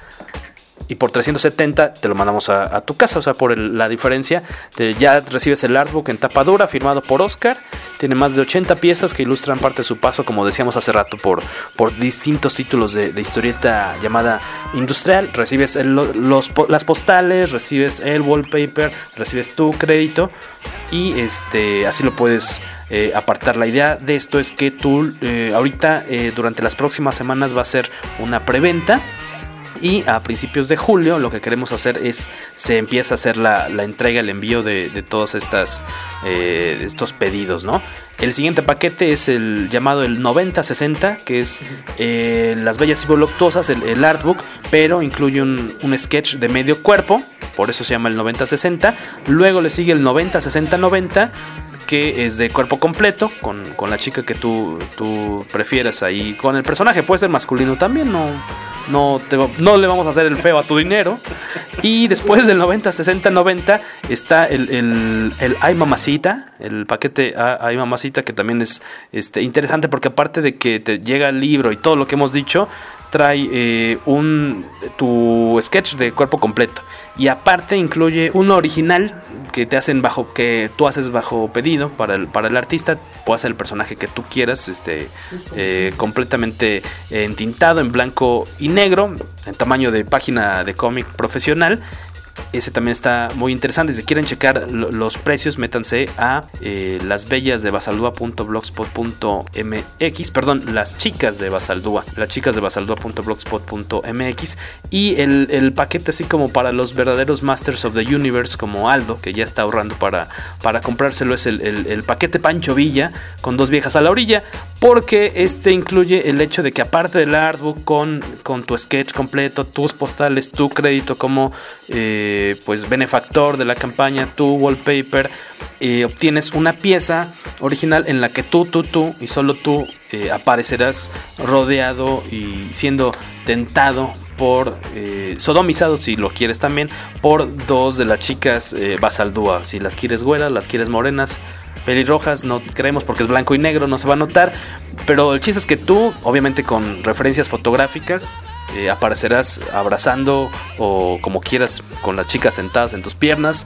Y por trescientos setenta te lo mandamos a, a tu casa. O sea, por el, la diferencia, te, ya recibes el artbook en tapa dura, firmado por Oscar. Tiene más de ochenta piezas que ilustran parte de su paso, como decíamos hace rato, por, por distintos títulos de, de historieta llamada industrial. Recibes el, los, las postales, recibes el wallpaper, recibes tu crédito, y este así lo puedes eh, apartar. La idea de esto es que tú eh, ahorita eh, durante las próximas semanas va a ser una preventa, y a principios de julio lo que queremos hacer es, se empieza a hacer la, la entrega, el envío de, de todos estas, eh, estos pedidos, ¿no? El siguiente paquete es el llamado el noventa sesenta, que es eh, las bellas y voluptuosas, el, el artbook, pero incluye un, un sketch de medio cuerpo, por eso se llama el noventa sesenta. Luego le sigue el noventa sesenta noventa, que es de cuerpo completo, con, con la chica que tú, tú prefieras ahí, con el personaje, puede ser masculino también, no... No, te, no le vamos a hacer el feo a tu dinero. Y después del noventa sesenta noventa está el, el, el Ay Mamacita, el paquete Ay Mamacita, que también es este, interesante, porque aparte de que te llega el libro y todo lo que hemos dicho, trae eh, un tu sketch de cuerpo completo, y aparte incluye uno original que te hacen bajo, que tú haces bajo pedido para el, para el artista. Puedes hacer el personaje que tú quieras, este eh, completamente entintado en blanco y negro, en tamaño de página de cómic profesional. Ese también está muy interesante. Si quieren checar los precios, métanse a eh, lasbellasdebasaldúa punto blogspot punto m x, perdón, las chicas de Basaldúa, las chicas de basaldúa punto blogspot punto m x. Y el, el paquete, así como para los verdaderos Masters of the Universe, como Aldo, que ya está ahorrando para, para comprárselo, es el, el, el paquete Pancho Villa, con dos viejas a la orilla, porque este incluye el hecho de que aparte del artbook con, con tu sketch completo, tus postales, tu crédito como eh, pues benefactor de la campaña, tu wallpaper, eh, obtienes una pieza original en la que tú, tú, tú y solo tú eh, aparecerás rodeado y siendo tentado por, eh, sodomizado si lo quieres también, por dos de las chicas eh, Basaldúa. Si las quieres güeras, las quieres morenas, pelirrojas, no creemos porque es blanco y negro, no se va a notar, pero el chiste es que tú, obviamente con referencias fotográficas, eh, aparecerás abrazando o como quieras con las chicas sentadas en tus piernas,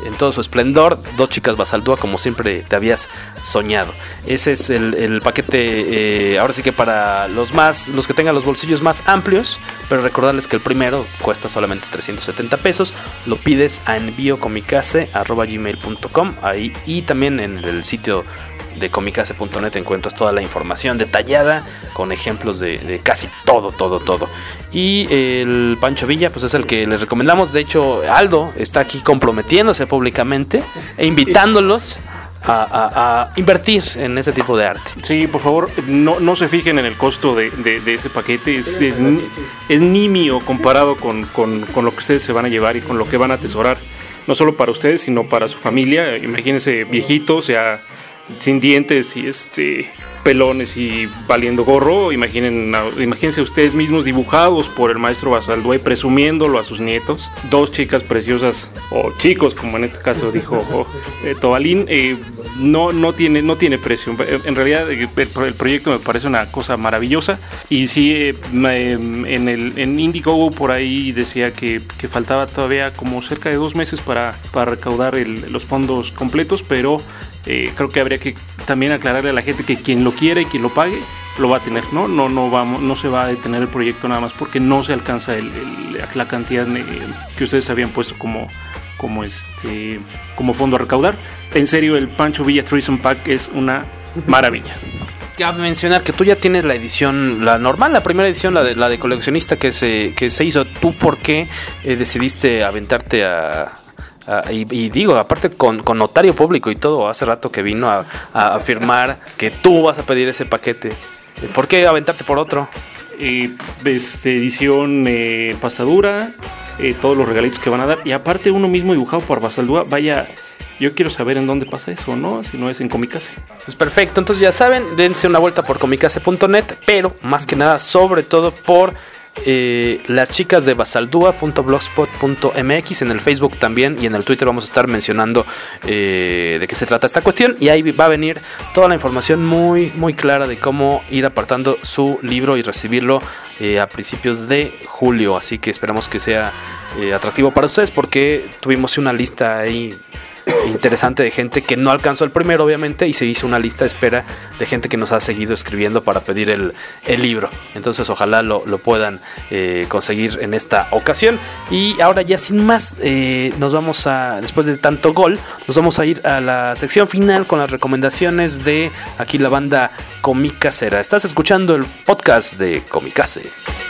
en todo su esplendor, Dos chicas Basaldúa como siempre te habías soñado. Ese es el, el paquete, eh, ahora sí que para los más, los que tengan los bolsillos más amplios, pero recordarles que el primero cuesta solamente trescientos setenta pesos, lo pides a envíocomicase arroba gmail punto com, ahí, y también en el sitio de comicase punto net encuentras toda la información detallada con ejemplos de, de casi todo, todo, todo. Y el Pancho Villa, pues es el que les recomendamos. De hecho, Aldo está aquí comprometiéndose públicamente e invitándolos a, a, a invertir en ese tipo de arte. Sí, por favor, no, no se fijen en el costo de, de, de ese paquete. Es, es, es nimio comparado con, con, con lo que ustedes se van a llevar y con lo que van a atesorar. No solo para ustedes, sino para su familia. Imagínense viejitos, ya sin dientes y este pelones y valiendo gorro. Imaginen, imagínense ustedes mismos dibujados por el maestro Basaldúa y presumiéndolo a sus nietos. Dos chicas preciosas, o chicos, como en este caso dijo eh, Tobalín. Eh, no, no, tiene, no tiene precio. En realidad el, el proyecto me parece una cosa maravillosa. Y sí, eh, en, el, en Indiegogo por ahí decía que, que faltaba todavía como cerca de dos meses para, para recaudar el, los fondos completos, pero Eh, creo que habría que también aclararle a la gente que quien lo quiera y quien lo pague lo va a tener, ¿no? No, no, vamos, no se va a detener el proyecto nada más porque no se alcanza el, el, la cantidad que ustedes habían puesto como, como, este, como fondo a recaudar. En serio, el Pancho Villa Threesome Pack es una maravilla. Cabe mencionar que tú ya tienes la edición, la normal, la primera edición, la de, la de coleccionista que se, que se hizo. ¿Tú por qué eh, decidiste aventarte a... Uh, y, y digo, aparte con, con notario público y todo, hace rato que vino a, a afirmar que tú vas a pedir ese paquete? ¿Por qué aventarte por otro? Eh, es edición eh, pastadura, eh, todos los regalitos que van a dar, y aparte uno mismo dibujado por Basaldúa. Vaya, yo quiero saber en dónde pasa eso, ¿no? Si no es en Comicase. Pues perfecto, entonces ya saben, dense una vuelta por comicase punto net, pero más que nada, sobre todo por Eh, las chicas de basaldúa punto blogspot punto m x. En el Facebook también y en el Twitter vamos a estar mencionando eh, de qué se trata esta cuestión, y ahí va a venir toda la información muy muy clara de cómo ir apartando su libro y recibirlo eh, a principios de julio. Así que esperamos que sea eh, atractivo para ustedes, porque tuvimos una lista ahí interesante de gente que no alcanzó el primero, obviamente, y se hizo una lista de espera de gente que nos ha seguido escribiendo para pedir el, el libro. Entonces ojalá lo, lo puedan eh, conseguir en esta ocasión. Y ahora ya sin más, eh, nos vamos a, después de tanto gol, nos vamos a ir a la sección final con las recomendaciones de aquí la banda Comicasera. Estás escuchando el podcast de Comicase.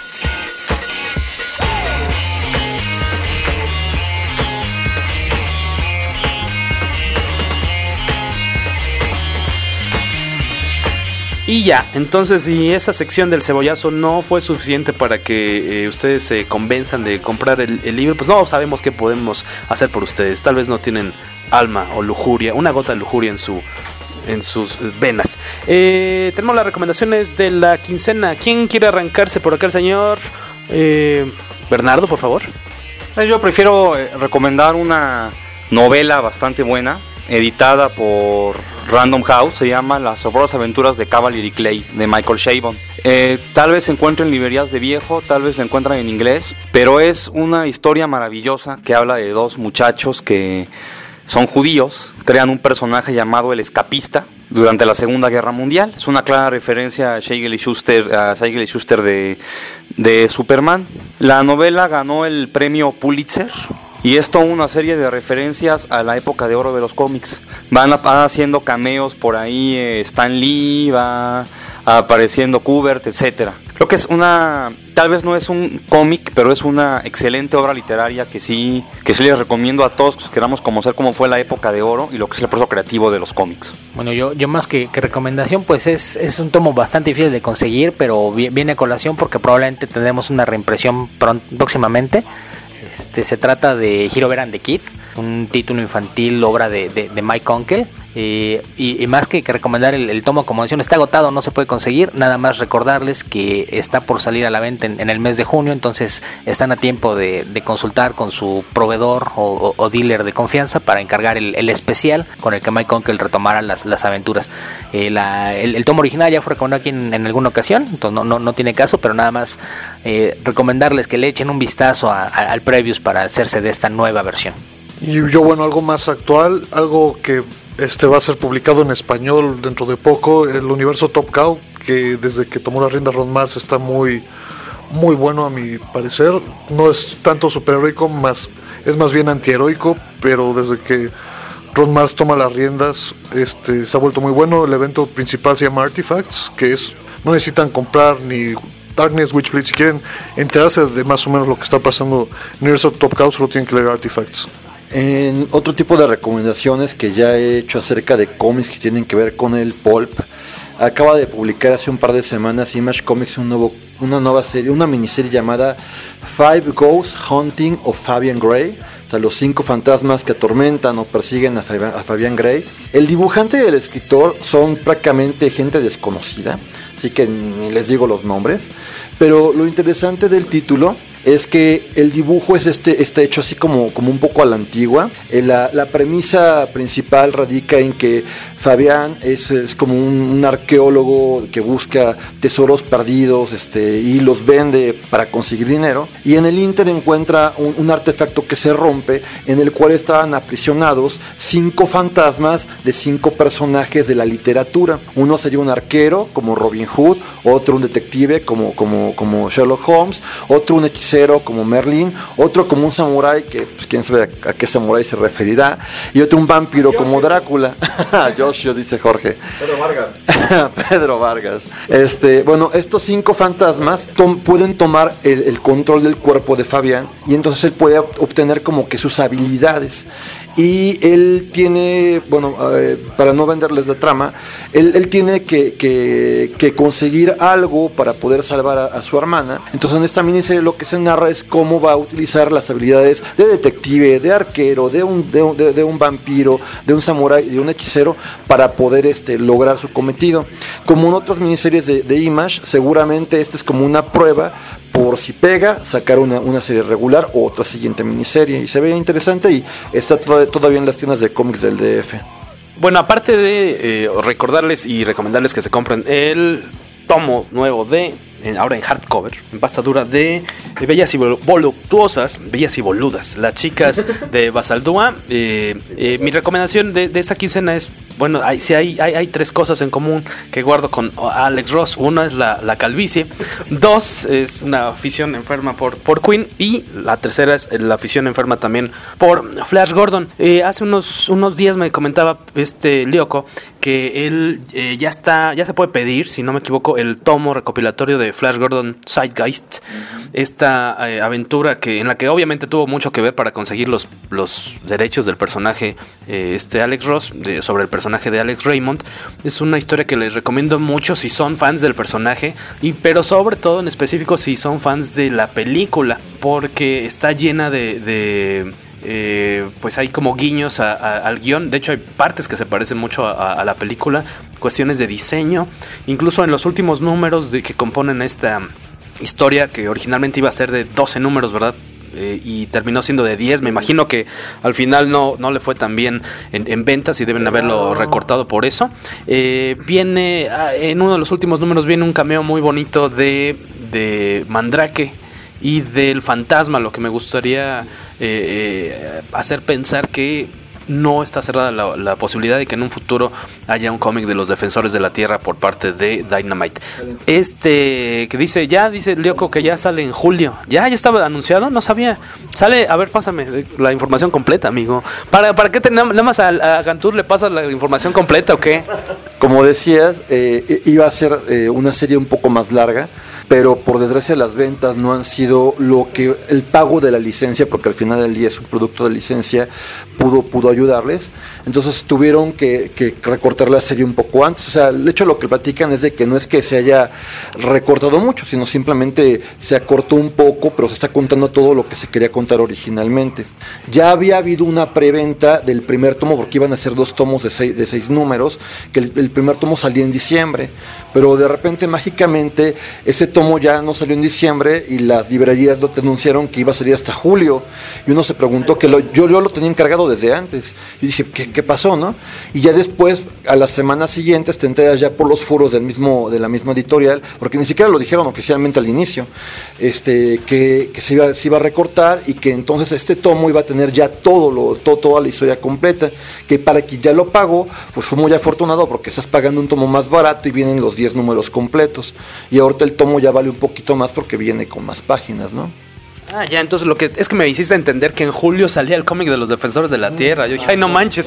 Y ya, entonces si esa sección del cebollazo no fue suficiente para que eh, ustedes se convenzan de comprar el, el libro, pues no sabemos qué podemos hacer por ustedes. Tal vez no tienen alma o lujuria, una gota de lujuria en su en sus venas. Eh, tenemos las recomendaciones de la quincena. ¿Quién quiere arrancarse por acá, el señor eh, Bernardo, por favor? Yo prefiero recomendar una novela bastante buena, editada por Random House. Se llama Las sobrosas aventuras de Cavalier Clay, de Michael Chabon. Eh, tal vez se encuentre en librerías de viejo, tal vez lo encuentran en inglés, pero es una historia maravillosa que habla de dos muchachos que son judíos, crean un personaje llamado el Escapista durante la Segunda Guerra Mundial. Es una clara referencia a Siegel y Shuster, a Siegel y Shuster de, de Superman. La novela ganó el premio Pulitzer y es toda una serie de referencias a la época de oro de los cómics. Van, a, van haciendo cameos por ahí, eh, Stan Lee, va apareciendo Kubert, etcétera. Creo que es una, tal vez no es un cómic, pero es una excelente obra literaria que sí, que sí les recomiendo a todos que queramos conocer cómo fue la época de oro y lo que es el proceso creativo de los cómics. Bueno, yo, yo más que, que recomendación, pues es, es un tomo bastante difícil de conseguir, pero viene a colación porque probablemente tendremos una reimpresión pronto, próximamente. Este, se trata de Hero Bear and the Kid, un título infantil, obra de, de, de Mike Kunkel. Eh, y, y más que, que recomendar el, el tomo, como mencioné, está agotado, no se puede conseguir. Nada más recordarles que está por salir a la venta en, en el mes de junio, entonces están a tiempo de, de consultar con su proveedor o, o, o dealer de confianza para encargar el, el especial con el que Mike Kunkel retomara las, las aventuras. Eh, la, el, el tomo original ya fue recomendado aquí en, en alguna ocasión, entonces no, no, no tiene caso, pero nada más eh, recomendarles que le echen un vistazo a, a, al Previous para hacerse de esta nueva versión. Y yo, bueno, algo más actual, algo que este va a ser publicado en español dentro de poco, el universo Top Cow, que desde que tomó la rienda Ron Marz está muy, muy bueno a mi parecer. No es tanto superheroico, más, es más bien antiheroico, pero desde que Ron Marz toma las riendas, este, se ha vuelto muy bueno. El evento principal se llama Artifacts, que es, no necesitan comprar ni Darkness, Witchblade, si quieren enterarse de más o menos lo que está pasando en el universo Top Cow, solo tienen que leer Artifacts. En otro tipo de recomendaciones que ya he hecho acerca de cómics que tienen que ver con el pulp, acaba de publicar hace un par de semanas Image Comics un nuevo, una nueva serie, una miniserie llamada Five Ghosts Hunting of Fabian Gray, o sea, los cinco fantasmas que atormentan o persiguen a Fabian, a Fabian Gray. El dibujante y el escritor son prácticamente gente desconocida, así que ni les digo los nombres, pero lo interesante del título es que el dibujo es este, está hecho así como, como un poco a la antigua. Eh, la, la premisa principal radica en que Fabián es, es como un, un arqueólogo que busca tesoros perdidos este, y los vende para conseguir dinero, y en el ínter encuentra un, un artefacto que se rompe, en el cual estaban aprisionados cinco fantasmas de cinco personajes de la literatura. Uno sería un arquero como Robin Hood, otro un detective como, como, como Sherlock Holmes, otro un hechicero como Merlin, otro como un samurái, que pues, quién sabe a, a qué samurái se referirá, y otro un vampiro como Drácula. Yoshio, dice Jorge. Pedro Vargas. Pedro Vargas. Este, bueno, estos cinco fantasmas tom, pueden tomar el, el control del cuerpo de Fabián, y entonces él puede obtener como que sus habilidades. Y él tiene, bueno, eh, para no venderles la trama, él, él tiene que, que, que conseguir algo para poder salvar a, a su hermana. Entonces en esta miniserie lo que se narra es cómo va a utilizar las habilidades de detective, de arquero, de un, de, de, de un vampiro, de un samurái, de un hechicero, para poder este, lograr su cometido. Como en otras miniseries de, de Image, seguramente esta es como una prueba por si pega, sacar una, una serie regular o otra siguiente miniserie, y se ve interesante y está to- todavía en las tiendas de cómics del D F. Bueno, aparte de eh, recordarles y recomendarles que se compren el tomo nuevo de, en, ahora en hardcover, en pasta dura, de, de Bellas y Voluptuosas, Bellas y Boludas, las chicas de Basaldúa. Eh, eh, mi recomendación de, de esta quincena es, bueno, hay, sí hay, hay, hay tres cosas en común que guardo con Alex Ross. Una es la, la calvicie, dos es una afición enferma por, por Queen, y la tercera es la afición enferma también por Flash Gordon. Eh, hace unos, unos días me comentaba este Lyoko que él eh, ya está, ya se puede pedir, si no me equivoco, el tomo recopilatorio de Flash Gordon Zeitgeist, uh-huh. esta eh, aventura que en la que obviamente tuvo mucho que ver para conseguir los, los derechos del personaje eh, este Alex Ross, de, sobre el personaje de Alex Raymond. Es una historia que les recomiendo mucho si son fans del personaje, y pero sobre todo en específico si son fans de la película, porque está llena de, de Eh, pues hay como guiños a, a, al guión. De hecho hay partes que se parecen mucho a, a la película, cuestiones de diseño, incluso en los últimos números de que componen esta historia, que originalmente iba a ser de doce números, ¿verdad? Eh, y terminó siendo de diez. Me imagino que al final no, no le fue tan bien en, en ventas y deben haberlo recortado por eso. Eh, viene en uno de los últimos números viene un cameo muy bonito de, de Mandrake y del fantasma, lo que me gustaría eh, eh, hacer pensar que no está cerrada la, la posibilidad de que en un futuro haya un cómic de los Defensores de la Tierra por parte de Dynamite. Este que dice, ya dice Lyoko que ya sale en julio. Ya, ya estaba anunciado, no sabía. Sale, a ver, pásame la información completa, amigo. ¿Para, para qué tenemos, nada más a, a Gantur le pasas la información completa o qué? Como decías, eh, iba a ser eh, una serie un poco más larga, pero por desgracia las ventas no han sido lo que el pago de la licencia, porque al final del día es un producto de licencia, pudo, pudo ayudarles. Entonces tuvieron que, que recortar la serie un poco antes. O sea, el hecho de lo que platican es de que no es que se haya recortado mucho, sino simplemente se acortó un poco, pero se está contando todo lo que se quería contar originalmente. Ya había habido una preventa del primer tomo, porque iban a ser dos tomos de seis, de seis números, que el, el primer tomo salía en diciembre, pero de repente mágicamente ese tomo tomo ya no salió en diciembre y las librerías lo anunciaron que iba a salir hasta julio. Y uno se preguntó que lo, yo, yo lo tenía encargado desde antes. Y dije, ¿qué, qué pasó, no? Y ya después, a las semanas siguientes, te enteras ya por los foros del mismo, de la misma editorial, porque ni siquiera lo dijeron oficialmente al inicio, este, que, que se, iba, se iba a recortar y que entonces este tomo iba a tener ya todo lo, todo, toda la historia completa, que para quien ya lo pagó, pues fue muy afortunado porque estás pagando un tomo más barato y vienen los diez números completos. Y ahorita el tomo ya vale un poquito más porque viene con más páginas, ¿no? Ah, ya, entonces lo que es que me hiciste entender que en julio salía el cómic de los Defensores de la Tierra. Yo dije, ay, no manches.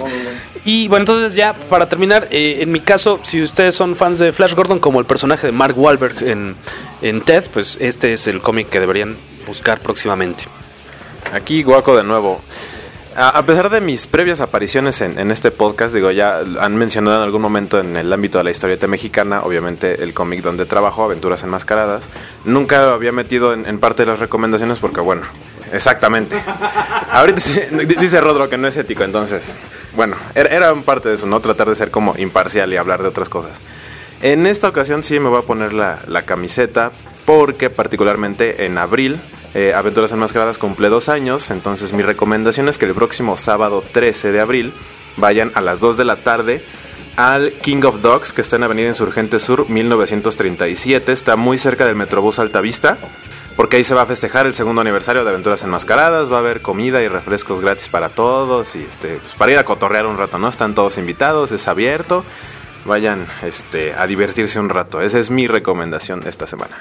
Y bueno, entonces ya para terminar, eh, en mi caso, si ustedes son fans de Flash Gordon como el personaje de Mark Wahlberg en, en Ted, pues este es el cómic que deberían buscar próximamente. Aquí Guaco de nuevo. A, a pesar de mis previas apariciones en, en este podcast, digo, ya han mencionado en algún momento en el ámbito de la historieta mexicana, obviamente el cómic donde trabajo, Aventuras Enmascaradas. Nunca lo había metido en, en parte de las recomendaciones porque, bueno, exactamente. Ahorita dice Rodro que no es ético, entonces, bueno, era, era un parte de eso, ¿no? Tratar de ser como imparcial y hablar de otras cosas. En esta ocasión sí me voy a poner la, la camiseta porque particularmente en abril Eh, Aventuras Enmascaradas cumple dos años, entonces mi recomendación es que el próximo sábado trece de abril vayan a las dos de la tarde al King of Dogs, que está en Avenida Insurgente Sur mil novecientos treinta y siete, está muy cerca del Metrobús Altavista, porque ahí se va a festejar el segundo aniversario de Aventuras Enmascaradas, va a haber comida y refrescos gratis para todos, y este, pues para ir a cotorrear un rato, ¿no? Están todos invitados, es abierto, vayan este, a divertirse un rato, esa es mi recomendación esta semana.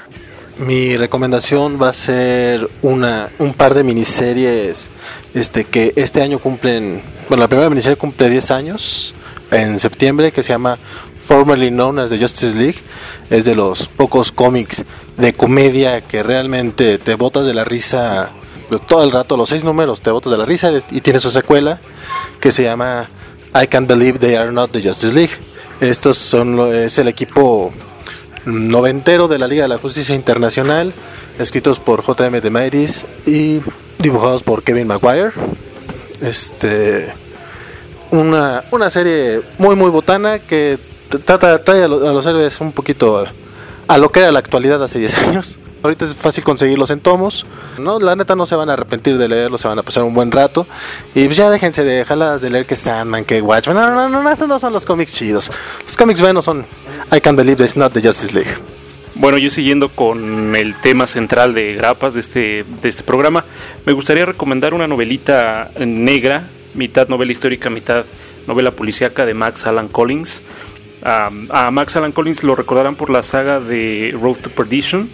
Mi recomendación va a ser una un par de miniseries este que este año cumplen, bueno, la primera miniserie cumple diez años en septiembre, que se llama Formerly Known as the Justice League. Es de los pocos cómics de comedia que realmente te botas de la risa todo el rato, los seis números te botas de la risa, y tiene su secuela que se llama I Can't Believe They Are Not the Justice League. Estos son es el equipo noventero de la Liga de la Justicia Internacional, escritos por J M DeMatteis y dibujados por Kevin Maguire. Este, una, una serie muy muy botana que trata trae a, lo, a los héroes un poquito a, a lo que era la actualidad hace diez años. Ahorita es fácil conseguirlos en tomos, no, la neta no se van a arrepentir de leerlos, se van a pasar un buen rato. Y pues ya déjense de jaladas de leer que Sandman, que Watchmen. No, no, no, no, esos no son los cómics chidos. Los cómics buenos son I Can't Believe It's Not the Justice League. Bueno, yo siguiendo con el tema central de Grapas de este, de este programa, me gustaría recomendar una novelita negra, mitad novela histórica, mitad novela policíaca de Max Allan Collins. Um, a Max Allan Collins lo recordarán por la saga de Road to Perdition.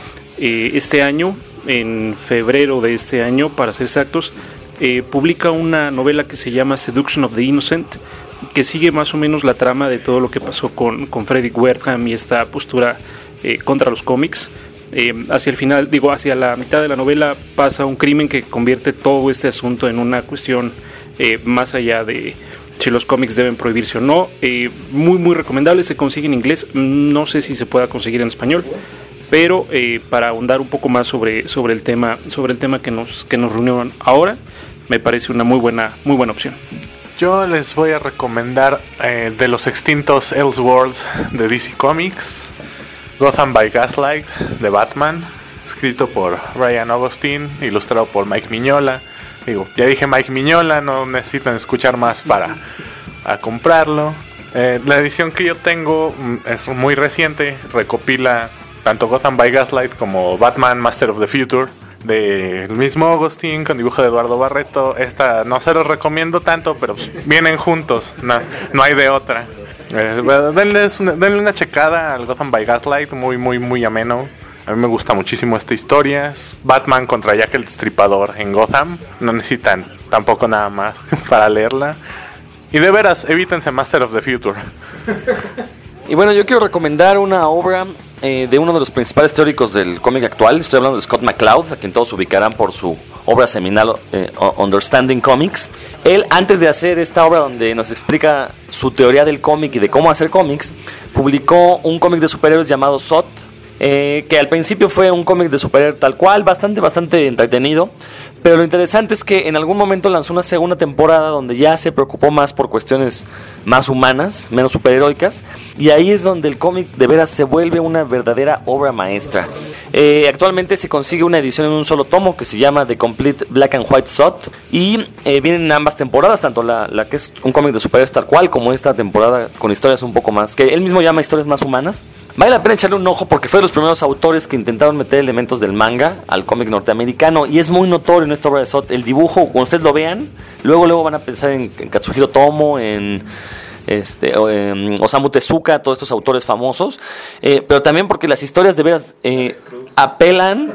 Eh, este año, en febrero de este año, para ser exactos, eh, publica una novela que se llama Seduction of the Innocent, que sigue más o menos la trama de todo lo que pasó con, con Frederick Wertham y esta postura eh, contra los cómics. Eh, hacia el final, digo, hacia la mitad de la novela pasa un crimen que convierte todo este asunto en una cuestión eh, más allá de si los cómics deben prohibirse o no. Eh, muy, muy recomendable, se consigue en inglés, no sé si se pueda conseguir en español. Pero eh, para ahondar un poco más sobre, sobre el tema, sobre el tema que nos, que nos reunió ahora, me parece una muy buena, muy buena opción. Yo les voy a recomendar eh, de los extintos Elseworlds de D C Comics, Gotham by Gaslight de Batman, escrito por Ryan Augustine, ilustrado por Mike Mignola. Digo, ya dije Mike Mignola, no necesitan escuchar más para a comprarlo. Eh, la edición que yo tengo es muy reciente, recopila tanto Gotham by Gaslight como Batman Master of the Future del mismo Augustine con dibujo de Eduardo Barreto. Esta no se los recomiendo tanto, pero vienen juntos, no, no hay de otra. Eh, denle, una, denle una checada al Gotham by Gaslight, muy muy muy ameno. A mí me gusta muchísimo esta historia. Es Batman contra Jack el Destripador en Gotham. No necesitan tampoco nada más para leerla. Y de veras, evítense Master of the Future. Y bueno, yo quiero recomendar una obra eh, de uno de los principales teóricos del cómic actual. Estoy hablando de Scott McCloud, a quien todos ubicarán por su obra seminal eh, Understanding Comics. Él, antes de hacer esta obra donde nos explica su teoría del cómic y de cómo hacer cómics, publicó un cómic de superhéroes llamado S O T, eh, que al principio fue un cómic de superhéroes tal cual, bastante, bastante entretenido, Pero lo interesante es que en algún momento lanzó una segunda temporada donde ya se preocupó más por cuestiones más humanas, menos superheroicas, y ahí es donde el cómic de veras se vuelve una verdadera obra maestra. Eh, actualmente se consigue una edición en un solo tomo que se llama The Complete Black and White Sot, y eh, vienen ambas temporadas, tanto la, la que es un cómic de superhéroes tal cual, como esta temporada con historias un poco más, que él mismo llama historias más humanas. Vale la pena echarle un ojo porque fue de los primeros autores que intentaron meter elementos del manga al cómic norteamericano, y es muy notorio en esta obra de Sot. El dibujo, cuando ustedes lo vean, luego luego van a pensar en, en Katsuhiro Tomo, en este eh, Osamu Tezuka, todos estos autores famosos, eh, pero también porque las historias de veras eh, apelan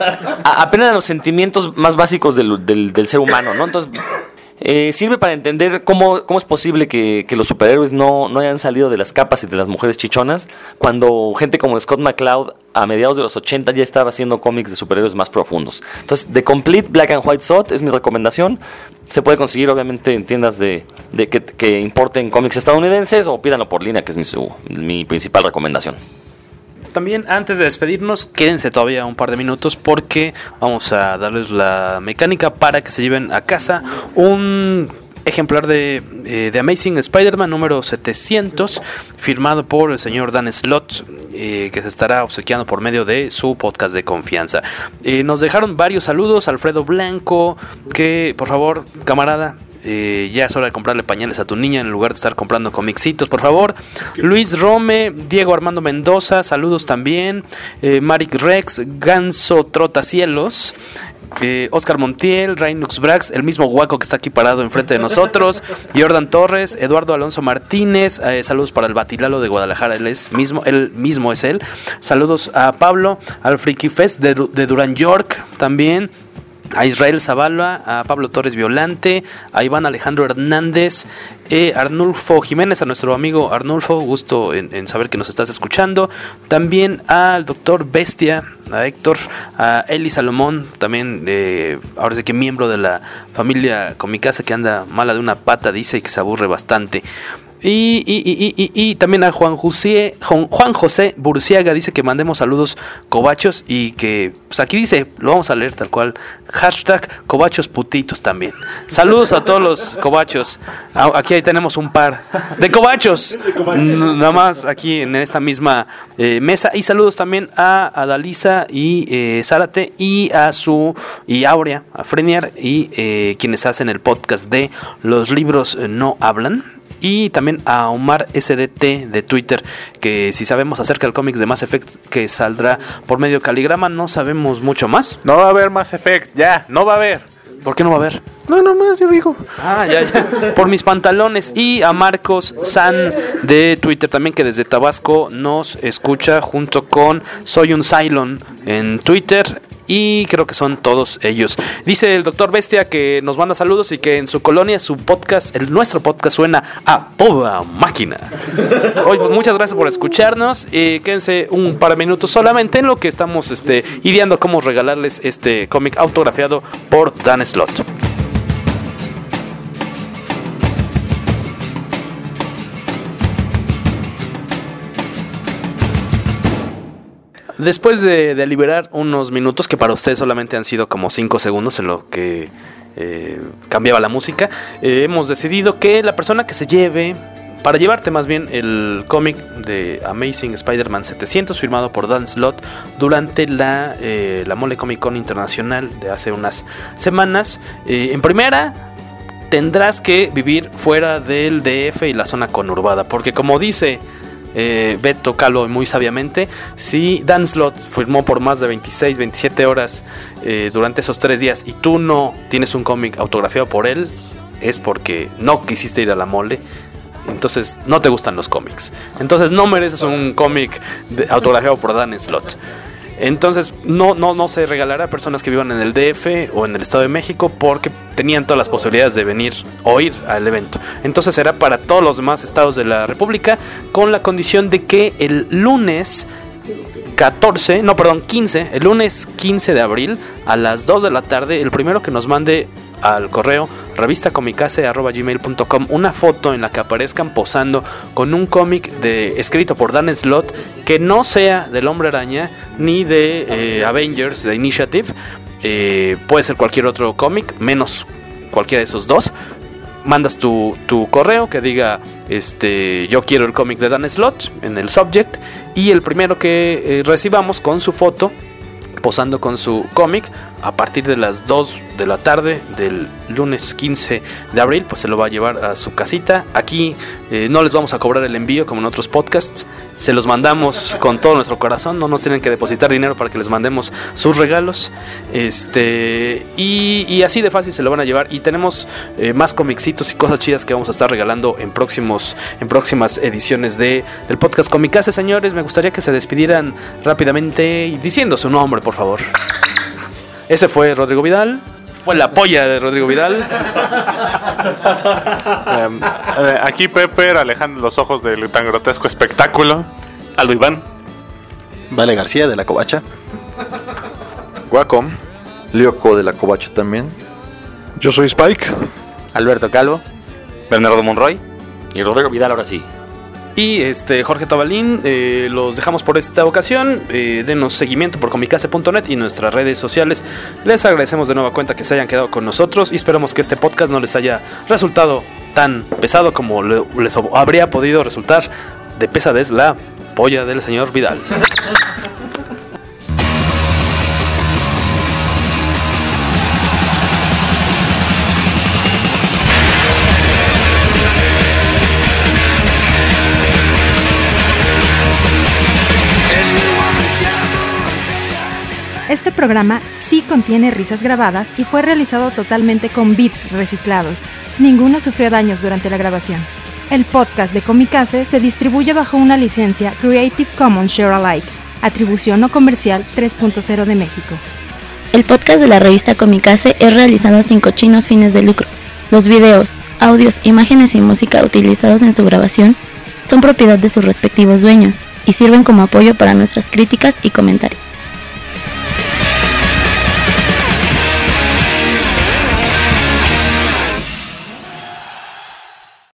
a, apelan a los sentimientos más básicos del, del, del ser humano, ¿no? Entonces Eh, sirve para entender cómo, cómo es posible que, que los superhéroes no, no hayan salido de las capas y de las mujeres chichonas, cuando gente como Scott McCloud a mediados de los ochenta ya estaba haciendo cómics de superhéroes más profundos. Entonces, The Complete Black and White Sot es mi recomendación. Se puede conseguir obviamente en tiendas de, de que, que importen cómics estadounidenses, o pídanlo por línea, que es mi, su, mi principal recomendación. También, antes de despedirnos, quédense todavía un par de minutos porque vamos a darles la mecánica para que se lleven a casa un ejemplar de, eh, de Amazing Spider-Man número setecientos, firmado por el señor Dan Slott, eh, que se estará obsequiando por medio de su podcast de confianza. Eh, nos dejaron varios saludos. Alfredo Blanco, que por favor, camarada, Eh, ya es hora de comprarle pañales a tu niña en lugar de estar comprando comicitos, por favor. Luis Rome, Diego Armando Mendoza, saludos también. eh, Marik Rex, Ganso Trotacielos, eh, Oscar Montiel, Rainux Brax, el mismo guaco que está aquí parado enfrente de nosotros, Jordan Torres, Eduardo Alonso Martínez, eh, saludos para el Batilalo de Guadalajara, él es mismo, él mismo es él. Saludos a Pablo, al Freaky Fest de, de Durán York también, a Israel Zavala, a Pablo Torres Violante, a Iván Alejandro Hernández, eh, Arnulfo Jiménez, a nuestro amigo Arnulfo, gusto en, en saber que nos estás escuchando. También al doctor Bestia, a Héctor, a Eli Salomón, también eh, ahora sí que miembro de la familia Comicase, que anda mala de una pata, dice, y que se aburre bastante. Y, y, y, y, y también a Juan José, Juan José Burciaga, dice que mandemos saludos cobachos, y que pues aquí dice, lo vamos a leer tal cual, hashtag cobachos putitos también. Saludos a todos los cobachos. Aquí ahí tenemos un par de cobachos, nada más aquí en esta misma eh, mesa. Y saludos también a Adalisa y eh, Zárate, y a su y Aurea, a Freniar, y eh, quienes hacen el podcast de Los Libros No Hablan. Y también a Omar S D T de Twitter, que si sabemos acerca del cómic de Mass Effect que saldrá por medio de Caligrama, no sabemos mucho más. No va a haber Mass Effect, ya, no va a haber. ¿Por qué no va a haber? No, nomás, yo digo. Ah, ya, ya. Por mis pantalones. Y a Marcos San de Twitter también, que desde Tabasco nos escucha, junto con Soy un Cylon en Twitter. Y creo que son todos ellos. Dice el doctor Bestia que nos manda saludos y que en su colonia su podcast, el nuestro podcast, suena a toda máquina. Oye, pues muchas gracias por escucharnos. Eh, quédense un par de minutos solamente en lo que estamos este, ideando cómo regalarles este cómic autografiado por Dan Slott. Después de, de liberar unos minutos, que para ustedes solamente han sido como cinco segundos en lo que eh, cambiaba la música, eh, hemos decidido que la persona que se lleve, para llevarte más bien, el cómic de Amazing Spider-Man setecientos, firmado por Dan Slott durante la, eh, la Mole Comic Con Internacional de hace unas semanas, eh, en primera tendrás que vivir fuera del D F y la zona conurbada, porque como dice Eh, Beto Calo muy sabiamente, si Dan Slott firmó por más de veintiséis, veintisiete horas eh, durante esos tres días y tú no tienes un cómic autografiado por él, es porque no quisiste ir a la mole. Entonces no te gustan los cómics, entonces no mereces un cómic de, autografiado por Dan Slott. Entonces no, no, no se regalará a personas que vivan en el D F o en el Estado de México, porque tenían todas las posibilidades de venir o ir al evento. Entonces será para todos los demás estados de la República, con la condición de que el lunes catorce, no perdón, quince, el lunes quince de abril a las dos de la tarde, el primero que nos mande al correo revistacomicase arroba gmail punto com una foto en la que aparezcan posando con un cómic de escrito por Dan Slott, que no sea del Hombre Araña ni de eh, Avengers, de Initiative, eh, puede ser cualquier otro cómic, menos cualquiera de esos dos. Mandas tu, tu correo que diga, este, yo quiero el cómic de Dan Slott en el subject, y el primero que eh, recibamos con su foto posando con su cómic a partir de las dos de la tarde del lunes quince de abril, pues se lo va a llevar a su casita. Aquí eh, no les vamos a cobrar el envío como en otros podcasts, se los mandamos con todo nuestro corazón, no nos tienen que depositar dinero para que les mandemos sus regalos, este y, y así de fácil se lo van a llevar. Y tenemos eh, más comicitos y cosas chidas que vamos a estar regalando en próximos en próximas ediciones de del podcast Comicase. Señores, me gustaría que se despidieran rápidamente diciendo su nombre, por favor. Ese fue Rodrigo Vidal. Fue la polla de Rodrigo Vidal. um, eh, aquí Pepper, alejando los ojos del tan grotesco espectáculo. Aldo Iván. Vale García de la Covacha. Guaco. Lioco de la Covacha también. Yo soy Spike. Alberto Calvo. Bernardo Monroy. Y Rodrigo Vidal ahora sí. Y este Jorge Tobalín, eh, los dejamos por esta ocasión. Eh, denos seguimiento por comicase punto net y nuestras redes sociales. Les agradecemos de nueva cuenta que se hayan quedado con nosotros y esperamos que este podcast no les haya resultado tan pesado como le, les habría podido resultar de pesadez la polla del señor Vidal. Este programa sí contiene risas grabadas y fue realizado totalmente con beats reciclados. Ninguno sufrió daños durante la grabación. El podcast de Comicase se distribuye bajo una licencia Creative Commons Share Alike, atribución no comercial tres punto cero de México. El podcast de la revista Comicase es realizado sin cochinos fines de lucro. Los videos, audios, imágenes y música utilizados en su grabación son propiedad de sus respectivos dueños y sirven como apoyo para nuestras críticas y comentarios.